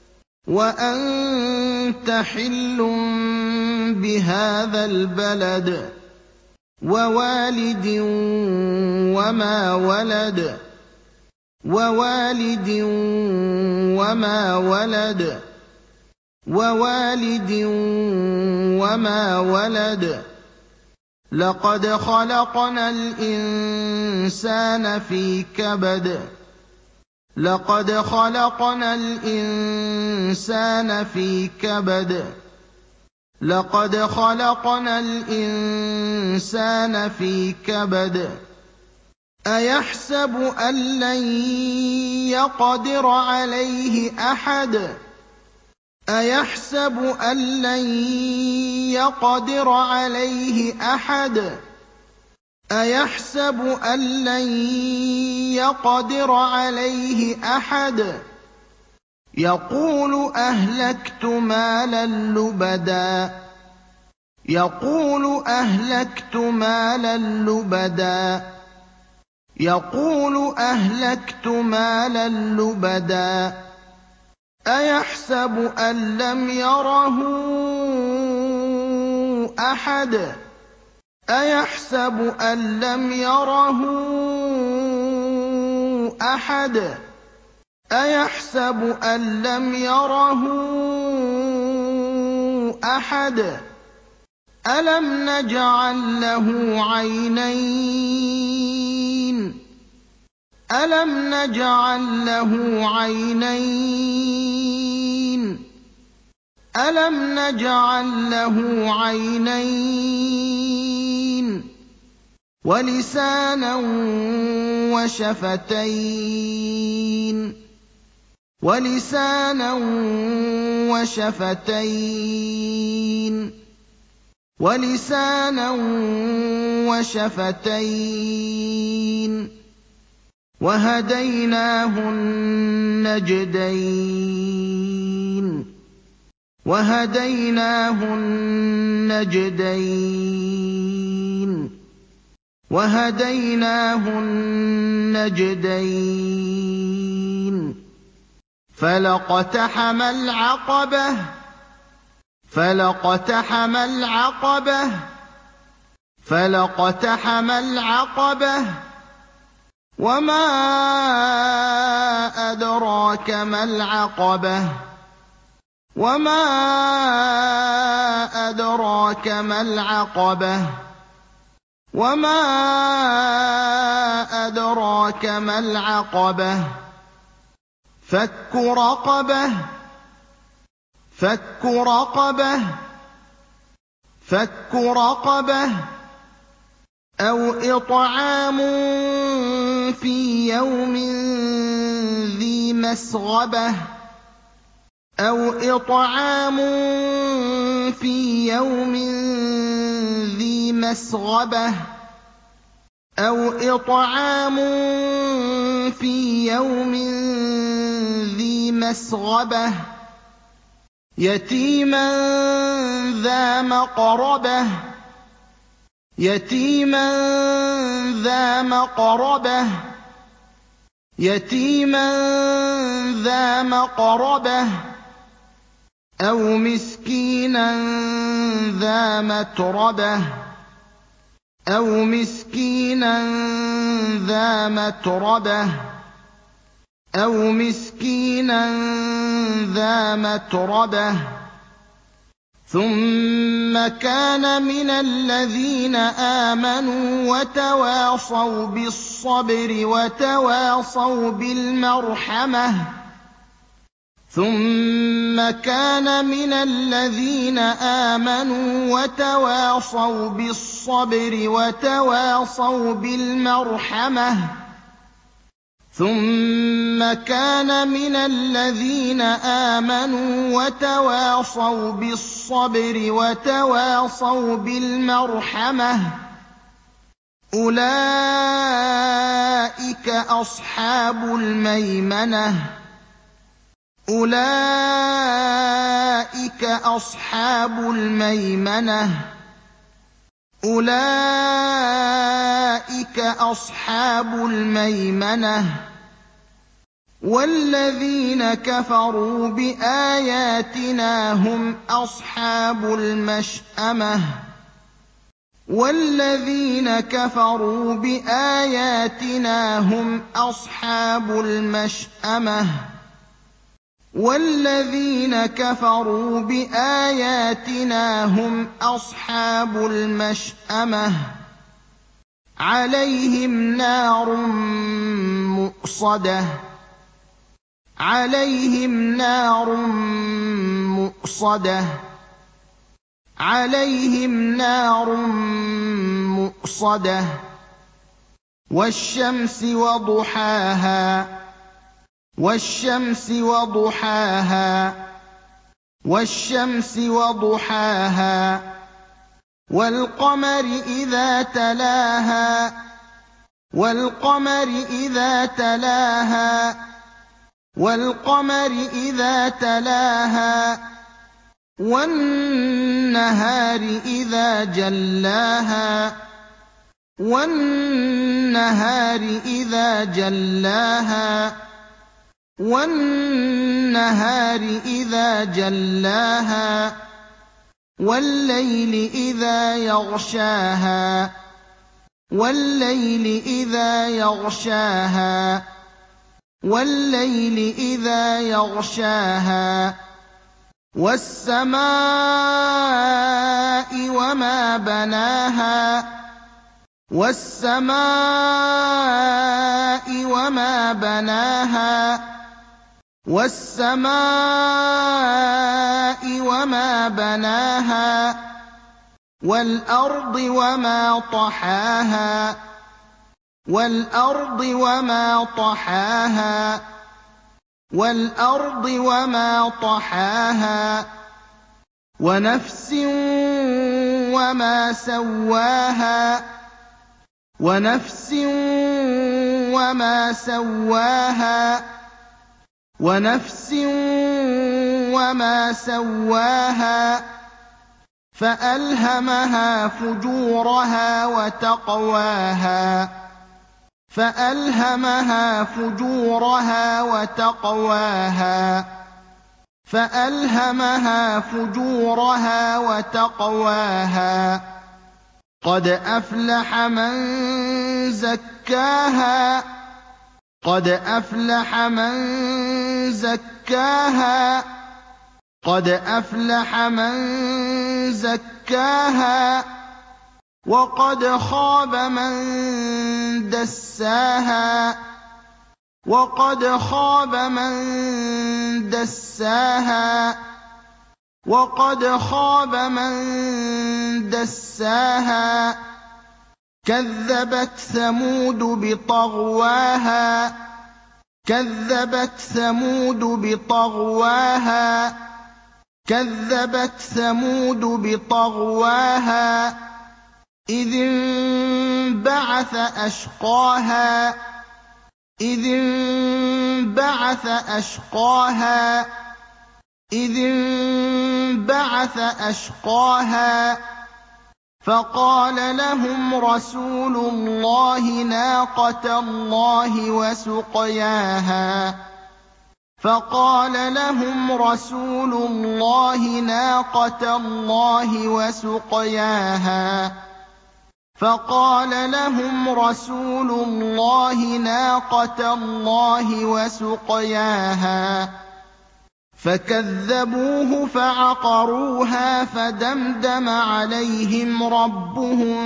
وَأَنتَ حِلٌّ بِهَٰذَا الْبَلَدِ وَوَالِدٍ وَمَا وَلَدَ وَوَالِدٍ وَمَا وَلَدَ وَوَالِدٍ وَمَا وَلَدَ لَقَدْ خَلَقْنَا الْإِنسَانَ فِي كَبَدٍ لَقَدْ خَلَقْنَا الْإِنسَانَ فِي كَبَدٍ لَقَدْ خَلَقْنَا الْإِنسَانَ فِي كَبَدٍ أَيَحْسَبُ أَن لَّن يَقْدِرَ عَلَيْهِ أَحَدٌ أَيَحْسَبُ أَن لَّن يَقْدِرَ عَلَيْهِ أَحَدٌ أَيَحْسَبُ أَن لَّن يَقْدِرَ عَلَيْهِ أَحَدٌ يَقُولُ أَهْلَكْتُ مَالًا لُّبَدًا يَقُولُ أَهْلَكْتُ مَالًا لُّبَدًا يَقُولُ أَهْلَكْتُ مَالًا لُّبَدًا أَيَحْسَبُ أَن لَّمْ يَرَهُ أَحَدٌ أَيَحْسَبُ أَن لَّمْ يَرَهُ أَحَدٌ أَيَحْسَبُ أَن لَّمْ يَرَهُ أَحَدٌ أَلَمْ نَجْعَل لَّهُ عَيْنَيْنِ أَلَمْ نَجْعَل لَّهُ عَيْنَيْنِ أَلَمْ نَجْعَل لَّهُ عَيْنَيْنِ وَلِسَانًا وَشَفَتَيْنِ وَلِسَانًا وَشَفَتَيْنِ وَلِسَانًا وَشَفَتَيْنِ وَهَدَيْنَاهُ النَّجْدَيْنِ وَهَدَيْنَاهُ النَّجْدَيْنِ وَهَدَيْنَاهُ النَّجْدَيْنِ فَلَاقْتَحَمَ الْعَقَبَةَ فَلَاقْتَحَمَ الْعَقَبَةَ فَلَاقْتَحَمَ الْعَقَبَةَ وَمَا أَدْرَاكَ مَا الْعَقَبَةُ وَمَا أَدْرَاكَ مَا الْعَقَبَةُ وَمَا أَدْرَاكَ مَا الْعَقَبَةُ فَكُّ رَقَبَةٍ فَكُّ رَقَبَةٍ فَكُّ رَقَبَةٍ أَوْ إِطْعَامٌ فِي يَوْمٍ ذِي مَسْغَبَةٍ أَوْ إِطْعَامٌ فِي يَوْمٍ ذِي مَسْغَبَةٍ أَوْ إِطْعَامٌ فِي يَوْمٍ ذِي مَسْغَبَةٍ يَتِيمًا ذَا مَقْرَبَةٍ يَتِيمًا ذَا مَقْرَبَةٍ يَتِيمًا ذَا مَقْرَبَةٍ أَوْ مِسْكِينًا ذَا مَتْرَبَةٍ أَوْ مِسْكِينًا ذَا مَتْرَبَةٍ أَوْ مِسْكِينًا ذَا مَتْرَبَةٍ ثُمَّ كَانَ مِنَ الَّذِينَ آمَنُوا وَتَوَاصَوْا بِالصَّبْرِ وَتَوَاصَوْا بِالْمَرْحَمَةِ ثُمَّ كَانَ مِنَ الَّذِينَ آمَنُوا وَتَوَاصَوْا بِالصَّبْرِ وَتَوَاصَوْا بِالْمَرْحَمَةِ ثُمَّ كَانَ مِنَ الَّذِينَ آمَنُوا وَتَوَاصَوْا بِالصَّبْرِ وَتَوَاصَوْا بِالْمَرْحَمَةِ أُولَٰئِكَ أَصْحَابُ الْمَيْمَنَةِ أُولَٰئِكَ أَصْحَابُ الْمَيْمَنَةِ أُولَٰئِكَ أَصْحَابُ الْمَيْمَنَةِ وَالَّذِينَ كَفَرُوا بِآيَاتِنَا هُمْ أَصْحَابُ الْمَشْأَمَةِ وَالَّذِينَ كَفَرُوا بِآيَاتِنَا هُمْ أَصْحَابُ الْمَشْأَمَةِ وَالَّذِينَ كَفَرُوا بِآيَاتِنَا هُمْ أَصْحَابُ الْمَشْأَمَةِ عَلَيْهِمْ نَارٌ مُّؤْصَدَةٌ عَلَيْهِمْ نَارٌ مُّؤْصَدَةٌ عَلَيْهِمْ نَارٌ مُّؤْصَدَةٌ وَالشَّمْسِ وَضُحَاهَا وَالشَّمْسِ وَضُحَاهَا وَالشَّمْسِ وَضُحَاهَا وَالْقَمَرِ إِذَا تَلَاهَا وَالْقَمَرِ إِذَا تَلَاهَا وَالْقَمَرِ إِذَا تَلَاهَا وَالنَّهَارِ إِذَا جَلَّاهَا وَالنَّهَارِ إِذَا جَلَّاهَا وَالنَّهَارِ إِذَا جَلَّاهَا وَاللَّيْلِ إِذَا يَغْشَاهَا وَاللَّيْلِ إِذَا يَغْشَاهَا وَاللَّيْلِ إِذَا يَغْشَاهَا وَالسَّمَاءِ وَمَا بَنَاهَا وَالسَّمَاءِ وَمَا بَنَاهَا وَالسَّمَاءِ وَمَا بَنَاهَا وَالْأَرْضِ وَمَا طَحَاهَا وَالْأَرْضِ وَمَا طَحَاهَا وَالْأَرْضِ وَمَا طَحَاهَا وَنَفْسٍ وَمَا سَوَّاهَا وَنَفْسٍ وَمَا سَوَّاهَا وَنَفْسٍ وَمَا سَوَّاهَا فَأَلْهَمَهَا فُجُورَهَا وَتَقْوَاهَا فَأَلْهَمَهَا فُجُورَهَا وَتَقْوَاهَا فَأَلْهَمَهَا فُجُورَهَا وَتَقْوَاهَا قَدْ أَفْلَحَ مَن زَكَّاهَا قَدْ أَفْلَحَ مَن زَكَّاهَا قَدْ أَفْلَحَ مَن زَكَّاهَا وَقَدْ خَابَ مَن دَسَّاهَا وَقَدْ خَابَ مَن دَسَّاهَا وَقَدْ خَابَ مَن دَسَّاهَا كَذَّبَتْ ثَمُودُ بِطَغْوَاهَا كَذَّبَتْ ثَمُودُ بِطَغْوَاهَا كَذَّبَتْ ثَمُودُ بِطَغْوَاهَا إِذِ انبَعَثَ أَشْقَاهَا إِذِ انبَعَثَ أَشْقَاهَا إِذِ انبَعَثَ أَشْقَاهَا فَقَالَ لَهُمْ رَسُولُ اللَّهِ نَاقَةَ اللَّهِ وَسُقْيَاهَا فَقَالَ لَهُمْ رَسُولُ اللَّهِ نَاقَةَ اللَّهِ وَسُقْيَاهَا فَقَالَ لَهُمْ رَسُولُ اللَّهِ نَاقَةَ اللَّهِ وَسُقْيَاهَا فَكَذَّبُوهُ فَعَقَرُوهَا فَدَمْدَمَ عَلَيْهِمْ رَبُّهُم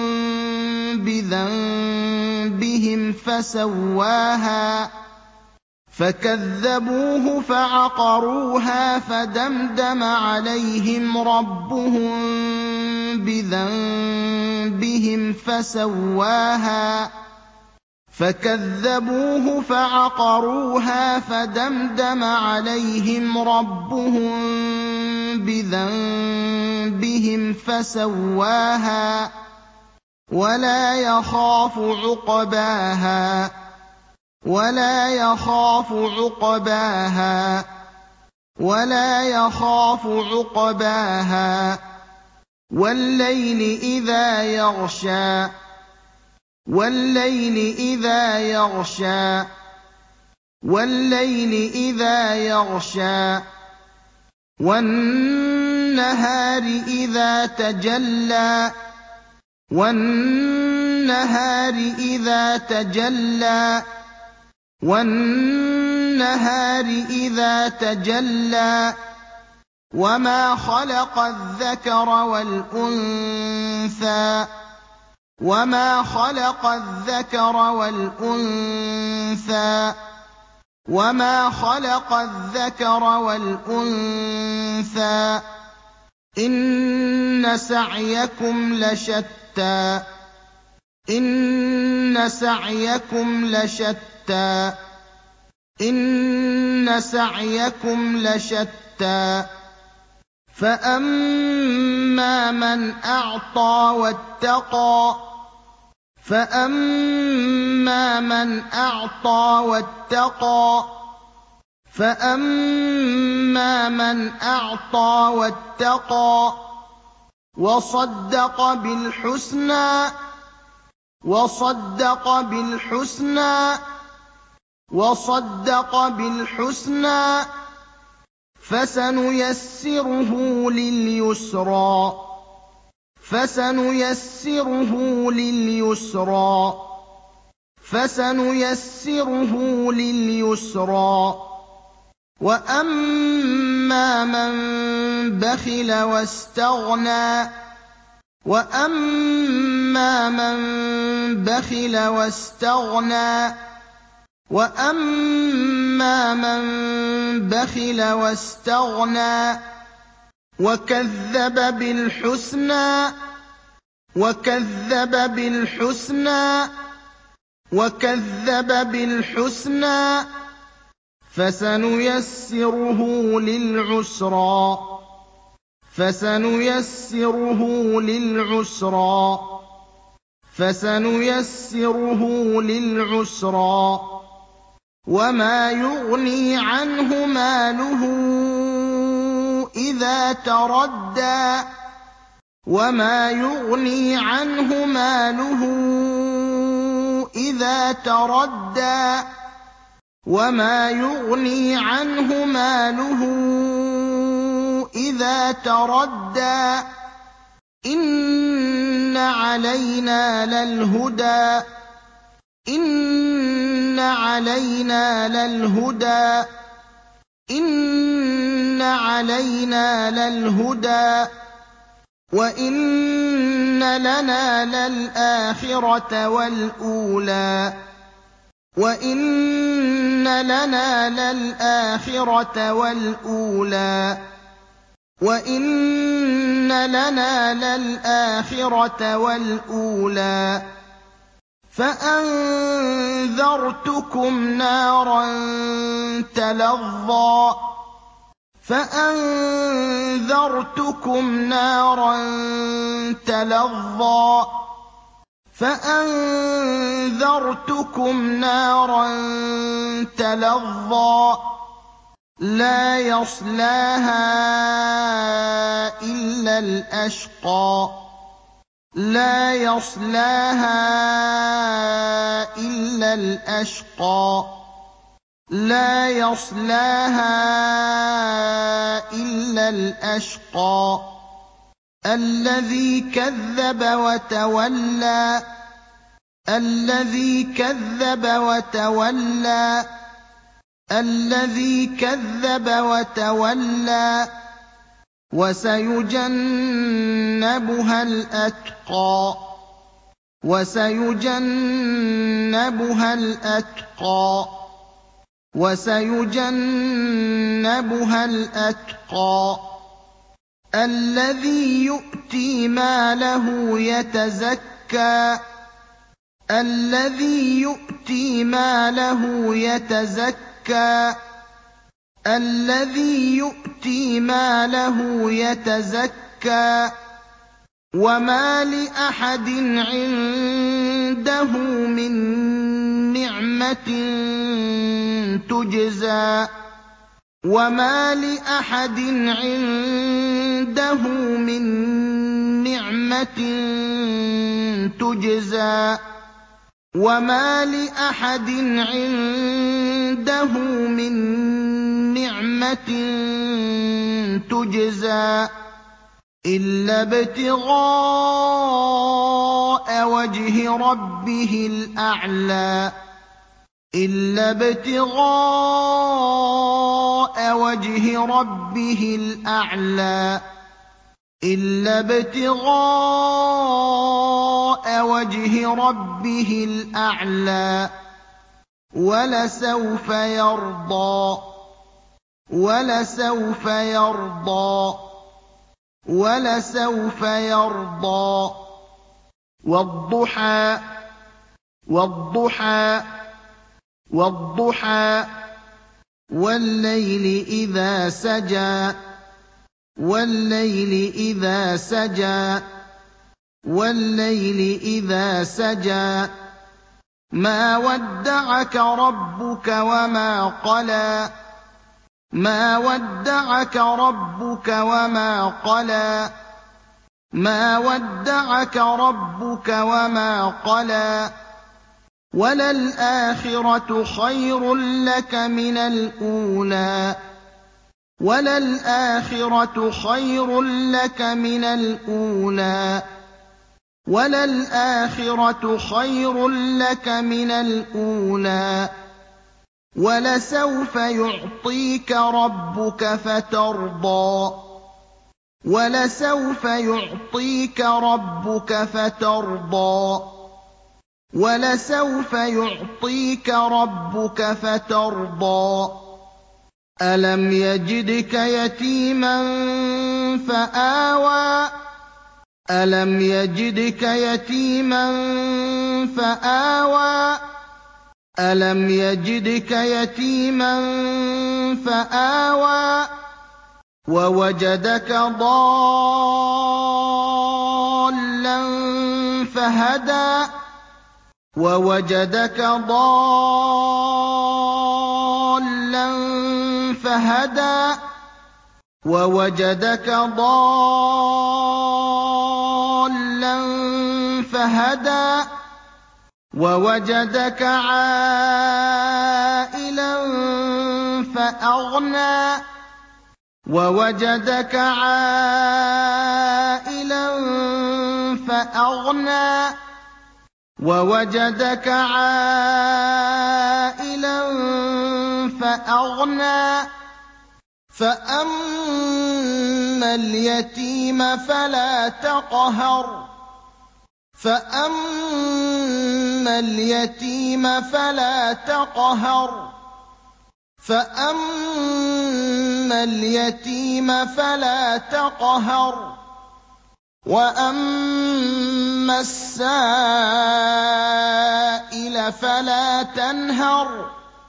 بِذَنبِهِمْ فَسَوَّاهَا فَكَذَّبُوهُ فَعَقَرُوهَا فَدَمْدَمَ عَلَيْهِمْ رَبُّهُم بِذَنبِهِمْ فَسَوَّاهَا فَكَذَّبُوهُ فَعَقَرُوهَا فَدَمْدَمَ عَلَيْهِمْ رَبُّهُم بِذَنبِهِمْ فَسَوَّاهَا وَلَا يَخَافُ عُقْبَاهَا وَلَا يَخَافُ عُقْبَاهَا وَلَا يَخَافُ عُقْبَاهَا وَاللَّيْلِ إِذَا يَغْشَىٰ وَاللَّيْلِ إِذَا يَغْشَىٰ وَاللَّيْلِ إِذَا يَغْشَىٰ وَالنَّهَارِ إِذَا تَجَلَّىٰ وَالنَّهَارِ إِذَا تَجَلَّىٰ وَالنَّهَارِ إِذَا تَجَلَّىٰ وَمَا خَلَقَ الذَّكَرَ وَالْأُنثَىٰ وَمَا خَلَقَ الذَّكَرَ وَالْأُنثَىٰ وَمَا خَلَقَ الذَّكَرَ وَالْأُنثَىٰ إِنَّ سَعْيَكُمْ لَشَتَّىٰ إِنَّ سَعْيَكُمْ لَشَتَّىٰ إِنَّ سَعْيَكُمْ لَشَتَّىٰ فَأَمَّا مَنْ أَعْطَىٰ وَاتَّقَىٰ فَأَمَّا مَنْ أَعْطَىٰ وَاتَّقَىٰ فَأَمَّا مَنْ أَعْطَىٰ وَاتَّقَىٰ وَصَدَّقَ بِالْحُسْنَىٰ وَصَدَّقَ بِالْحُسْنَىٰ وَصَدَّقَ بِالْحُسْنَىٰ فَسَنُيَسِّرُهُ لِلْيُسْرَىٰ فَسَنُيَسِّرُهُ لِلْيُسْرَىٰ فَسَنُيَسِّرُهُ لِلْيُسْرَىٰ وَأَمَّا مَن بَخِلَ وَاسْتَغْنَىٰ وَأَمَّا مَن بَخِلَ وَاسْتَغْنَىٰ وَأَمَّا مَن بَخِلَ وَاسْتَغْنَىٰ وَكَذَّبَ بِالْحُسْنَىٰ وَكَذَّبَ بِالْحُسْنَىٰ وَكَذَّبَ بِالْحُسْنَىٰ فَسَنُيَسِّرُهُ لِلْعُسْرَىٰ فَسَنُيَسِّرُهُ لِلْعُسْرَىٰ فَسَنُيَسِّرُهُ لِلْعُسْرَىٰ وَمَا يُغْنِي عَنْهُ مَالُهُ إِذَا تَرَدَّىٰ وَمَا يُغْنِي عَنْهُ مَالُهُ إِذَا تَرَدَّىٰ وَمَا يُغْنِي عَنْهُ مَالُهُ إِذَا تَرَدَّىٰ إِنَّ عَلَيْنَا لَلْهُدَىٰ إِنَّ عَلَيْنَا لَلْهُدَىٰ إِنَّ عَلَيْنَا لَلْهُدَىٰ وَإِنَّ لَنَا لَلْآخِرَةَ وَالْأُولَىٰ وَإِنَّ لَنَا لَلْآخِرَةَ وَالْأُولَىٰ وَإِنَّ لَنَا لَلْآخِرَةَ وَالْأُولَىٰ فَأَنذَرْتُكُمْ نَارًا تَلَظَّىٰ فَأَنذَرْتُكُمْ نَارًا تَلَظَّىٰ فَأَنذَرْتُكُمْ نَارًا تَلَظَّىٰ لَا يَصْلَاهَا إِلَّا الْأَشْقَى لَا يَصْلَاهَا إِلَّا الْأَشْقَى لَا يَصْلَاهَا إِلَّا الْأَشْقَى الَّذِي كَذَّبَ وَتَوَلَّىٰ الَّذِي كَذَّبَ وَتَوَلَّىٰ الَّذِي كَذَّبَ وَتَوَلَّىٰ وَسَيُجَنَّبُهَا الْأَتْقَى وَسَيُجَنَّبُهَا الْأَتْقَى وَسَيُجَنَّبُهَا الْأَتْقَى الَّذِي يُؤْتِي مَالَهُ يَتَزَكَّىٰ الَّذِي يُؤْتِي مَالَهُ يَتَزَكَّىٰ الَّذِي يُؤْتِي مَالَهُ يَتَزَكَّىٰ وَمَا لِأَحَدٍ عِندَهُ مِن نِّعْمَةٍ تُجْزَىٰ وَمَا لِأَحَدٍ عِندَهُ مِن نِّعْمَةٍ تُجْزَىٰ وَمَا لِأَحَدٍ عِندَهُ مِن نِّعْمَةٍ تُجْزَىٰ إِلَّا ابْتِغَاءَ وَجْهِ رَبِّهِ الْأَعْلَىٰ إِلَّا ابْتِغَاءَ وَجْهِ رَبِّهِ الْأَعْلَىٰ إِلَّا ابْتِغَاءَ وَجْهِ رَبِّهِ الْأَعْلَىٰ وَلَسَوْفَ يَرْضَىٰ وَلَسَوْفَ يَرْضَىٰ وَلَسَوْفَ يَرْضَىٰ وَالضُّحَىٰ وَالضُّحَىٰ وَالضُّحَىٰ وَاللَّيْلِ إِذَا سَجَىٰ وَاللَّيْلِ إِذَا سَجَىٰ وَاللَّيْلِ إِذَا سَجَىٰ مَا وَدَّعَكَ رَبُّكَ وَمَا قَلَىٰ مَا وَدَّعَكَ رَبُّكَ وَمَا قَلَىٰ مَا وَدَّعَكَ رَبُّكَ وَمَا قَلَىٰ وَلَلْآخِرَةُ خَيْرٌ لَّكَ مِنَ الْأُولَىٰ وَلَلْآخِرَةُ خَيْرٌ لَّكَ مِنَ الْأُولَىٰ وَلَلْآخِرَةُ خَيْرٌ لَّكَ مِنَ الْأُولَىٰ وَلَسَوْفَ يُعْطِيكَ رَبُّكَ فَتَرْضَىٰ وَلَسَوْفَ يُعْطِيكَ رَبُّكَ فَتَرْضَىٰ وَلَسَوْفَ يُعْطِيكَ رَبُّكَ فَتَرْضَىٰ أَلَمْ يَجِدْكَ يَتِيمًا فَآوَىٰ أَلَمْ يَجِدْكَ يَتِيمًا فَآوَىٰ أَلَمْ يَجِدْكَ يَتِيمًا فَآوَىٰ وَوَجَدَكَ ضَالًّا فَهَدَىٰ وَوَجَدَكَ ضَالًّا فَهَدَىٰ وَوَجَدَكَ ضَالًّا فَهَدَىٰ وَوَجَدَكَ عَائِلًا فَأَغْنَىٰ وَوَجَدَكَ عَائِلًا فَأَغْنَىٰ وَوَجَدَكَ عَائِلًا فَأَغْنَىٰ فَأَمَّا الْيَتِيمَ فَلَا تَقْهَرْ فَأَمَّا الْيَتِيمَ فَلَا تَقْهَرْ فَأَمَّا الْيَتِيمَ فَلَا تَقْهَرْ وَأَمَّا السَّائِلَ فَلَا تَنْهَرْ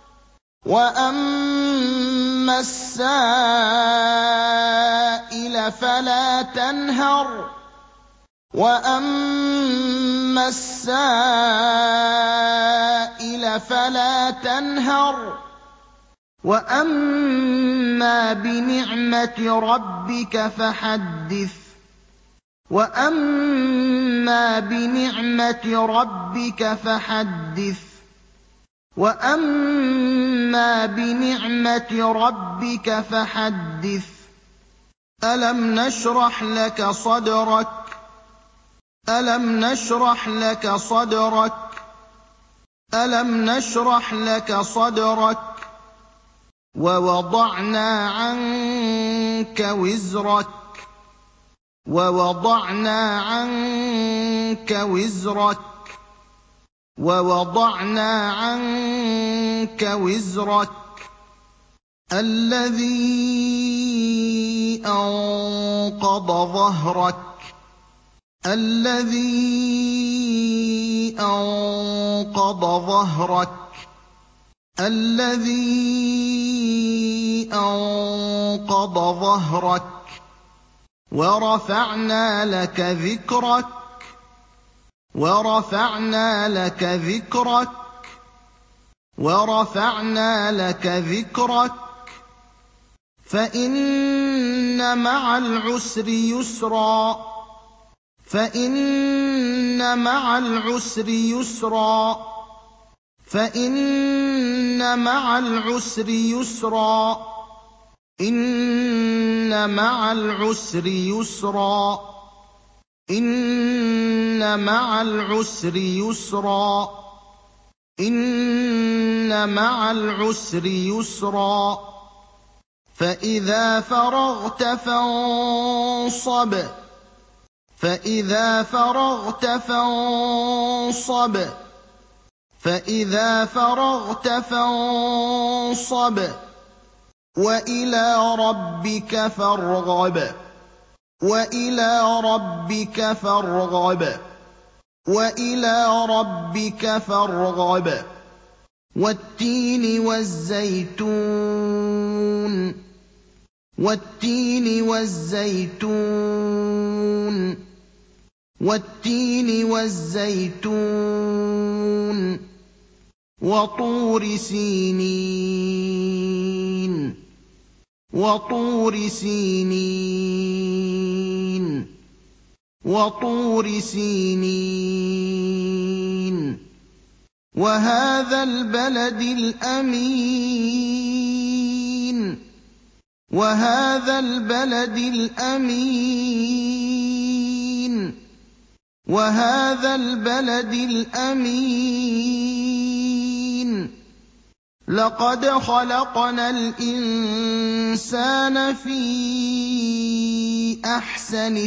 وَأَمَّا السَّائِلَ فَلَا تَنْهَرْ وَأَمَّا السَّائِلَ فَلَا تَنْهَرْ وَأَمَّا بِنِعْمَةِ رَبِّكَ فَحَدِّثْ وَأَمَّا بِنِعْمَةِ رَبِّكَ فَحَدِّثْ وَأَمَّا بِنِعْمَةِ رَبِّكَ فَحَدِّثْ أَلَمْ نَشْرَحْ لَكَ صَدْرَكَ أَلَمْ نَشْرَحْ لَكَ صَدْرَكَ أَلَمْ نَشْرَحْ لَكَ صَدْرَكَ وَوَضَعْنَا عَنكَ وِزْرَكَ وَوَضَعْنَا عَنكَ وِزْرَكَ وَوَضَعْنَا عَنكَ وِزْرَكَ الَّذِي أَنقَضَ ظَهْرَكَ الَّذِي أَنقَضَ ظَهْرَكَ الَّذِي أَنقَضَ ظَهْرَكَ وَرَفَعْنَا لَكَ ذِكْرَكَ وَرَفَعْنَا لَكَ ذِكْرَكَ وَرَفَعْنَا لَكَ ذِكْرَكَ فَإِنَّ مَعَ الْعُسْرِ يُسْرًا فَإِنَّ مَعَ الْعُسْرِ يُسْرًا فَإِنَّ مَعَ الْعُسْرِ يُسْرًا إِنَّ مَعَ الْعُسْرِ يُسْرًا إِنَّ مَعَ الْعُسْرِ يُسْرًا إِنَّ مَعَ الْعُسْرِ يُسْرًا فَإِذَا فَرَغْتَ فَانصَبْ فَإِذَا فَرَغْتَ فَانصَبْ فَإِذَا فَرَغْتَ فَانصَبْ وَإِلَىٰ رَبِّكَ فَارْغَب وَإِلَىٰ رَبِّكَ فَارْغَب وَإِلَىٰ رَبِّكَ فَارْغَب وَالتِّينِ وَالزَّيْتُونِ وَالتِّينِ وَالزَّيْتُونِ وَالتِّينِ وَالزَّيْتُونِ وَطُورِ سِينِينَ وَطُورِ سِينِينَ وَطُورِ سِينِينَ وَهَٰذَا الْبَلَدِ الْأَمِينِ وَهَٰذَا الْبَلَدِ الْأَمِينِ وَهَٰذَا الْبَلَدِ الْأَمِينِ لَقَدْ خَلَقْنَا الْإِنسَانَ فِي أَحْسَنِ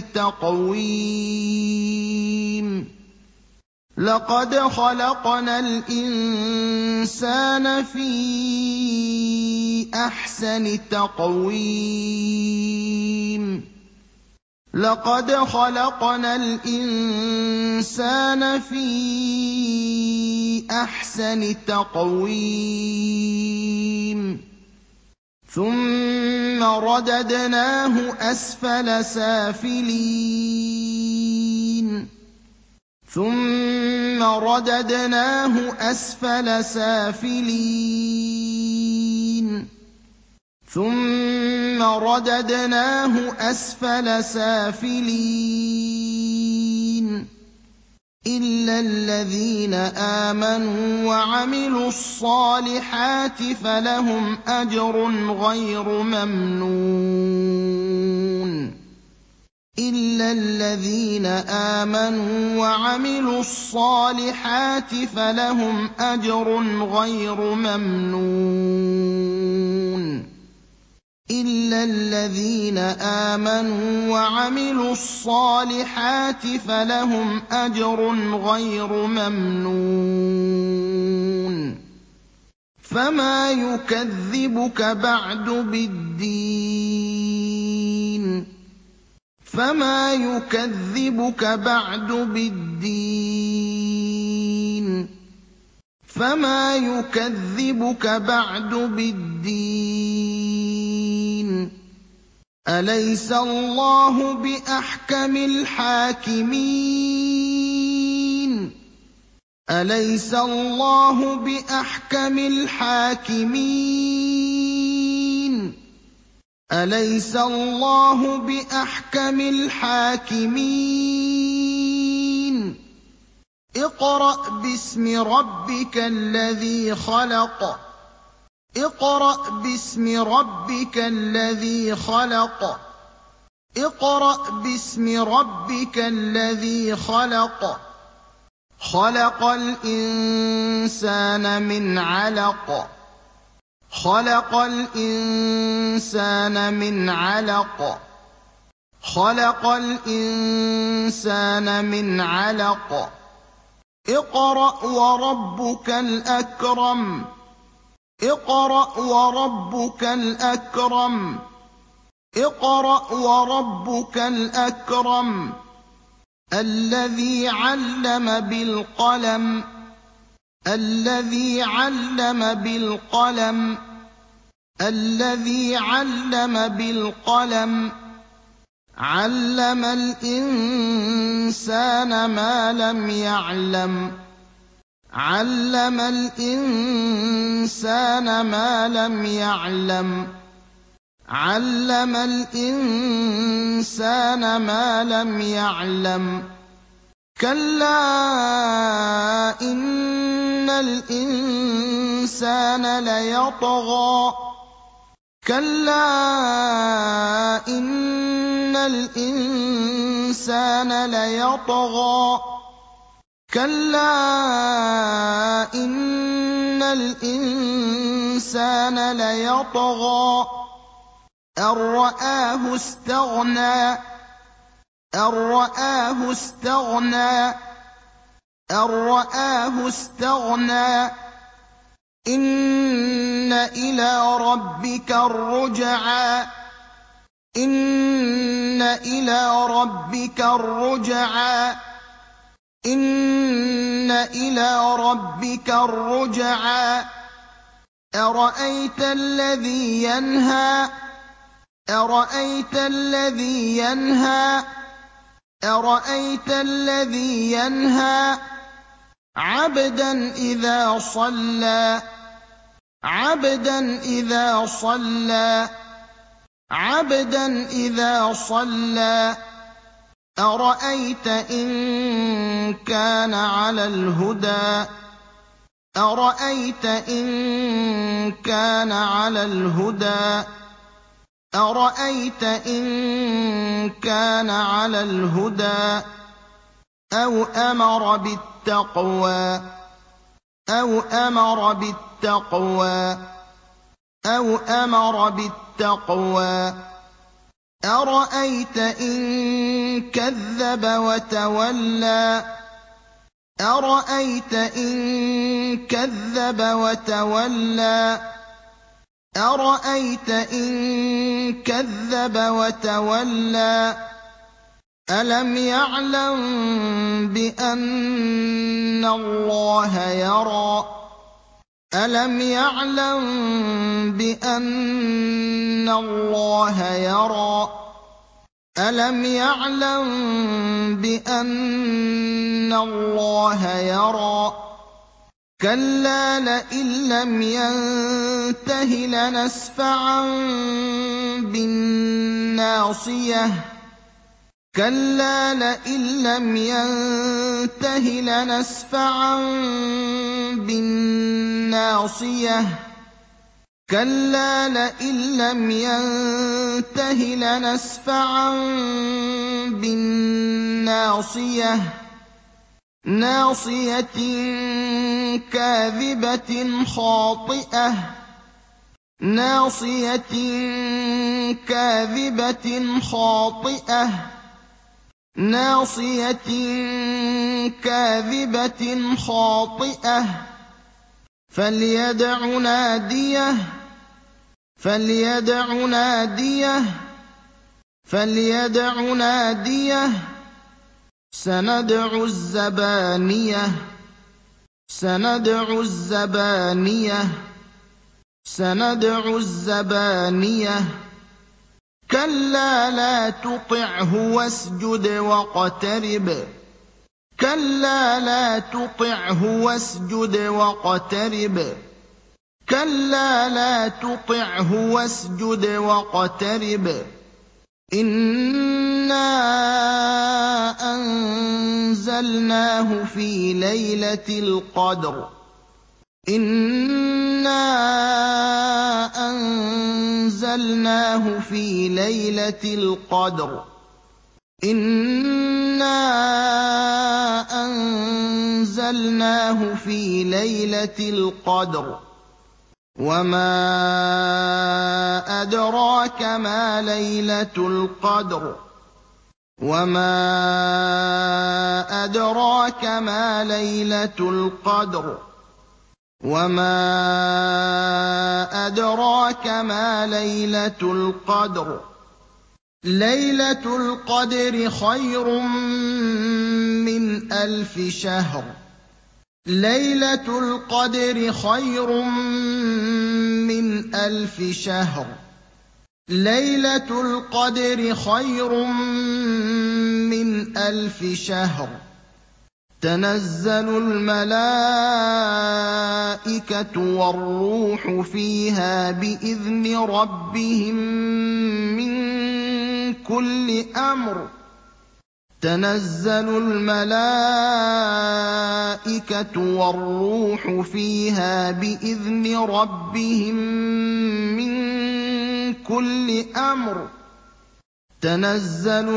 تَقْوِيمٍ لَقَدْ خَلَقْنَا الْإِنسَانَ فِي أَحْسَنِ تَقْوِيمٍ لَقَدْ خَلَقْنَا الْإِنسَانَ فِي أَحْسَنِ تَقْوِيمٍ ثُمَّ رَدَدْنَاهُ أَسْفَلَ سَافِلِينَ ثُمَّ رَدَدْنَاهُ أَسْفَلَ سَافِلِينَ ثُمَّ رَدَدْنَاهُ أَسْفَلَ سَافِلِينَ إِلَّا الَّذِينَ آمَنُوا وَعَمِلُوا الصَّالِحَاتِ فَلَهُمْ أَجْرٌ غَيْرُ مَمْنُونٍ إِلَّا الَّذِينَ آمَنُوا وَعَمِلُوا الصَّالِحَاتِ فَلَهُمْ أَجْرٌ غَيْرُ مَمْنُونٍ إِلَّا الَّذِينَ آمَنُوا وَعَمِلُوا الصَّالِحَاتِ فَلَهُمْ أَجْرٌ غَيْرُ مَمْنُونٍ فَمَا يُكَذِّبُكَ بَعْدُ بِالدِّينِ فَمَا يُكَذِّبُكَ بَعْدُ بِالدِّينِ فَمَا يُكَذِّبُكَ بَعْدُ بِالدِّينِ أَلَيْسَ اللَّهُ بِأَحْكَمِ الْحَاكِمِينَ أَلَيْسَ اللَّهُ بِأَحْكَمِ الْحَاكِمِينَ أَلَيْسَ اللَّهُ بِأَحْكَمِ الْحَاكِمِينَ اقْرَأْ بِاسْمِ رَبِّكَ الَّذِي خَلَقَ اقْرَأْ بِاسْمِ رَبِّكَ الَّذِي خَلَقَ اقْرَأْ بِاسْمِ رَبِّكَ الَّذِي خَلَقَ خَلَقَ الْإِنسَانَ مِنْ عَلَقٍ خَلَقَ الْإِنسَانَ مِنْ عَلَقٍ خَلَقَ الْإِنسَانَ مِنْ عَلَقٍ اقْرَأْ وَرَبُّكَ الْأَكْرَمُ اقْرَأْ وَرَبُّكَ الْأَكْرَمُ اقْرَأْ وَرَبُّكَ الْأَكْرَمُ الَّذِي عَلَّمَ بِالْقَلَمِ الَّذِي عَلَّمَ بِالْقَلَمِ الَّذِي عَلَّمَ بِالْقَلَمِ عَلَّمَ الْإِنسَانَ مَا لَمْ يَعْلَمْ عَلَّمَ الْإِنسَانَ مَا لَمْ يَعْلَمْ عَلَّمَ الْإِنسَانَ مَا لَمْ يَعْلَمْ كَلَّا إِنَّ الْإِنسَانَ لَيَطْغَىٰ كَلَّا إِنَّ الْإِنسَانَ لَيَطْغَىٰ كَلَّا إِنَّ الْإِنسَانَ لَيَطْغَىٰ أَن رَّآهُ اسْتَغْنَىٰ أَن رَّآهُ اسْتَغْنَىٰ أَن رَّآهُ اسْتَغْنَىٰ إِنَّ إِلَىٰ رَبِّكَ الرُّجْعَىٰ إِنَّ إِلَىٰ رَبِّكَ الرُّجْعَىٰ إِنَّ إِلَىٰ رَبِّكَ الرُّجْعَىٰ أَرَأَيْتَ الَّذِي يَنْهَىٰ أَرَأَيْتَ الَّذِي يَنْهَىٰ أَرَأَيْتَ الَّذِي يَنْهَىٰ عَبْدًا إِذَا صَلَّىٰ عَبْدًا إِذَا صَلَّىٰ عَبْدًا إِذَا صَلَّىٰ أَرَأَيْتَ إِن كَانَ عَلَى الْهُدَىٰ أَرَأَيْتَ إِن كَانَ عَلَى الْهُدَىٰ أَرَأَيْتَ إِن كَانَ عَلَى الْهُدَىٰ أَوْ أَمَرَ بِالتَّقْوَىٰ أَوْ أَمَرَ بِالتَّقْوَىٰ أَوْ أَمَرَ بِالتَّقْوَىٰ أَرَأَيْتَ إِن كَذَّبَ وَتَوَلَّىٰ أَرَأَيْتَ إِن كَذَّبَ وَتَوَلَّىٰ أَرَأَيْتَ إِن كَذَّبَ وَتَوَلَّىٰ أَلَمْ يَعْلَم بِأَنَّ اللَّهَ يَرَىٰ أَلَمْ يَعْلَم بِأَنَّ اللَّهَ يَرَىٰ أَلَمْ يَعْلَم بِأَنَّ اللَّهَ يَرَىٰ كَلَّا لَئِن لَّمْ يَنتَهِ لَنَسْفَعًا بِالنَّاصِيَةِ كَلَّا لَئِن لَّمْ يَنتَهِ لَنَسْفَعًا بِالنَّاصِيَةِ كَلَّا لَئِن لَّمْ يَنتَهِ لَنَسْفَعًا بِالنَّاصِيَةِ نَاصِيَةٍ كَاذِبَةٍ خَاطِئَةٍ نَاصِيَةٍ كَاذِبَةٍ خَاطِئَةٍ نَاصِيَةٍ كَاذِبَةٍ خَاطِئَةٍ فَلْيَدْعُ نَادِيَهُ فَلْيَدْعُ نَادِيَهُ فَلْيَدْعُ نَادِيَهُ سَنَدْعُ الزَّبَانِيَةَ سَنَدْعُ الزَّبَانِيَةَ سَنَدْعُ الزَّبَانِيَةَ كَلَّا لَا تُطِعْهُ وَاسْجُدْ وَاقْتَرِب كَلَّا لَا تُطِعْهُ وَاسْجُدْ وَاقْتَرِب كَلَّا لَا تُطِعْهُ وَاسْجُدْ وَاقْتَرِب إِنَّا أَنزَلْنَاهُ فِي لَيْلَةِ الْقَدْرِ إِنَّا أَنزَلْنَاهُ فِي لَيْلَةِ الْقَدْرِ إِنَّا أَنزَلْنَاهُ فِي لَيْلَةِ الْقَدْرِ وَمَا أَدْرَاكَ مَا لَيْلَةُ الْقَدْرِ وَمَا أَدْرَاكَ مَا لَيْلَةُ الْقَدْرِ وَمَا أَدْرَاكَ مَا لَيْلَةُ الْقَدْرِ لَيْلَةُ الْقَدْرِ خَيْرٌ مِّنْ أَلْفِ شَهْرٍ لَيْلَةُ الْقَدْرِ خَيْرٌ مِّنْ أَلْفِ شَهْرٍ لَيْلَةُ الْقَدْرِ خَيْرٌ مِّنْ أَلْفِ شَهْرٍ تَنَزَّلُ الْمَلَائِكَةُ وَالرُّوحُ فِيهَا بِإِذْنِ رَبِّهِم مِّن كُلِّ أَمْرٍ تَنَزَّلُ الْمَلَائِكَةُ وَالرُّوحُ فِيهَا بِإِذْنِ رَبِّهِم مِّن كُلِّ أَمْرٍ تَنَزَّلُ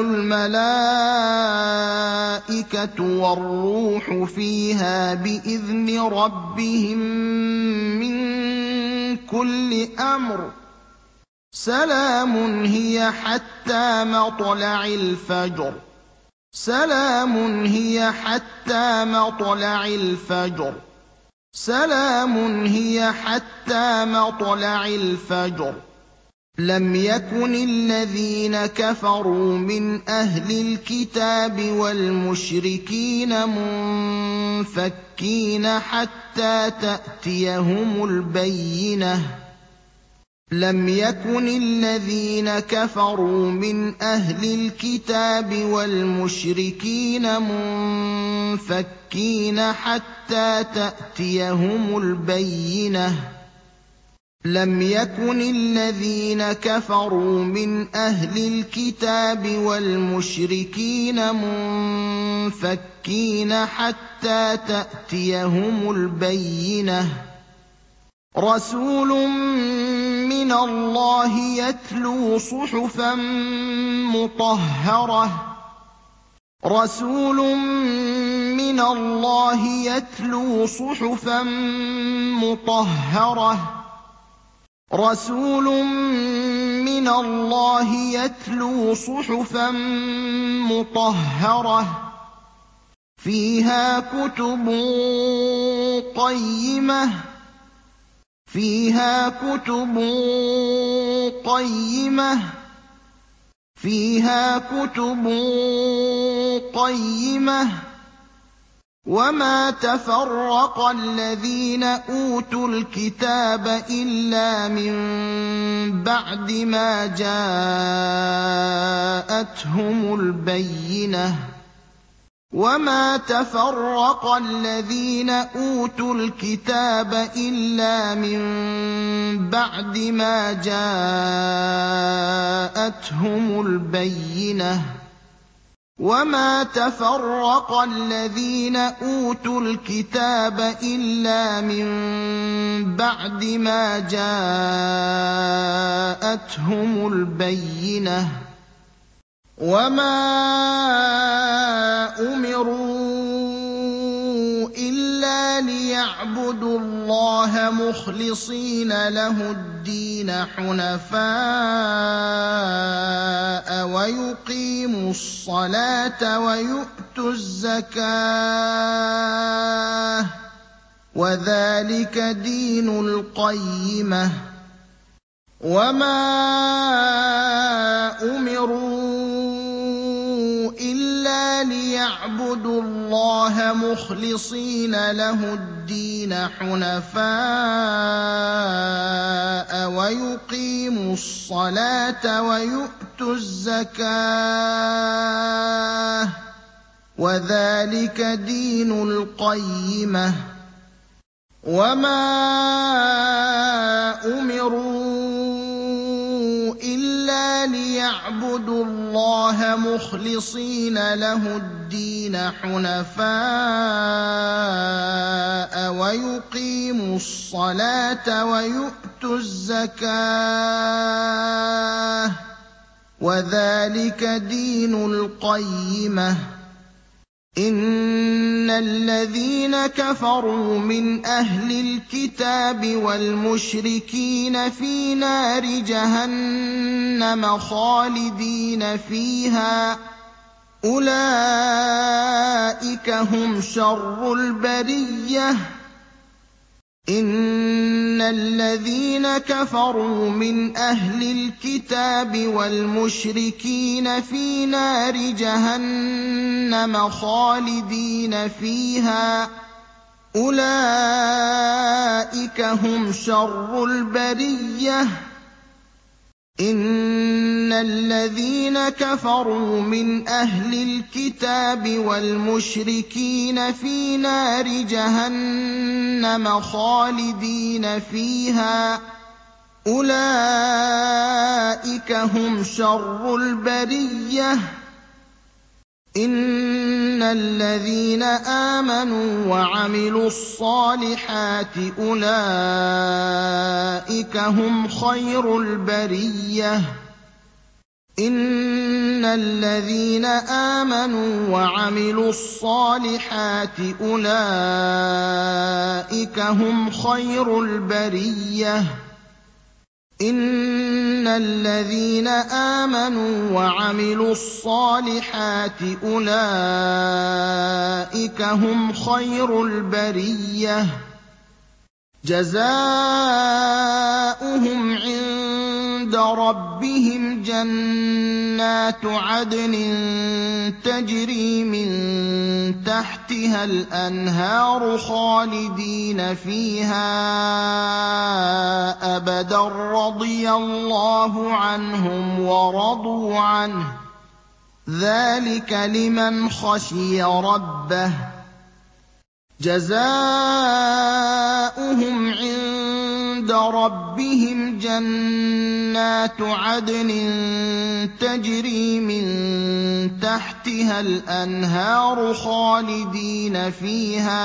الْمَلَائِكَةُ وَالرُّوحُ فِيهَا بِإِذْنِ رَبِّهِم مِّن كُلِّ أَمْرٍ سَلَامٌ هِيَ حَتَّىٰ مَطْلَعِ الْفَجْرِ سَلَامٌ هِيَ حَتَّىٰ مَطْلَعِ الْفَجْرِ سَلَامٌ هِيَ حَتَّىٰ مَطْلَعِ الْفَجْرِ لَمْ يَكُنِ الَّذِينَ كَفَرُوا مِنْ أَهْلِ الْكِتَابِ وَالْمُشْرِكِينَ مُنفَكِّينَ حَتَّىٰ تَأْتِيَهُمُ الْبَيِّنَةُ لَمْ يَكُنِ الَّذِينَ كَفَرُوا مِنْ أَهْلِ الْكِتَابِ وَالْمُشْرِكِينَ مُنفَكِّينَ حَتَّىٰ تَأْتِيَهُمُ الْبَيِّنَةُ لَمْ يَكُنِ الَّذِينَ كَفَرُوا مِنْ أَهْلِ الْكِتَابِ وَالْمُشْرِكِينَ مُنفَكِّينَ حَتَّىٰ تَأْتِيَهُمُ الْبَيِّنَةُ رَسُولٌ مِّنَ اللَّهِ يَتْلُو صُحُفًا مُّطَهَّرَةً رَسُولٌ مِّنَ اللَّهِ يَتْلُو صُحُفًا مُّطَهَّرَةً رَسُولٌ مِّنَ اللَّهِ يَتْلُو صُحُفًا مُّطَهَّرَةً فِيهَا كُتُبٌ قَيِّمَةٌ فِيهَا كُتُبٌ قَيِّمَةٌ فِيهَا كُتُبٌ قَيِّمَةٌ وَمَا تَفَرَّقَ الَّذِينَ أُوتُوا الْكِتَابَ إِلَّا مِن بَعْدِ مَا جَاءَتْهُمُ الْبَيِّنَةُ وَمَا تَفَرَّقَ الَّذِينَ أُوتُوا الْكِتَابَ إِلَّا مِن بَعْدِ مَا جَاءَتْهُمُ الْبَيِّنَةُ وَمَا تَفَرَّقَ الَّذِينَ أُوتُوا الْكِتَابَ إِلَّا مِن بَعْدِ مَا جَاءَتْهُمُ الْبَيِّنَةُ وَمَا أُمِرُوا إِلَّا لِيَعْبُدُوا اللَّهَ مُخْلِصِينَ لَهُ الدِّينَ حُنَفَاءَ وَيُقِيمُوا الصَّلَاةَ وَيُؤْتُوا الزَّكَاةَ وَذَٰلِكَ دِينُ الْقَيِّمَةِ وَمَا أُمِرُوا إِلَّا لِيَعْبُدُوا اللَّهَ مُخْلِصِينَ لَهُ الدِّينَ حُنَفَاءَ وَيُقِيمُوا الصَّلَاةَ وَيُؤْتُوا الزَّكَاةَ وَذَٰلِكَ دِينُ الْقَيِّمَةِ وَمَا أُمِرُوا إِلَّا لِيَعْبُدُوا اللَّهَ مُخْلِصِينَ لَهُ الدِّينَ حُنَفَاءَ وَيُقِيمُوا الصَّلَاةَ وَيُؤْتُوا الزَّكَاةَ وَذَٰلِكَ دِينُ الْقَيِّمَةِ إِنَّ الَّذِينَ كَفَرُوا مِنْ أَهْلِ الْكِتَابِ وَالْمُشْرِكِينَ فِي نَارِ جَهَنَّمَ خَالِدِينَ فِيهَا أُولَٰئِكَ هُمْ شَرُّ الْبَرِيَّةِ إِنَّ الَّذِينَ كَفَرُوا مِنْ أَهْلِ الْكِتَابِ وَالْمُشْرِكِينَ فِي نَارِ جَهَنَّمَ خَالِدِينَ فِيهَا ۚ أُولَٰئِكَ هُمْ شَرُّ الْبَرِيَّةِ. إِنَّ الَّذِينَ كَفَرُوا مِنْ أَهْلِ الْكِتَابِ وَالْمُشْرِكِينَ فِي نَارِ جَهَنَّمَ خَالِدِينَ فِيهَا ۚ أُولَٰئِكَ هُمْ شَرُّ الْبَرِيَّةِ. إِنَّ الَّذِينَ آمَنُوا وَعَمِلُوا الصَّالِحَاتِ أُولَٰئِكَ هُمْ خَيْرُ الْبَرِيَّةِ. إِنَّ الَّذِينَ آمَنُوا وَعَمِلُوا الصَّالِحَاتِ أُولَٰئِكَ هُمْ خَيْرُ الْبَرِيَّةِ. إِنَّ الَّذِينَ آمَنُوا وَعَمِلُوا الصَّالِحَاتِ أُولَٰئِكَ هُمْ خَيْرُ الْبَرِيَّةِ. جَزَاؤُهُمْ عِندَ رَبِّهِمْ جَنَّاتُ عَدْنٍ تَجْرِي مِن تَحْتِهَا الْأَنْهَارُ خَالِدِينَ فِيهَا أَبَدًا ۖ رَّضِيَ اللَّهُ عَنْهُمْ وَرَضُوا عَنْهُ ۚ ذَٰلِكَ لِمَنْ خَشِيَ رَبَّهُ. جَزَاؤُهُمْ عِندَ رَبِّهِمْ جَنَّاتُ عَدْنٍ تَجْرِي مِن تَحْتِهَا الْأَنْهَارُ خَالِدِينَ فِيهَا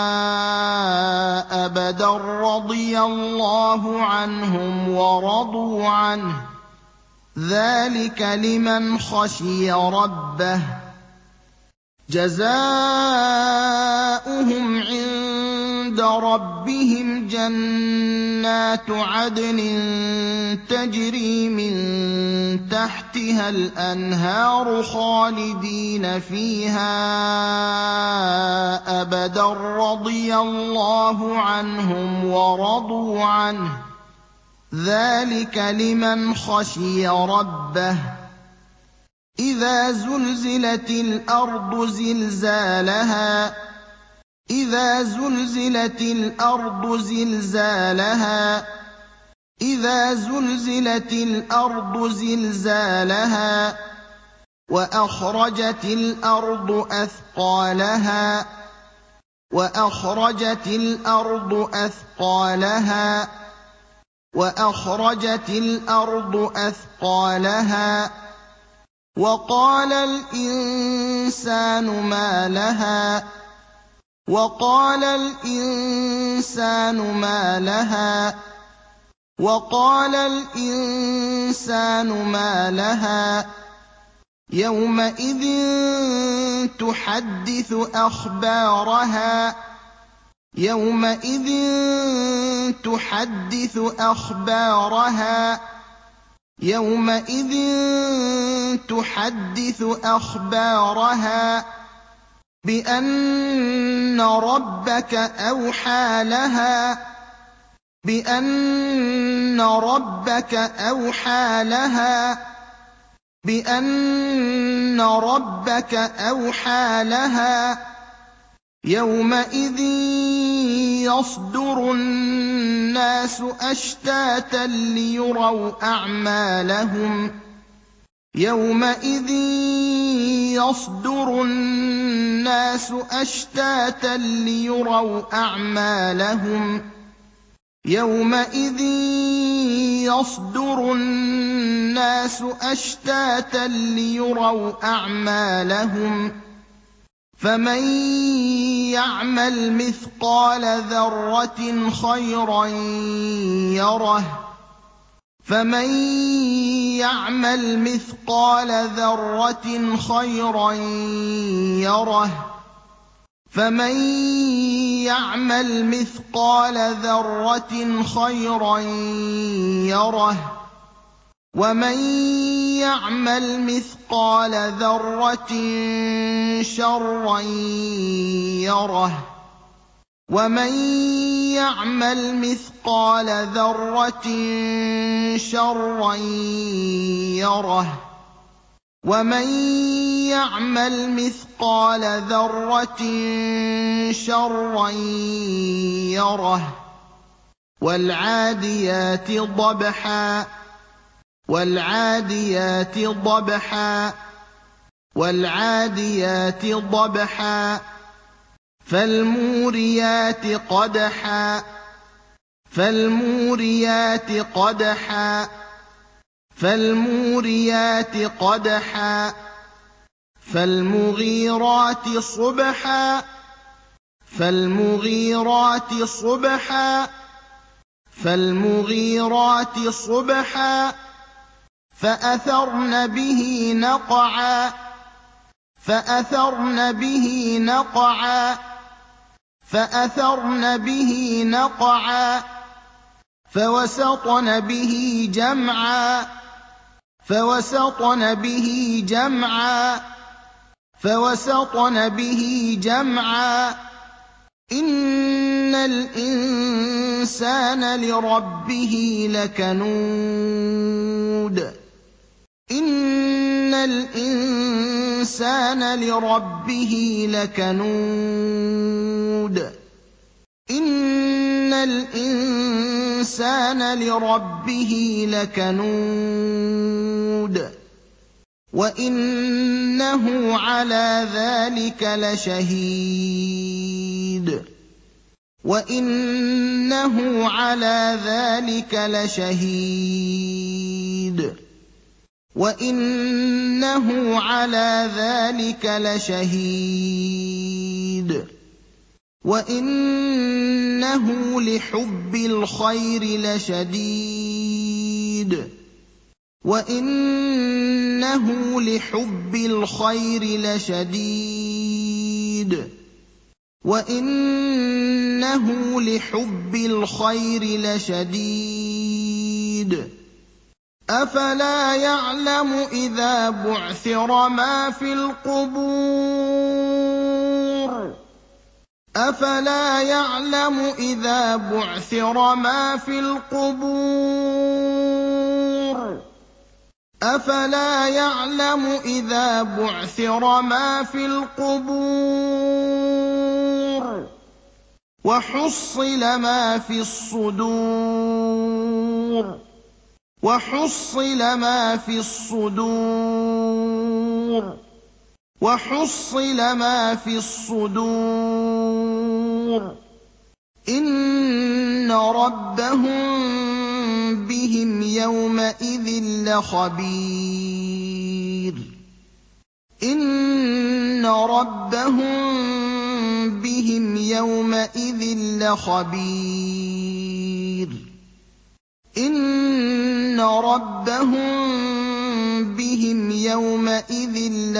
أَبَدًا ۖ رَّضِيَ اللَّهُ عَنْهُمْ وَرَضُوا عَنْهُ ۚ ذَٰلِكَ لِمَنْ خَشِيَ رَبَّهُ. جَزَاؤُهُمْ عِندَ رَبِّهِمْ جَنَّاتُ عَدْنٍ تَجْرِي مِن تَحْتِهَا الْأَنْهَارُ خَالِدِينَ فِيهَا أَبَدًا ۖ رَّضِيَ اللَّهُ عَنْهُمْ وَرَضُوا عَنْهُ ۚ ذَٰلِكَ لِمَنْ خَشِيَ رَبَّهُ. إِذَا زُلْزِلَتِ الْأَرْضُ زِلْزَالَهَا إِذَا زُلْزِلَتِ الْأَرْضُ زِلْزَالَهَا إِذَا زُلْزِلَتِ الْأَرْضُ زِلْزَالَهَا وَأَخْرَجَتِ الْأَرْضُ أَثْقَالَهَا وَأَخْرَجَتِ الْأَرْضُ أَثْقَالَهَا وَأَخْرَجَتِ الْأَرْضُ أَثْقَالَهَا وَقَالَ الْإِنسَانُ مَا لَهَا وَقَالَ الْإِنسَانُ مَا لَهَا وَقَالَ الْإِنسَانُ مَا لَهَا يَوْمَئِذٍ تُحَدِّثُ أَخْبَارَهَا يَوْمَئِذٍ تُحَدِّثُ أَخْبَارَهَا يَوْمَئِذٍ تُحَدِّثُ أَخْبَارَهَا بِأَنَّ رَبَّكَ أَوْحَىٰ لَهَا بِأَنَّ رَبَّكَ أَوْحَىٰ لَهَا بِأَنَّ رَبَّكَ أَوْحَىٰ لَهَا يَوْمَئِذٍ يَصْدُرُ النَّاسُ أَشْتَاتًا لِّيُرَوْا أَعْمَالَهُمْ يَوْمَئِذٍ يَصْدُرُ النَّاسُ أَشْتَاتًا لِّيُرَوْا أَعْمَالَهُمْ يَوْمَئِذٍ يَصْدُرُ النَّاسُ أَشْتَاتًا لِّيُرَوْا أَعْمَالَهُمْ فَمَن يَعْمَلْ مِثْقَالَ ذَرَّةٍ خَيْرًا يَرَهُ فَمَن يَعْمَلْ مِثْقَالَ ذَرَّةٍ خَيْرًا يَرَهُ فَمَن يَعْمَلْ مِثْقَالَ ذَرَّةٍ خَيْرًا يَرَهُ وَمَن يَعْمَلْ مِثْقَالَ ذَرَّةٍ شَرًّا يَرَهُ وَمَن يَعْمَلْ مِثْقَالَ ذَرَّةٍ شَرًّا يَرَهُ وَمَن يَعْمَلْ مِثْقَالَ ذَرَّةٍ شَرًّا يَرَهُ وَالْعَادِيَاتِ ضَبْحًا وَالْعَادِيَاتِ ضَبْحًا وَالْعَادِيَاتِ ضَبْحًا فَالْمُورِيَاتِ قَدْحًا فَالْمُورِيَاتِ قَدْحًا فَالْمُورِيَاتِ قَدْحًا فَالْمُغِيرَاتِ صُبْحًا فَالْمُغِيرَاتِ صُبْحًا فَالْمُغِيرَاتِ صُبْحًا فَأَثَرْنَ بِهِ نَقْعًا فَأَثَرْنَ بِهِ نَقْعًا فَأَثَرْنَ بِهِ نَقْعًا فَوَسَطْنَ بِهِ جَمْعًا فَوَسَطْنَ بِهِ جَمْعًا فَوَسَطْنَ بِهِ جَمْعًا إِنَّ الْإِنسَانَ لِرَبِّهِ لَكَنُودٌ إِنَّ الْإِنسَانَ لِرَبِّهِ لَكَنُودٌ إِنَّ الْإِنسَانَ لِرَبِّهِ لَكَنُودٌ وَإِنَّهُ عَلَىٰ ذَٰلِكَ لَشَهِيدٌ وَإِنَّهُ عَلَىٰ ذَٰلِكَ لَشَهِيدٌ وَإِنَّهُ عَلَىٰ ذَٰلِكَ لَشَهِيدٌ وَإِنَّهُ لِحُبِّ الْخَيْرِ لَشَدِيدٌ وَإِنَّهُ لِحُبِّ الْخَيْرِ لَشَدِيدٌ وَإِنَّهُ لِحُبِّ الْخَيْرِ لَشَدِيدٌ أَفَلَا يَعْلَمُ إِذَا بُعْثِرَ مَا فِي الْقُبُورِ أَفَلَا يَعْلَمُ إِذَا بُعْثِرَ مَا فِي الْقُبُورِ أَفَلَا يَعْلَمُ إِذَا بُعْثِرَ مَا فِي الْقُبُورِ وَحُصِّلَ مَا فِي الصُّدُورِ وَحُصِّلَ مَا فِي الصُّدُورِ وَحُصِّلَ مَا فِي الصُّدُورِ إِنَّ رَبَّهُم بِهِمْ يَوْمَئِذٍ لَّخَبِيرٌ إِنَّ رَبَّهُم بِهِمْ يَوْمَئِذٍ لَّخَبِيرٌ إِنَّ رَبَّهُم بِهِمْ يَوْمَئِذٍ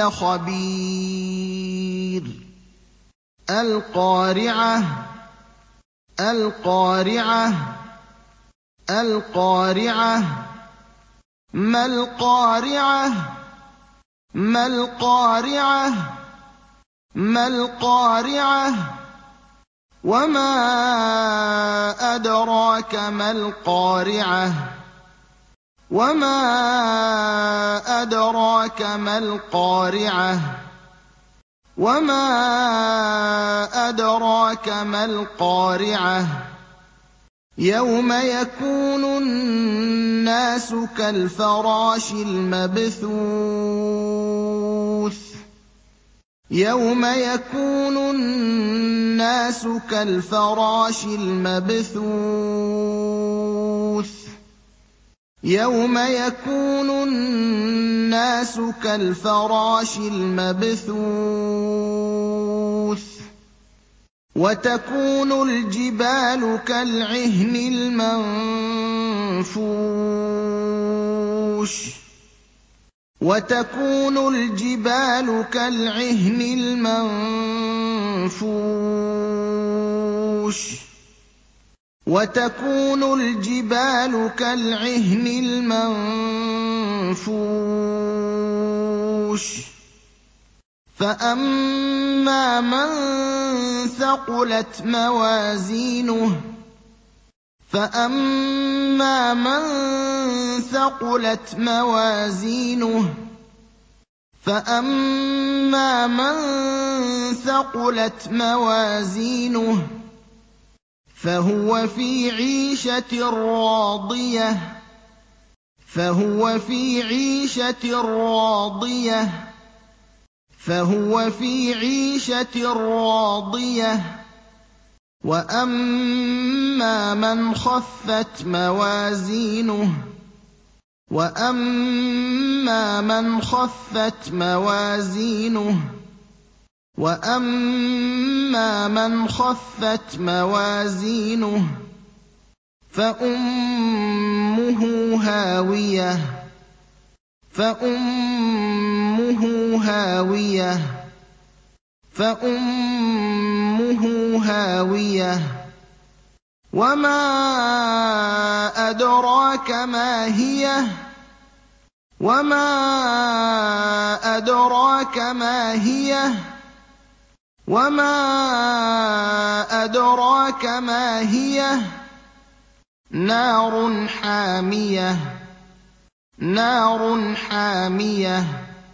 لَّخَبِيرٌ الْقَارِعَةُ الْقَارِعَةُ الْقَارِعَةُ مَا الْقَارِعَةُ مَا الْقَارِعَةُ مَا الْقَارِعَةُ وَمَا أَدْرَاكَ مَا الْقَارِعَةُ وَمَا أَدْرَاكَ مَا الْقَارِعَةُ وَمَا أَدْرَاكَ مَا الْقَارِعَةُ يَوْمَ يَكُونُ النَّاسُ كَالْفَرَاشِ الْمَبْثُوثِ يَوْمَ يَكُونُ النَّاسُ كَالْفَرَاشِ الْمَبْثُوثِ يَوْمَ يَكُونُ النَّاسُ كَالْفَرَاشِ الْمَبْثُوثِ وَتَكُونُ الْجِبَالُ كَالْعِهْنِ الْمَنفُوشِ وَتَكُونُ الْجِبَالُ كَالْعِهْنِ الْمَنفُوشِ وَتَكُونُ الْجِبَالُ كَالْعِهْنِ الْمَنفُوشِ فَأَمَّا مَن ثَقُلَتْ مَوَازِينُهُ فَأَمَّا مَن ثَقُلَتْ مَوَازِينُهُ فَأَمَّا مَن ثَقُلَتْ مَوَازِينُهُ فَهُوَ فِي عِيشَةٍ رَّاضِيَةٍ فَهُوَ فِي عِيشَةٍ رَّاضِيَةٍ فَهُوَ فِي عِيشَةٍ رَّاضِيَةٍ وَأَمَّا مَنْ خَفَّتْ مَوَازِينُهُ وَأَمَّا مَنْ خَفَّتْ مَوَازِينُهُ وَأَمَّا مَنْ خَفَّتْ مَوَازِينُهُ فَأُمُّهُ هَاوِيَةٌ فَأُمُّهُ هَاوِيَةٌ فَأُمُّهُ هَاوِيَةٌ وَمَا أَدْرَاكَ مَا هِيَهْ وَمَا أَدْرَاكَ مَا هِيَهْ وَمَا أَدْرَاكَ مَا هِيَهْ نَارٌ حَامِيَةٌ نَارٌ حَامِيَةٌ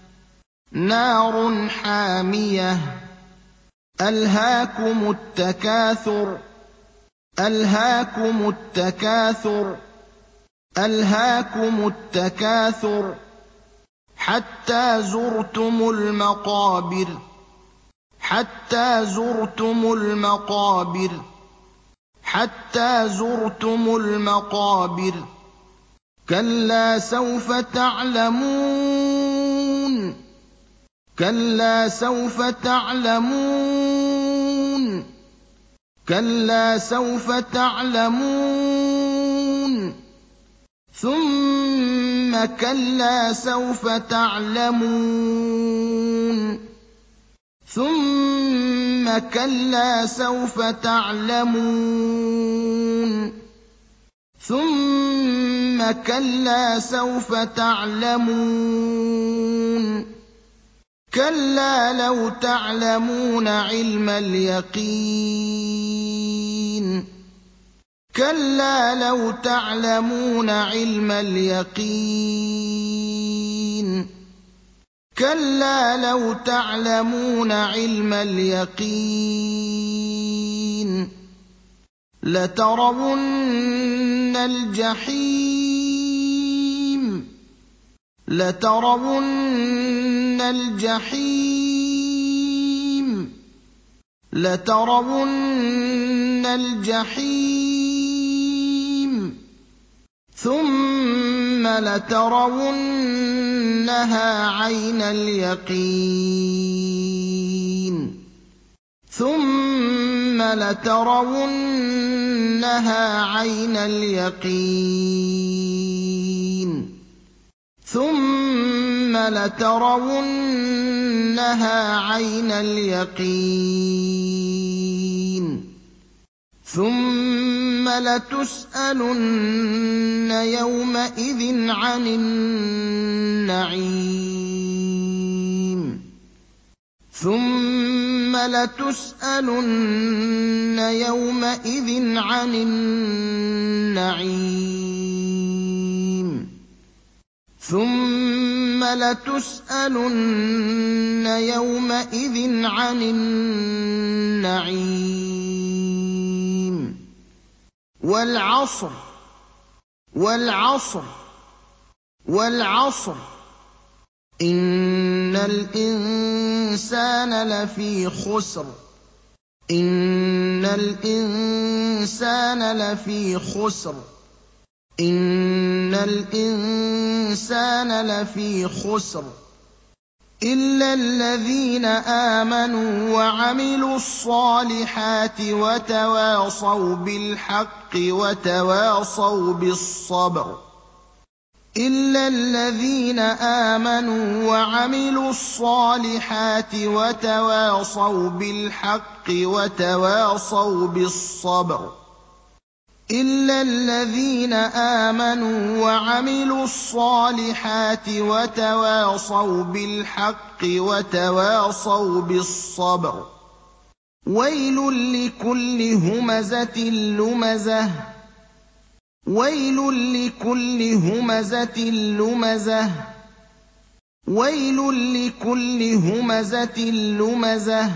نَارٌ حَامِيَةٌ أَلْهَاكُمُ التَّكَاثُرُ أَلْهَاكُمُ التَّكَاثُرُ أَلْهَاكُمُ التَّكَاثُرُ حَتَّىٰ زُرْتُمُ الْمَقَابِرَ حَتَّىٰ زُرْتُمُ الْمَقَابِرَ حَتَّىٰ زُرْتُمُ الْمَقَابِرَ كَلَّا سَوْفَ تَعْلَمُونَ كَلَّا سَوْفَ تَعْلَمُونَ كَلَّا سَوْفَ تَعْلَمُونَ ثُمَّ كَلَّا سَوْفَ تَعْلَمُونَ ثُمَّ كَلَّا سَوْفَ تَعْلَمُونَ ثُمَّ كَلَّا سَوْفَ تَعْلَمُونَ كَلَّا لَوْ تَعْلَمُونَ عِلْمَ الْيَقِينِ كَلَّا لَوْ تَعْلَمُونَ عِلْمَ الْيَقِينِ كَلَّا لَوْ تَعْلَمُونَ عِلْمَ الْيَقِينِ لَتَرَوُنَّ الْجَحِيمَ لَتَرَوُنَّ الْجَحِيمَ لَتَرَوُنَّ الْجَحِيمَ ثُمَّ لَتَرَوُنَّهَا عَيْنَ الْيَقِينِ ثُمَّ لَتَرَوُنَّهَا عَيْنَ الْيَقِينِ ثُمَّ لَتَرَوُنَّهَا عَيْنَ الْيَقِينِ ثُمَّ لَتُسْأَلُنَّ يَوْمَئِذٍ عَنِ النَّعِيمِ ثُمَّ لَتُسْأَلُنَّ يَوْمَئِذٍ عَنِ النَّعِيمِ ثُمَّ لَتُسْأَلُنَّ يَوْمَئِذٍ عَنِ النَّعِيمِ وَالْعَصْرِ وَالْعَصْرِ وَالْعَصْرِ إِنَّ الْإِنسَانَ لَفِي خُسْرٍ إِنَّ الْإِنسَانَ لَفِي خُسْرٍ إِنَّ الْإِنسَانَ لَفِي خُسْرٍ إِلَّا الَّذِينَ آمَنُوا وَعَمِلُوا الصَّالِحَاتِ وَتَوَاصَوْا بِالْحَقِّ وَتَوَاصَوْا بِالصَّبْرِ إِلَّا الَّذِينَ آمَنُوا وَعَمِلُوا الصَّالِحَاتِ وَتَوَاصَوْا بِالْحَقِّ وَتَوَاصَوْا بِالصَّبْرِ إِلَّا الَّذِينَ آمَنُوا وَعَمِلُوا الصَّالِحَاتِ وَتَوَاصَوْا بِالْحَقِّ وَتَوَاصَوْا بِالصَّبْرِ. وَيْلٌ لِّكُلِّ هُمَزَةٍ لُّمَزَةٍ وَيْلٌ لِّكُلِّ هُمَزَةٍ لُّمَزَةٍ وَيْلٌ لِّكُلِّ هُمَزَةٍ لُّمَزَةٍ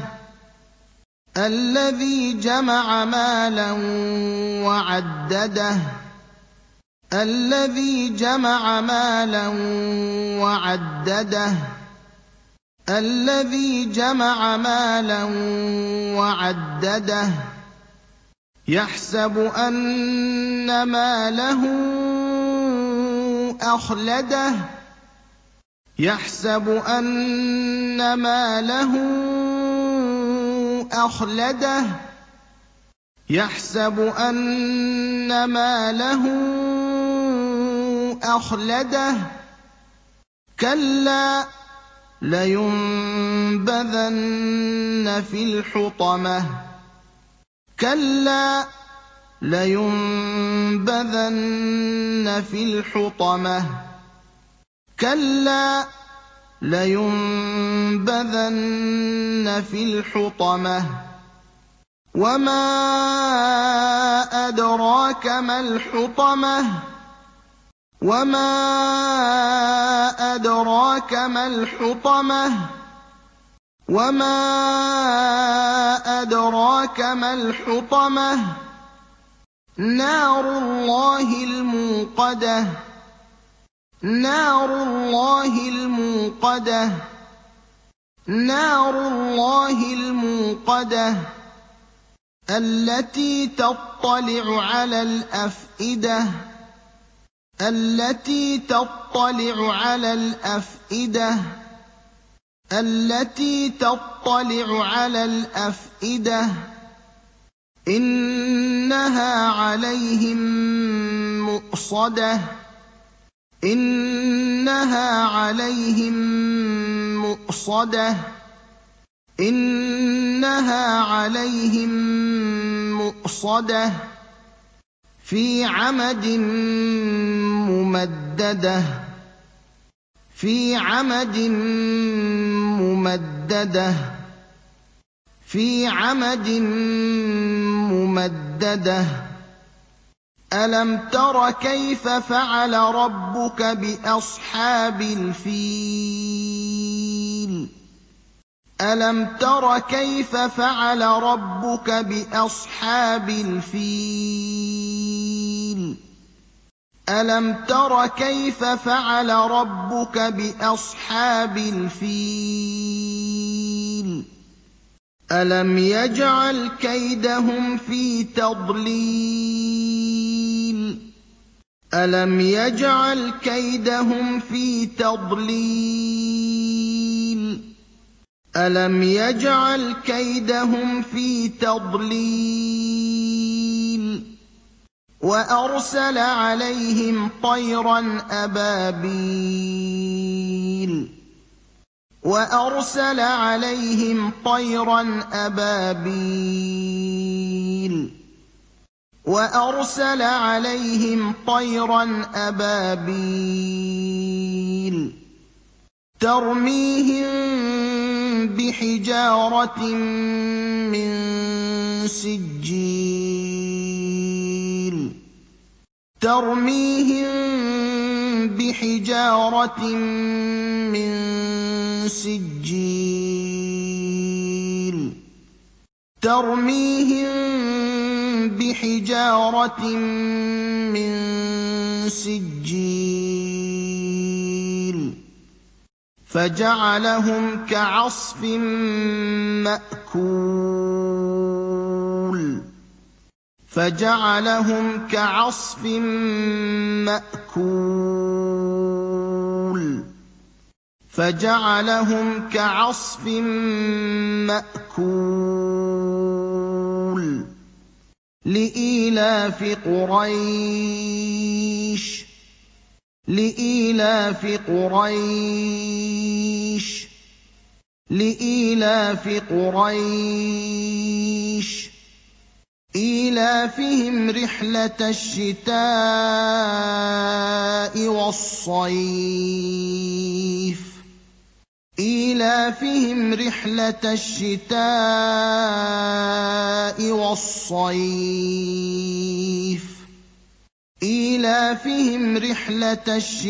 الَّذِي جَمَعَ مَالًا وَعَدَّدَهُ الَّذِي جَمَعَ مَالًا وَعَدَّدَهُ الَّذِي جَمَعَ مَالًا وَعَدَّدَهُ يَحْسَبُ أَنَّ مَالَهُ أَخْلَدَهُ يَحْسَبُ أَنَّ مَالَهُ أَخْلَدَهُ يَحْسَبُ أَنَّ مَالَهُ أَخْلَدَهُ كَلَّا لَيُنبَذَنَّ فِي الْحُطَمَةِ كَلَّا لَيُنبَذَنَّ فِي الْحُطَمَةِ كَلَّا لَيُنبَذَنَّ فِي الْحُطَمَةِ وَمَا أَدْرَاكَ مَا الْحُطَمَةُ وَمَا أَدْرَاكَ مَا الْحُطَمَةُ وَمَا أَدْرَاكَ مَا الْحُطَمَةُ نَارُ اللَّهِ الْمُوقَدَةُ نَارُ اللَّهِ الْمُوقَدَةُ نَارُ اللَّهِ الْمُوقَدَةُ الَّتِي تَطَّلِعُ عَلَى الْأَفْئِدَةِ الَّتِي تَطَّلِعُ عَلَى الْأَفْئِدَةِ الَّتِي تَطَّلِعُ عَلَى الْأَفْئِدَةِ إِنَّهَا عَلَيْهِم مُّؤْصَدَةٌ إِنَّهَا عَلَيْهِم مُّؤْصَدَةٌ إِنَّهَا عَلَيْهِم مُّؤْصَدَةٌ فِي عَمَدٍ مُّمَدَّدَةٍ فِي عَمَدٍ مُّمَدَّدَةٍ فِي عَمَدٍ مُّمَدَّدَةٍ أَلَمْ تَرَ كَيْفَ فَعَلَ رَبُّكَ بِأَصْحَابِ الْفِيلِ أَلَمْ تَرَ كَيْفَ فَعَلَ رَبُّكَ بِأَصْحَابِ الْفِيلِ أَلَمْ تَرَ كَيْفَ فَعَلَ رَبُّكَ بِأَصْحَابِ الْفِيلِ أَلَمْ يَجْعَلْ كَيْدَهُمْ فِي تَضْلِيلٍ أَلَمْ يَجْعَلْ كَيْدَهُمْ فِي تَضْلِيلٍ أَلَمْ يَجْعَلْ كَيْدَهُمْ فِي تَضْلِيلٍ وَأَرْسَلَ عَلَيْهِمْ طَيْرًا أَبَابِيلَ وَأَرْسَلَ عَلَيْهِمْ طَيْرًا أَبَابِيلَ وَأَرْسَلَ عَلَيْهِمْ طَيْرًا أَبَابِيلَ تَرْمِيهِم بِحِجَارَةٍ مِّن سِجِّيلٍ تَرْمِيهِم بِحِجَارَةٍ مِّن سِجِّيلٍ تَرْمِيهِم بِحِجَارَةٍ مِّن سِجِّيلٍ فَجَعَلَهُمْ كَعَصْفٍ مَّأْكُولٍ فَجَعَلَهُمْ كَعَصْفٍ مَّأْكُولٍ فَجَعَلَهُمْ كَعَصْفٍ مَّأْكُولٍ لِإِيلَافِ قُرَيْشٍ لِإِيلَافِ قُرَيْشٍ لِإِيلَافِ قُرَيْشٍ إيلافهم رحلة الشتاء والصيف إيلافهم رحلة الشتاء والصيف إيلافهم رحلة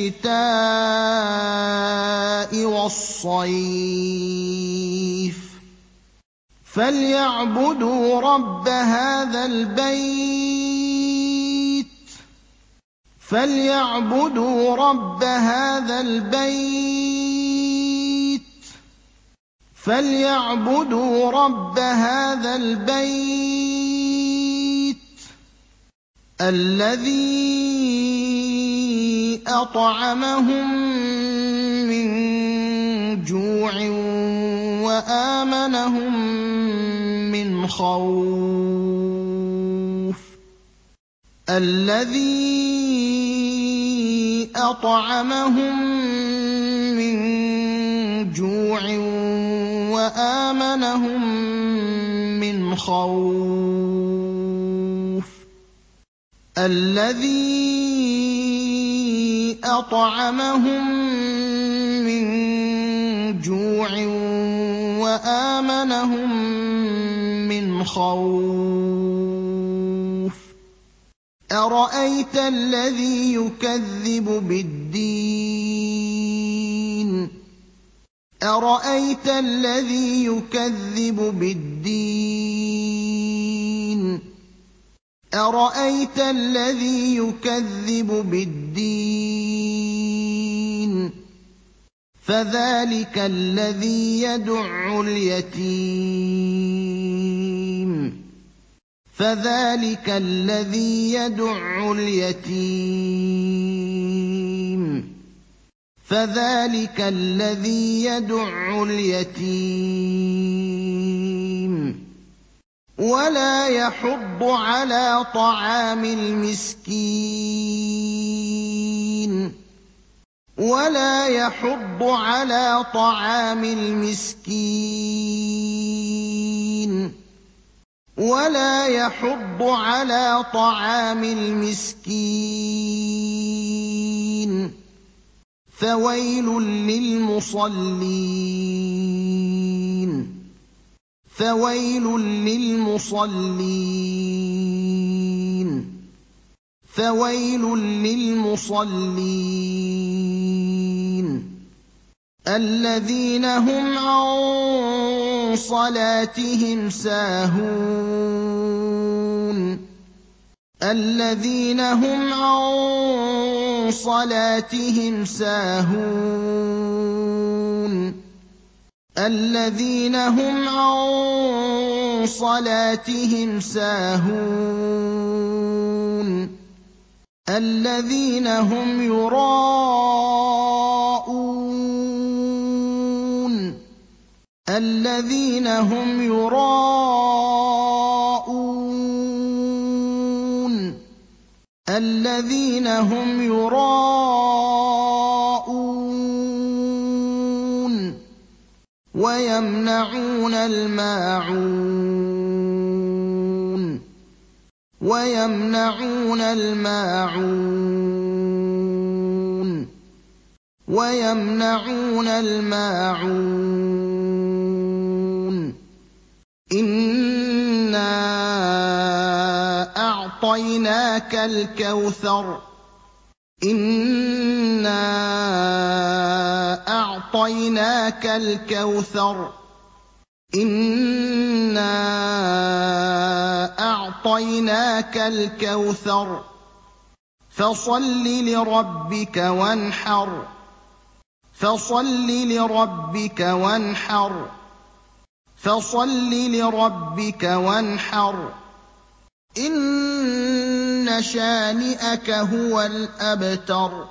الشتاء والصيف فليعبدوا رب هذا البيت فليعبدوا رب هذا البيت فليعبدوا رب هذا البيت الذي أطعمهم من جوع وآمنهم من خوف الذي أطعمهم من جوع وآمنهم من خوف الذي أطعمهم من جوع وآمنهم من خوف أرأيت الذي يكذب بالدين أرأيت الذي يكذب بالدين أرأيت الذي يكذب بالدين فذلك الذي يدع اليتيم فذلك الذي يدع اليتيم فذلك الذي يدع اليتيم ولا يحض على طعام المسكين ولا يحض على طعام المسكين ولا يحض على طعام المسكين فويل للمصلين فويل للمصلين فويل للمصلين الذين هم عن صلاتهم ساهون الذين هم عن صلاتهم ساهون الذين هم عن صلاتهم ساهون الذين هم يراءون الذين هم يراءون الذين هم يراءون ويمنعون الماعون ويمنعون الماعون ويمنعون الماعون إنا أعطيناك الكوثر إنا أعطيناك الكوثر إنا أعطيناك الكوثر فصل لربك وانحر فصل لربك وانحر فصل لربك وانحر إن شانئك هو الأبتر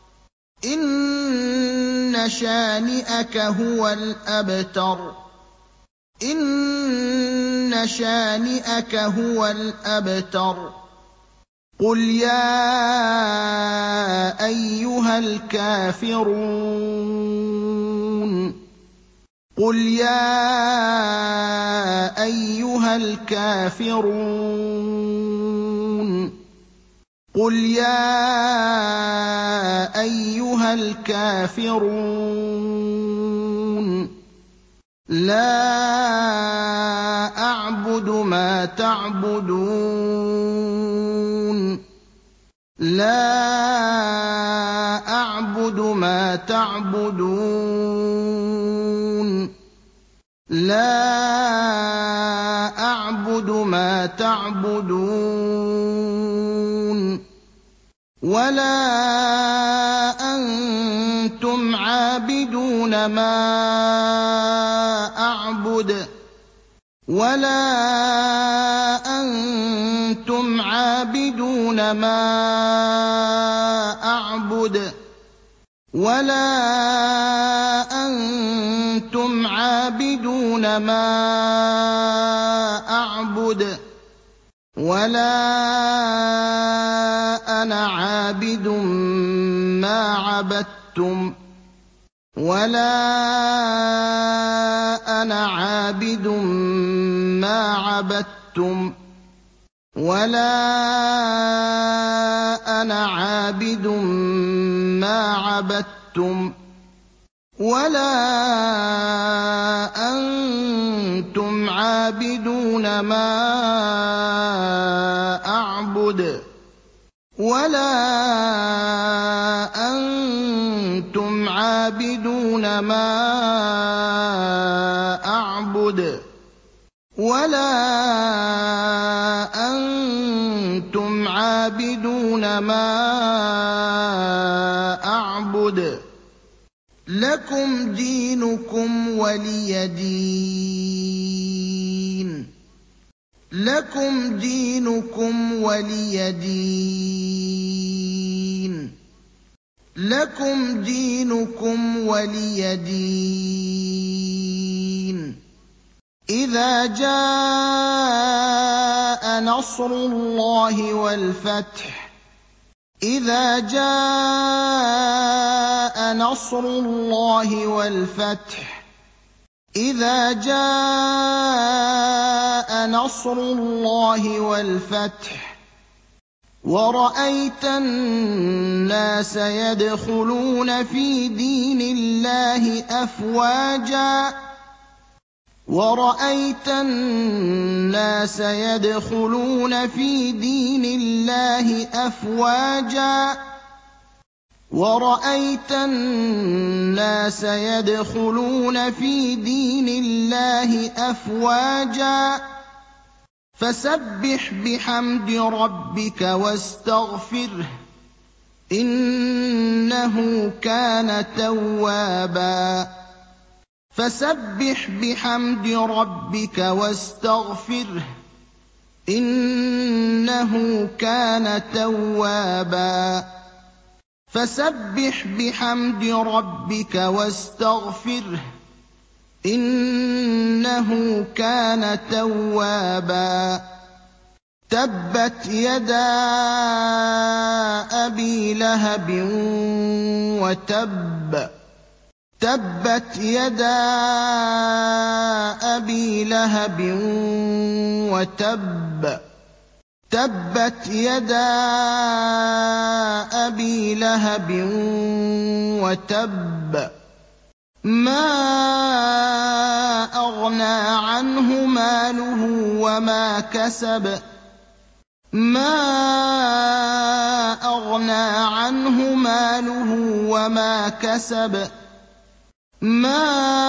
إن شانئك هو الأبتر إن شانئك هو الأبتر قل يا أيها الكافرون قُلْ يَا أَيُّهَا الْكَافِرُونَ قُلْ يَا أَيُّهَا الْكَافِرُونَ لَا أَعْبُدُ مَا تَعْبُدُونَ لَا أَعْبُدُ مَا تَعْبُدُونَ لَا أَعْبُدُ مَا تَعْبُدُونَ وَلَا أَنتُمْ عَابِدُونَ مَا أَعْبُدُ وَلَا أَنتُمْ عَابِدُونَ مَا أَعْبُدُ وَلَا أَنتُمْ عَابِدُونَ مَا أَعْبُدُ وَلَا أَنَا عَابِدٌ مَّا عَبَدتُّمْ وَلَا أَنَا عَابِدٌ مَّا عَبَدتُّمْ وَلَا أَنَا عَابِدٌ مَّا عَبَدتُّمْ وَلَا أَنتُمْ عَابِدُونَ مَا أَعْبُدُ وَلَا أَنتُمْ عَابِدُونَ مَا أَعْبُدُ وَلَا أَنتُمْ عَابِدُونَ مَا أَعْبُدُ لَكُمْ دِينُكُمْ وَلِيَ دِينِ لَكُمْ دِينُكُمْ وَلِيَ دِينِ لَكُمْ دِينُكُمْ وَلِيَ دِينِ إِذَا جَاءَ نَصْرُ اللَّهِ وَالْفَتْحُ إِذَا جَاءَ نَصْرُ اللَّهِ وَالْفَتْحُ إِذَا جَاءَ نَصْرُ اللَّهِ وَالْفَتْحُ وَرَأَيْتَ النَّاسَ يَدْخُلُونَ فِي دِينِ اللَّهِ أَفْوَاجًا وَرَأَيْتَ النَّاسَ يَدْخُلُونَ فِي دِينِ اللَّهِ أَفْوَاجًا وَرَأَيْتَ النَّاسَ يَدْخُلُونَ فِي دِينِ اللَّهِ أَفْوَاجًا فَسَبِّحْ بِحَمْدِ رَبِّكَ وَاسْتَغْفِرْهُ ۚ إِنَّهُ كَانَ تَوَّابًا فَسَبِّحْ بِحَمْدِ رَبِّكَ وَاسْتَغْفِرْهُ ۚ إِنَّهُ كَانَ تَوَّابًا فَسَبِّحْ بِحَمْدِ رَبِّكَ وَاسْتَغْفِرْهُ ۚ إِنَّهُ كَانَ تَوَّابًا تَبَّتْ يَدَا أَبِي لَهَبٍ وَتَبَّ تَبَّتْ يَدَا أَبِي لَهَبٍ وَتَبَّ تَبَّتْ يَدَا أَبِي لَهَبٍ وَتَبَّ مَا أَغْنَىٰ عَنْهُ مَالُهُ وَمَا كَسَبَ مَا أَغْنَىٰ عَنْهُ مَالُهُ وَمَا كَسَبَ مَا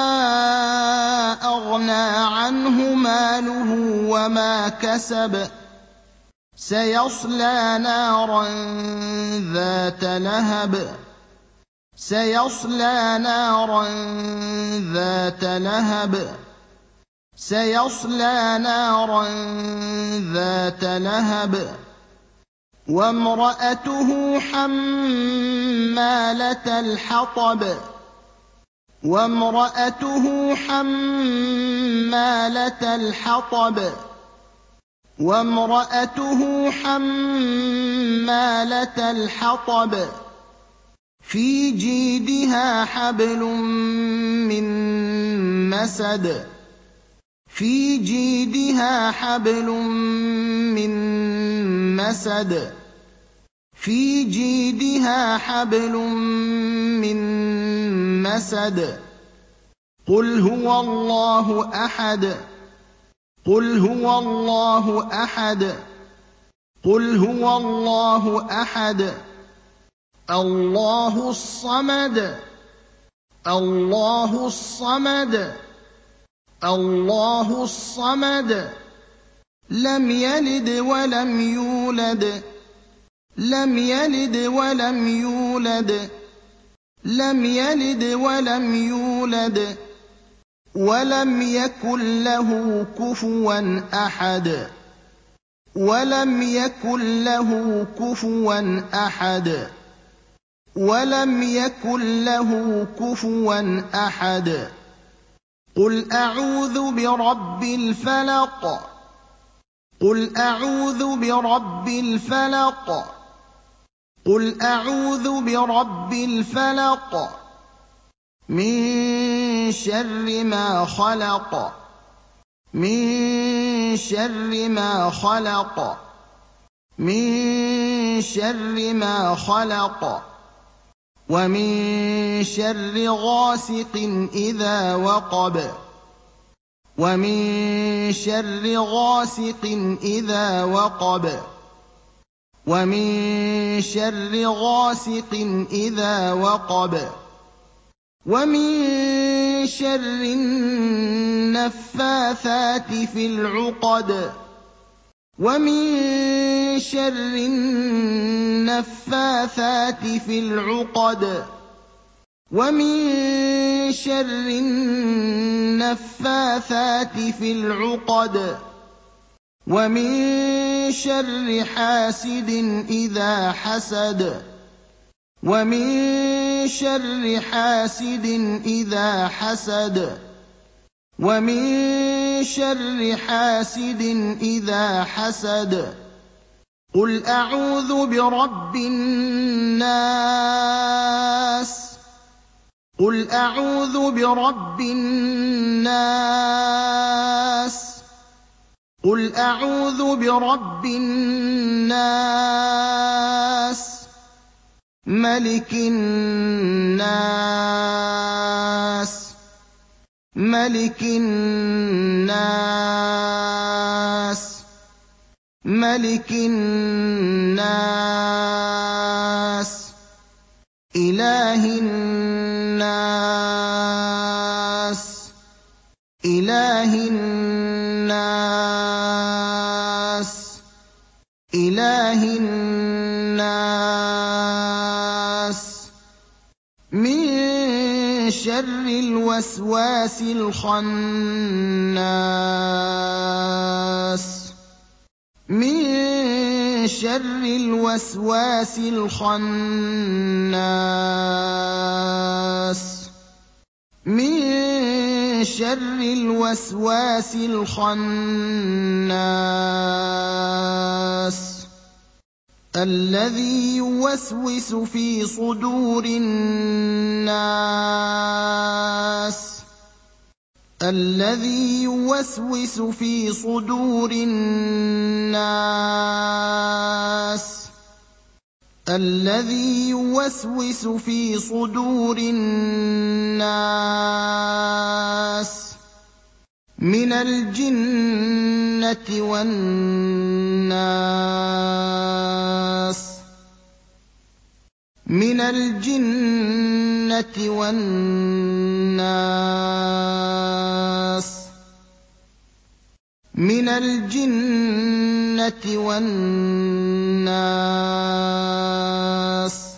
أَغْنَىٰ عَنْهُ مَالُهُ وَمَا كَسَبَ سَيَصْلَىٰ نَارًا ذَاتَ لَهَبٍ سَيَصْلَىٰ نَارًا ذَاتَ لَهَبٍ سَيَصْلَىٰ نَارًا ذَاتَ لَهَبٍ وَامْرَأَتُهُ حَمَّالَةَ الْحَطَبِ وَامْرَأَتُهُ حَمَّالَةَ الْحَطَبِ وَامْرَأَتُهُ حَمَّالَةَ الْحَطَبِ فِي جِيدِهَا حَبْلٌ مِّن مَّسَدٍ فِي جِيدِهَا حَبْلٌ مِّن مَّسَدٍ فِي جِيدِهَا حَبْلٌ مِّن مَّسَدٍ قُلْ هُوَ اللَّهُ أَحَدٌ قُلْ هُوَ اللَّهُ أَحَدٌ قُلْ هُوَ اللَّهُ أَحَدٌ اللَّهُ الصَّمَدُ اللَّهُ الصَّمَدُ اللَّهُ الصَّمَدُ لَمْ يَلِدْ وَلَمْ يُولَدْ لَمْ يَلِدْ وَلَمْ يُولَدْ لَمْ يَلِدْ وَلَمْ يُولَدْ وَلَمْ يَكُن لَّهُ كُفُوًا أَحَدٌ وَلَمْ يَكُن لَّهُ كُفُوًا أَحَدٌ وَلَمْ يَكُن لَّهُ كُفُوًا أَحَدٌ قُلْ أَعُوذُ بِرَبِّ الْفَلَقِ قُلْ أَعُوذُ بِرَبِّ الْفَلَقِ قُلْ أَعُوذُ بِرَبِّ الْفَلَقِ مِن شَرِّ مَا خَلَقَ مِن شَرِّ مَا خَلَقَ مِن شَرِّ مَا خَلَقَ وَمِن شَرِّ غَاسِقٍ إِذَا وَقَبَ وَمِن شَرِّ غَاسِقٍ إِذَا وَقَبَ وَمِن شَرِّ غَاسِقٍ إِذَا وَقَبَ وَمِن شَرِّ النَّفَّاثَاتِ فِي الْعُقَدِ وَمِن شَرِّ النَّفَّاثَاتِ فِي الْعُقَدِ وَمِن شَرِّ النَّفَّاثَاتِ فِي الْعُقَدِ وَمِن شَرِّ حَاسِدٍ إِذَا حَسَدَ وَمِن شَرِّ حَاسِدٍ إِذَا حَسَدَ وَمِن شَرِّ حَاسِدٍ إِذَا حَسَدَ قُلْ أَعُوذُ بِرَبِّ النَّاسِ قُلْ أَعُوذُ بِرَبِّ النَّاسِ قُلْ أَعُوذُ بِرَبِّ النَّاسِ مَلِكِ النَّاسِ مَلِكِ النَّاسِ مَلِكِ النَّاسِ إِلَٰهِ النَّاسِ إِلَٰهِ النَّاسِ إِلَٰهِ النَّاسِ مِن شَرِّ الْوَسْوَاسِ الْخَنَّاسِ مِن شَرِّ الْوَسْوَاسِ الْخَنَّاسِ مِن شَرِّ الْوَسْوَاسِ الْخَنَّاسِ الَّذِي يُوَسْوِسُ فِي صُدُورِ النَّاسِ الَّذِي يُوَسْوِسُ فِي صُدُورِ النَّاسِ الَّذِي يُوَسْوِسُ فِي صُدُورِ النَّاسِ مِنَ الْجِنَّةِ وَالنَّاسِ مِنَ الْجِنَّةِ وَالنَّاسِ مِنَ الْجِنَّةِ وَالنَّاسِ